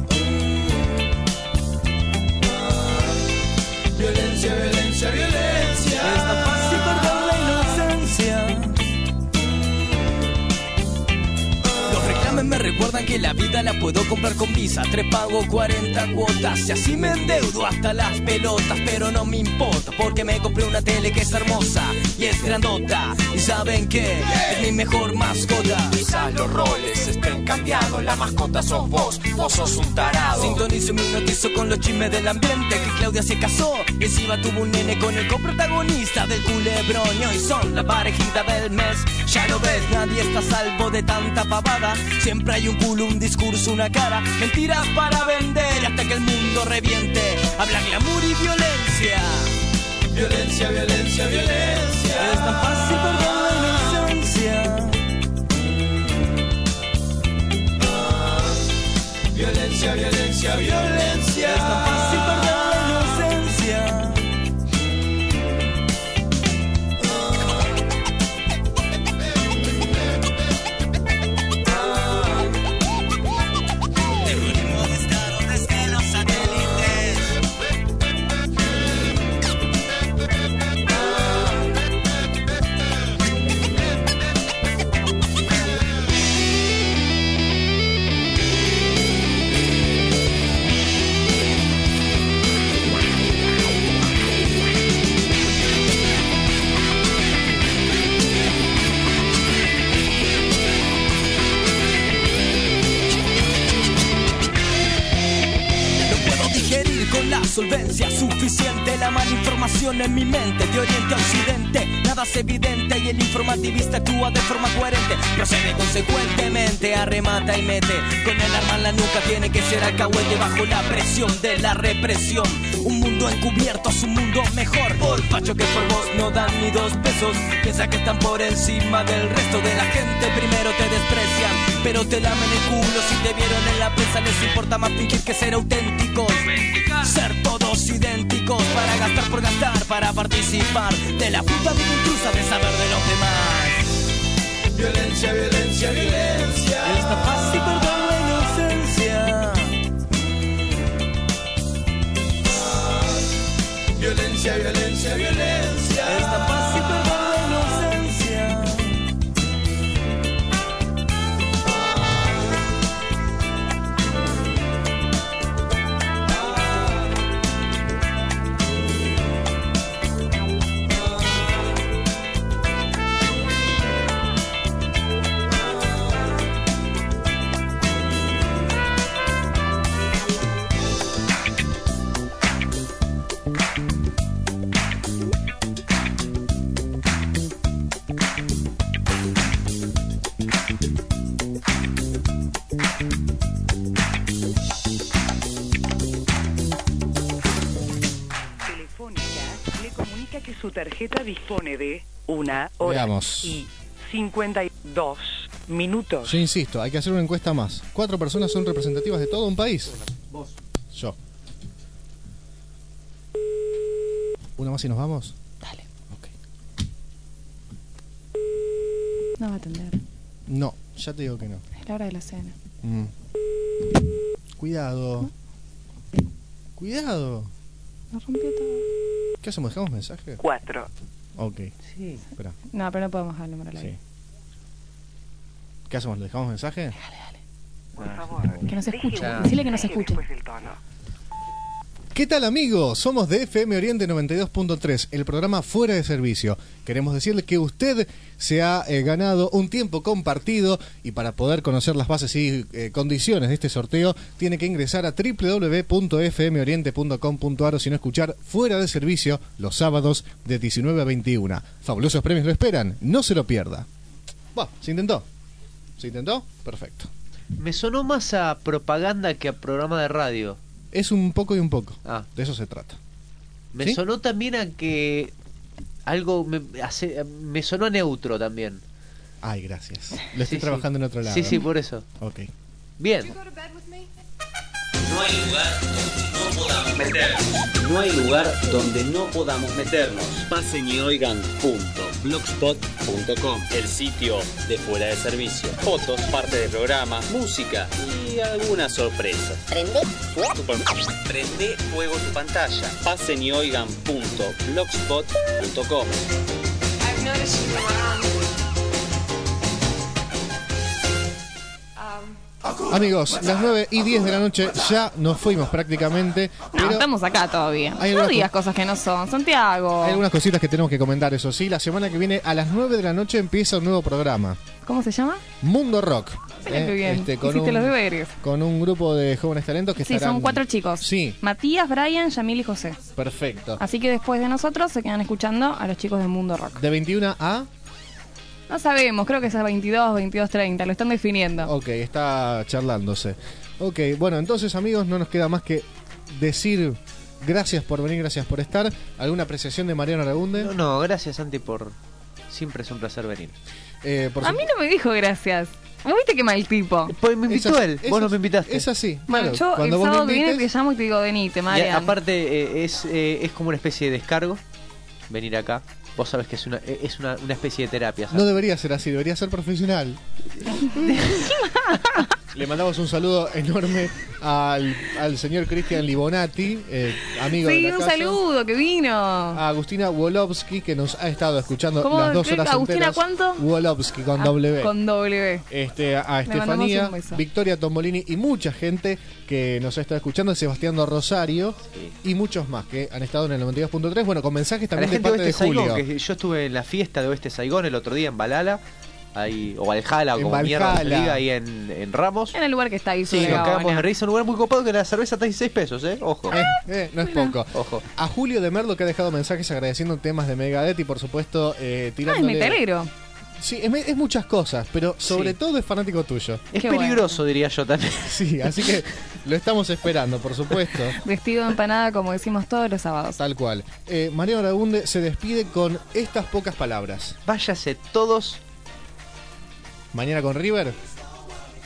Violencia, violencia, violencia. Es tan fácil perder la inocencia. Los reclames me recuerdan que la vida la puedo comprar con Visa. 3 pago 40 cuotas y así me endeudo hasta las pelotas. Pero no me importa porque me compré una tele que es hermosa y es grandota. Y saben que es mi mejor mascota. Quizás los roles estén cambiados. La mascota sos vos sos un tarado. Sintonizo y me hipnotizo con los chismes del ambiente. Que Claudia se casó y encima tuvo un nene con el coprotagonista del Culebrón. Y hoy son la parejita del mes. Ya lo ves, nadie está a salvo de tanta pavada. Siempre hay un culo, un discurso, una cara. Mentiras para vender hasta que el mundo reviente. Habla glamour y violencia. Violencia, violencia, violencia. Es tan fácil perder la inocencia. Violencia, violencia, violencia. Es tan fácil perder la inocencia. Terrorismo descaro desde los satélites. No puedo digerir con la solvencia suficiente la mala información en mi mente. De oriente a occidente, nada es evidente y el informativista actúa de forma coherente. Procede consecuentemente, arremata y mete con el arma en la nuca. Tiene que ser alcahuete bajo la presión de la represión. Un mundo encubierto es un mundo mejor. Por facho que por vos no dan ni 2 pesos. Piensa que están por encima del resto de la gente. Primero te desprecian pero te lamen el culo. Si te vieron en la prensa les importa más fingir que ser auténticos. Ser todos idénticos para gastar por gastar, para participar de la puta vida intrusa de saber de los demás. Violencia, violencia, violencia. Está fácil perder la inocencia. Violencia, violencia, violencia. Está fácil perder la inocencia. Su tarjeta dispone de 1 hora Veamos. y 52 minutos. Yo insisto, hay que hacer una encuesta más. 4 personas son representativas de todo un país. Vos. Yo. ¿Una más y nos vamos? Dale. Ok. No va a atender. No, ya te digo que no. Es la hora de la cena. Cuidado. Cuidado. Nos rompió todo. ¿Qué hacemos? ¿Dejamos mensaje? 4. Ok. Sí. Espera. No, pero no podemos dar el número al Sí. aire. ¿Qué hacemos? ¿Le dejamos mensaje? Por favor. Que no se escuche. Ya. Decile que no se escuche. Después del tono. ¿Qué tal, amigos? Somos de FM Oriente 92.3, el programa Fuera de Servicio. Queremos decirle que usted se ha ganado un tiempo compartido y para poder conocer las bases y condiciones de este sorteo tiene que ingresar a www.fmoriente.com.ar o si no escuchar Fuera de Servicio los sábados de 19 a 21. Fabulosos premios lo esperan, no se lo pierda. Bueno, ¿se intentó? ¿Se intentó? Perfecto. Me sonó más a propaganda que a programa de radio. Es un poco y un poco. Ah. De eso se trata. Me ¿Sí? sonó también a que algo me sonó a neutro también. Ay, gracias. Lo estoy Sí, trabajando sí. en otro lado. Sí, sí, por eso. Ok. Bien. No hay lugar donde no podamos meternos. No hay lugar donde no podamos meternos. Pasen y oigan .blogspot.com, el sitio de Fuera de Servicio. Fotos, parte del programa, música y algunas sorpresas. Prende fuego tu pantalla. Pasen y oigan .blogspot.com. Amigos, las 9:10 de la noche ya nos fuimos prácticamente. No, Pero estamos acá todavía. hay No algunas digas cosas que no son. Santiago. hay algunas cositas que tenemos que comentar, eso sí. La semana que viene a las 9 de la noche empieza un nuevo programa. ¿Cómo se llama? Mundo Rock. Mira qué bien. Con Hiciste los deberes. con un grupo de jóvenes talentos que Sí, estarán... son 4 chicos. Sí, Matías, Brian, Yamil y José. perfecto. Así que después de nosotros se quedan escuchando a los chicos de Mundo Rock. De 21 a... No sabemos, creo que es a 22, 22:30, lo están definiendo. Ok, está charlándose. Ok, bueno, entonces amigos, no nos queda más que decir gracias por venir, gracias por estar. ¿Alguna apreciación de Mariano Aragunde? No, gracias Santi por... Siempre es un placer venir. A mí no me dijo gracias. ¿Me viste qué mal tipo? Pues me invitó él, vos no me invitaste. Es así. Bueno, claro, yo el cuando vos sábado me que viene invites- te llamo y te digo, venite, Y Marian. aparte es como una especie de descargo venir acá. Vos sabés que es una especie de terapia. ¿sabes? No debería ser así, debería ser profesional. Le mandamos un saludo enorme al señor Cristian Libonati, amigo de Sí, la un casa. saludo, que vino. A Agustina Wolowski, que nos ha estado escuchando ¿Cómo? las 2 ¿Qué? horas ¿Agustina enteras. cuánto? Wolowski con Ah, W. Con W. A Le mandamos Estefanía, un beso. Victoria Tombolini y mucha gente que nos ha estado escuchando, Sebastián Rosario y muchos más que han estado en el 92.3. Bueno, con mensajes A la también de gente de parte de Oeste Saigón, Julio. que yo estuve en la fiesta de Oeste Saigón el otro día en Balala, ahí, o Valhalla, En como mierda se Valhalla. diga, ahí en Ramos. En el lugar que está ahí Sí, sobre nos la cagamos de Habana. risa, un lugar muy copado que la cerveza está 16 pesos, ojo. No es poco. Ojo. A Julio de Merlo, que ha dejado mensajes agradeciendo temas de Megadeth y por supuesto Ah, es tirándole... metalero. Sí, es muchas cosas, pero sobre todo es fanático tuyo. Es Qué peligroso, diría yo también. Sí, así que lo estamos esperando, por supuesto. Vestido de empanada, como decimos todos los sábados. Tal cual. Mariano Aragunde se despide con estas pocas palabras. Váyase todos. Mañana con River.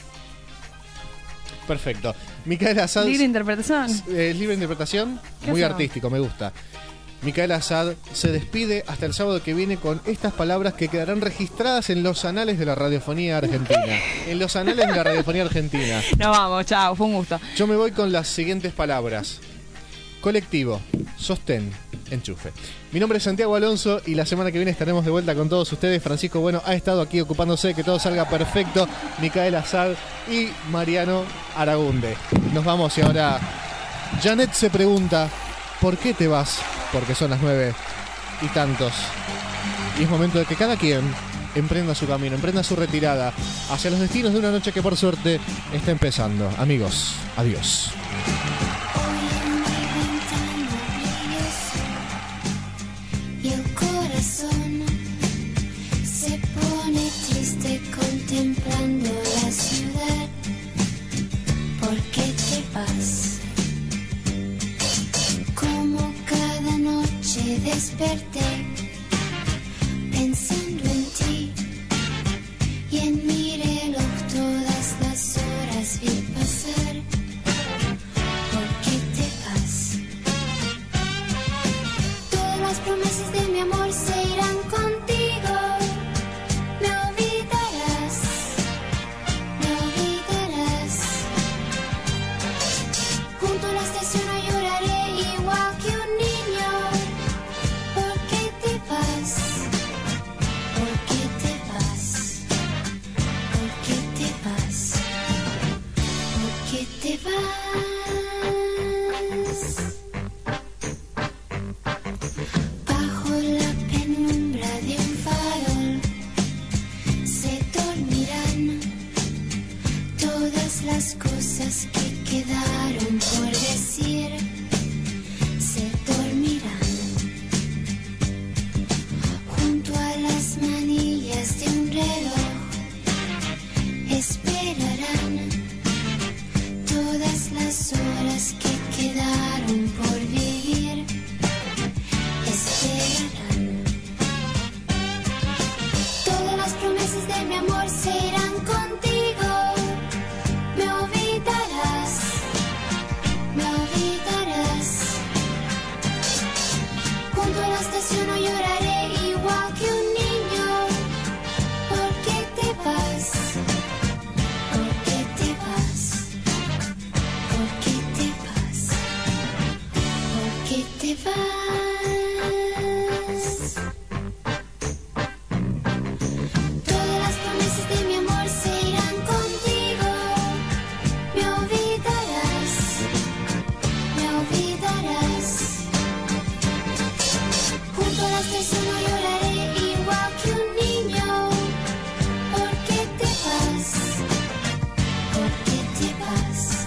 Perfecto. Micaela Assad. Libre interpretación. Libre interpretación, ¿Qué muy hacemos? artístico, me gusta. Micaela Assad se despide hasta el sábado que viene con estas palabras que quedarán registradas en los anales de la radiofonía argentina. En los anales de la radiofonía argentina. Nos vamos, chao, fue un gusto. Yo me voy con las siguientes palabras. Colectivo, sostén, enchufe. Mi nombre es Santiago Alonso y la semana que viene estaremos de vuelta con todos ustedes. Francisco Bueno ha estado aquí ocupándose de que todo salga perfecto. Micaela Assad y Mariano Aragunde. Nos vamos y ahora Janet se pregunta: ¿por qué te vas? Porque son las 9 y tantos. Y es momento de que cada quien emprenda su camino, emprenda su retirada hacia los destinos de una noche que por suerte está empezando. Amigos, adiós. Y el corazón se pone triste contemplando la ciudad. ¿Por qué te vas? Como cada noche desperté pensando en ti y en mi reloj todas las horas vi pasar. ¿Por qué te vas? Todas las promesas de mi amor se irán contigo. Me olvidarás, me olvidarás. Junto a la estación no lloraré igual que un niño. ¿Por qué te vas? ¿Por qué te vas? ¿Por qué te vas? ¿Por qué te vas? Bajo la penumbra de un farol se dormirán todas las cosas que quedaron por decir. Se dormirán junto a las manillas de un reloj. Esperarán todas las horas que quedaron por vivir. Esperarán. Todas las promesas de mi amor se irán contigo. Me olvidarás, me olvidarás. Junto a la estación no lloraré igual que un niño. ¿Por qué te vas? ¿Por qué te vas? ¿Por qué te vas? ¿Por qué te vas? Todas las promesas de mi amor se irán contigo. Me olvidarás, me olvidarás. Junto a la estación no lloraré igual que un niño. ¿Por qué te vas? ¿Por qué te vas?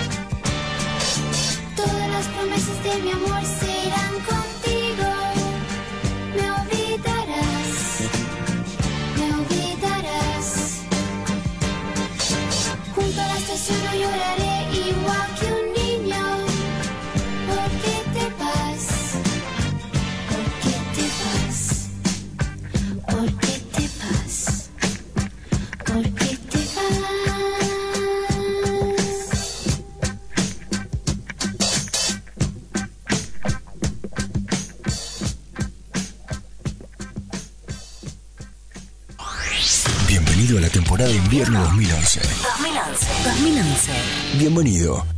Todas las promesas de mi amor se irán contigo. Me olvidarás, me olvidarás. Junto a la estación no lloraré igual que un niño. ¿Por qué te vas? ¿Por qué te vas? ¿Por qué te vas? ¿Por qué te vas? Bienvenido a la temporada de invierno 2011. 2011. Bienvenido.